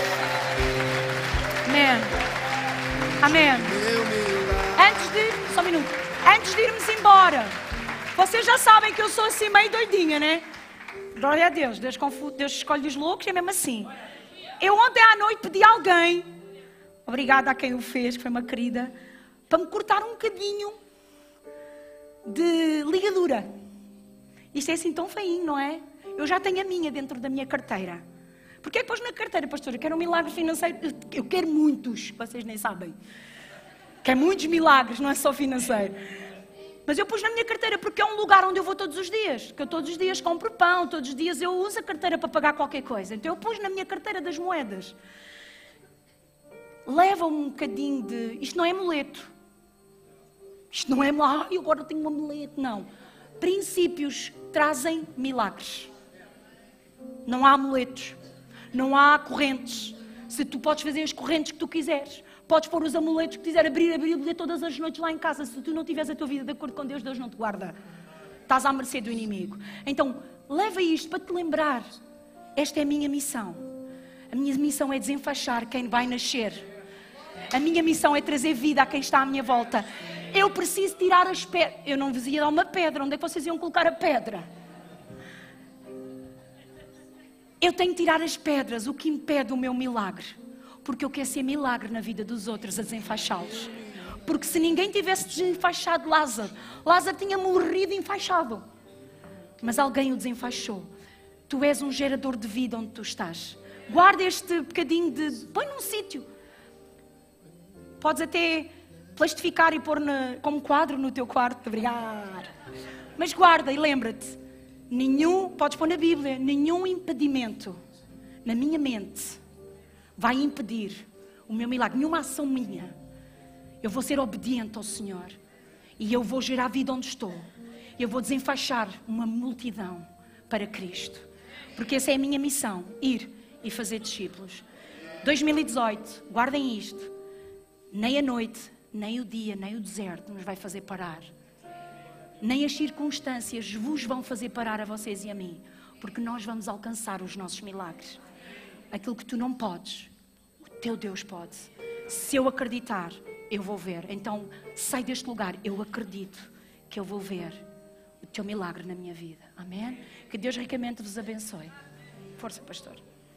Speaker 5: Amém. Amém. Antes de... Só um minuto. Antes de irmos embora, vocês já sabem que eu sou assim meio doidinha, né? Glória a Deus. Deus, confu... Deus escolhe os loucos, é mesmo assim. Eu ontem à noite pedi a alguém, obrigada a quem o fez, que foi uma querida, para me cortar um bocadinho de ligadura. Isto é assim tão feinho, não é? Eu já tenho a minha dentro da minha carteira. Porquê é que pôs na carteira, pastor? Eu quero um milagre financeiro. Eu quero muitos, vocês nem sabem. Quero muitos milagres, não é só financeiro. Mas eu pus na minha carteira porque é um lugar onde eu vou todos os dias. Que eu todos os dias compro pão, todos os dias eu uso a carteira para pagar qualquer coisa. Então eu pus na minha carteira das moedas. Leva um bocadinho de... Isto não é amuleto. Isto não é... Ah, eu agora tenho um amuleto. Não. Princípios trazem milagres. Não há amuletos. Não há correntes. Se tu podes fazer as correntes que tu quiseres. Podes pôr os amuletos que quiser, abrir a Bíblia todas as noites lá em casa. Se tu não tiveres a tua vida de acordo com Deus, Deus não te guarda. Estás à mercê do inimigo. Então, leva isto para te lembrar. Esta é a minha missão. A minha missão é desenfaixar quem vai nascer. A minha missão é trazer vida a quem está à minha volta. Eu preciso tirar as pedras. Eu não vos ia dar uma pedra. Onde é que vocês iam colocar a pedra? Eu tenho que tirar as pedras, o que impede o meu milagre. Porque eu quero ser milagre na vida dos outros, a desenfaixá-los. Porque se ninguém tivesse desenfaixado Lázaro, Lázaro tinha morrido enfaixado. Mas alguém o desenfaixou. Tu és um gerador de vida onde tu estás. Guarda este bocadinho de... Põe num sítio. Podes até plastificar e pôr na, como quadro no teu quarto. Obrigado. Mas guarda e lembra-te. Nenhum, podes pôr na Bíblia, nenhum impedimento na minha mente vai impedir o meu milagre. Nenhuma ação minha. Eu vou ser obediente ao Senhor. E eu vou gerar vida onde estou. Eu vou desenfaixar uma multidão para Cristo. Porque essa é a minha missão. Ir e fazer discípulos. dois mil e dezoito, guardem isto. Nem a noite, nem o dia, nem o deserto nos vai fazer parar. Nem as circunstâncias vos vão fazer parar a vocês e a mim. Porque nós vamos alcançar os nossos milagres. Aquilo que tu não podes, o teu Deus pode. Se eu acreditar, eu vou ver. Então, sai deste lugar. Eu acredito que eu vou ver o teu milagre na minha vida. Amém? Que Deus ricamente vos abençoe. Força, pastor.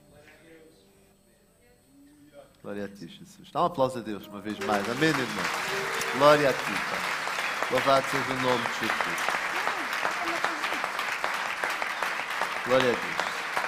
Speaker 3: Glória a ti, Jesus. Dá um aplauso a Deus uma vez mais. Amém, irmão? Glória a ti, Pai. Louvado seja o nome de Jesus. Glória a Deus.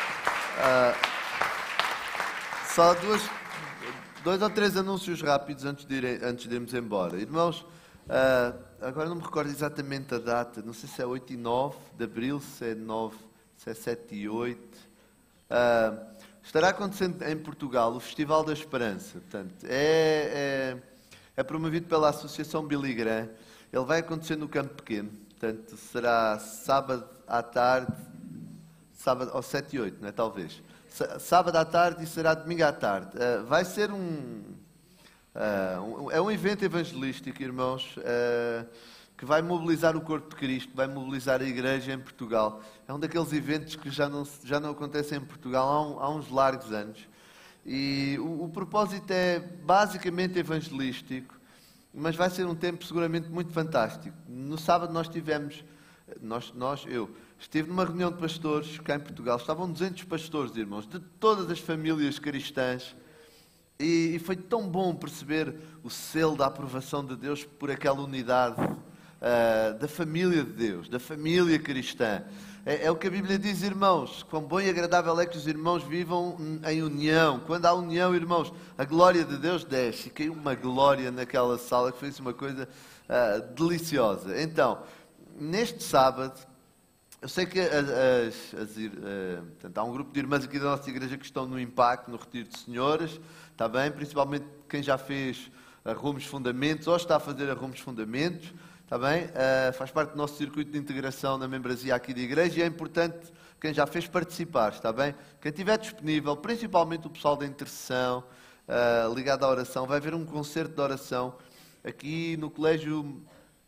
Speaker 3: Ah, só duas, dois ou três anúncios rápidos antes de, ir, antes de irmos embora. Irmãos, ah, agora não me recordo exatamente a data. Não sei se é oito e nove de abril, se é, nove, se é sete e oito. Ah, estará acontecendo em Portugal o Festival da Esperança. Portanto, é, é, é promovido pela Associação Billy Graham. Ele vai acontecer no Campo Pequeno. Portanto, será sábado à tarde, sábado aos sete e oito, não é? Talvez. Sábado à tarde e será domingo à tarde. Uh, vai ser um, uh, um... É um evento evangelístico, irmãos, uh, que vai mobilizar o corpo de Cristo, vai mobilizar a igreja em Portugal. É um daqueles eventos que já não, já não acontecem em Portugal há, um, há uns largos anos. E o, o propósito é basicamente evangelístico, mas vai ser um tempo seguramente muito fantástico. No sábado nós tivemos, nós, nós, eu, estive numa reunião de pastores cá em Portugal. Estavam duzentos pastores, irmãos, de todas as famílias cristãs. E, e foi tão bom perceber o selo da aprovação de Deus por aquela unidade uh, da família de Deus, da família cristã. É, é o que a Bíblia diz, irmãos. Quão bom e agradável é que os irmãos vivam em união. Quando há união, irmãos, a glória de Deus desce. E caiu uma glória naquela sala que foi uma coisa uh, deliciosa. Então, neste sábado, eu sei que as, as, as, uh, portanto, há um grupo de irmãs aqui da nossa igreja que estão no Impacto, no Retiro de Senhoras, está bem? Principalmente quem já fez arrumos fundamentos ou está a fazer arrumos fundamentos, está bem? Uh, faz parte do nosso circuito de integração na membresia aqui da igreja e é importante quem já fez participar, está bem? Quem estiver disponível, principalmente o pessoal da intercessão, uh, ligado à oração, vai haver um concerto de oração aqui no Colégio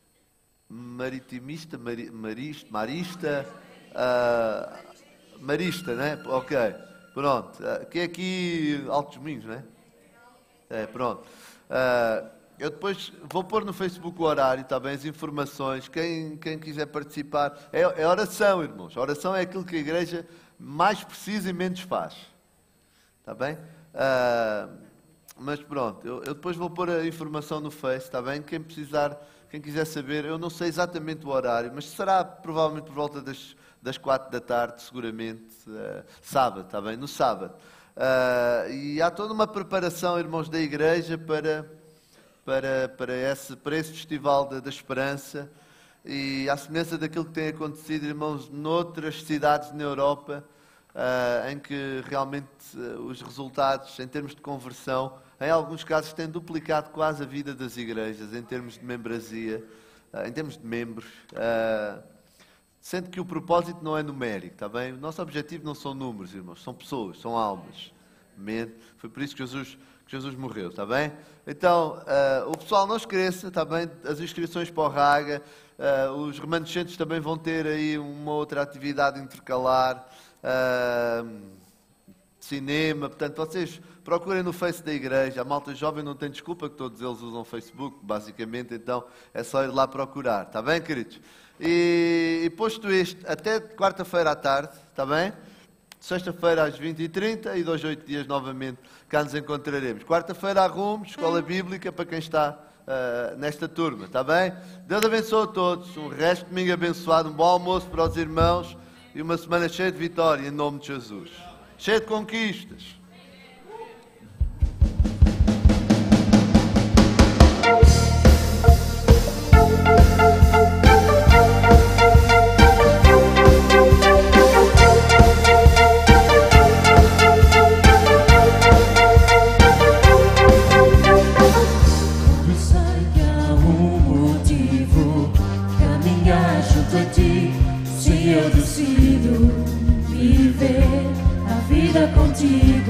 Speaker 3: Maritimista, Mari, Marista, Marista, uh, Marista, né? Ok, pronto. Uh, que é aqui Altos Minhos, né? É, pronto. Uh, eu depois vou pôr no Facebook o horário, está bem? As informações. Quem, quem quiser participar. É, é oração, irmãos. A oração é aquilo que a igreja mais precisa e menos faz. Está bem? Uh, mas pronto, eu, eu depois vou pôr a informação no Face, está bem? Quem precisar. Quem quiser saber, eu não sei exatamente o horário, mas será provavelmente por volta das, das quatro da tarde, seguramente, uh, sábado, está bem? No sábado. Uh, e há toda uma preparação, irmãos da igreja, para, para, para, esse, para esse Festival da, da Esperança. E à semelhança daquilo que tem acontecido, irmãos, noutras cidades na Europa, uh, em que realmente uh, os resultados, em termos de conversão, em alguns casos têm duplicado quase a vida das igrejas, em termos de membresia, em termos de membros, sendo que o propósito não é numérico, está bem? O nosso objetivo não são números, irmãos, são pessoas, são almas. Amém? Foi por isso que Jesus, que Jesus morreu, está bem? Então, o pessoal não esqueça, está bem? As inscrições para o Raga, os remanescentes também vão ter aí uma outra atividade intercalar, cinema, portanto, vocês procurem no Face da igreja. A malta jovem não tem desculpa que todos eles usam Facebook, basicamente, então é só ir lá procurar, está bem, queridos? E, e posto isto, até quarta-feira à tarde, está bem? Sexta-feira às vinte e trinta e dois, oito dias novamente cá nos encontraremos. Quarta-feira arrumo, escola bíblica para quem está uh, nesta turma, está bem? Deus abençoe a todos, um resto de domingo abençoado, um bom almoço para os irmãos E uma semana cheia de vitória, em nome de Jesus. Cheia de conquistas.
Speaker 2: Eu decido viver a vida contigo.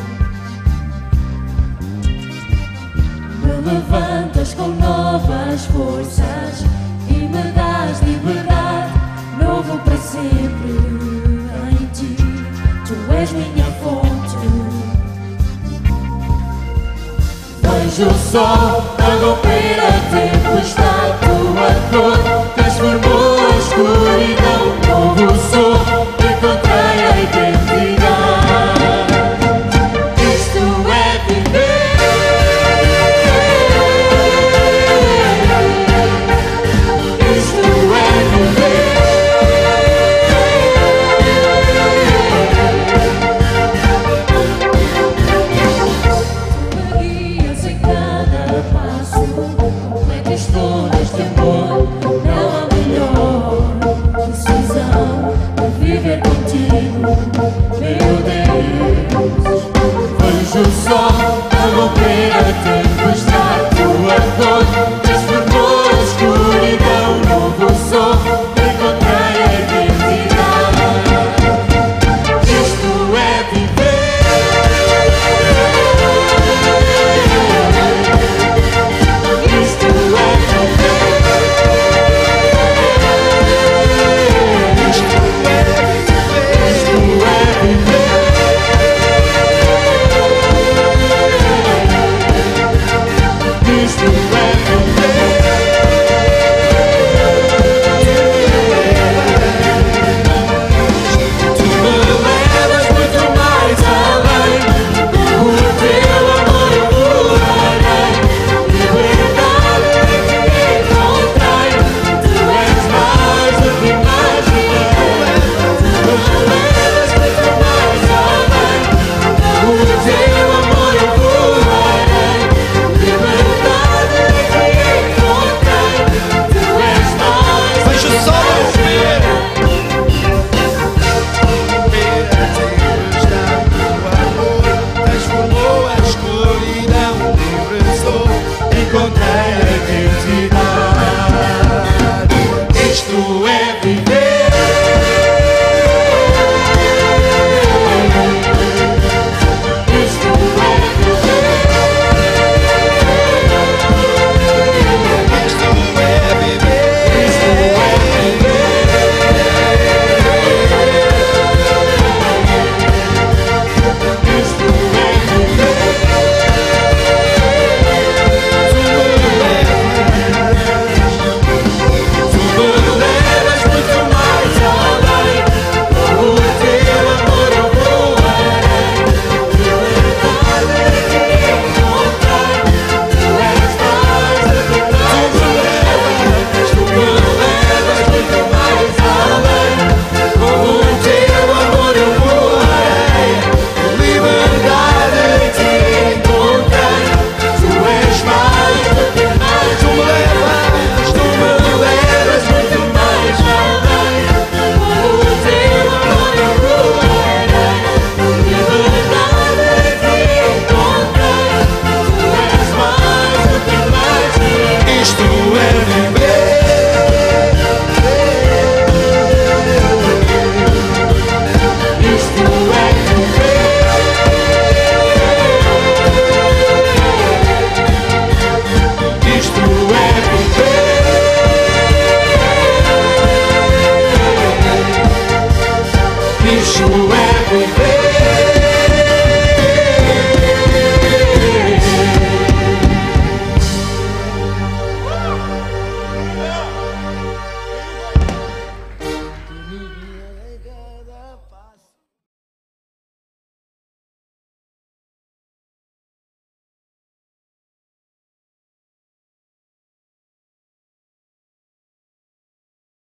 Speaker 2: Me levantas com novas forças e me dás liberdade, novo para sempre. Em ti, tu és minha fonte. Vejo o sol a romper a tempestade, tua cor transformou a escuridão. Novo sou, encontrei a identidade. Isto é viver. Isto é viver. Tu me guias em cada passo, completo estou neste amor. Não há melhor decisão de viver contigo, meu Deus. Vejo o sol a romper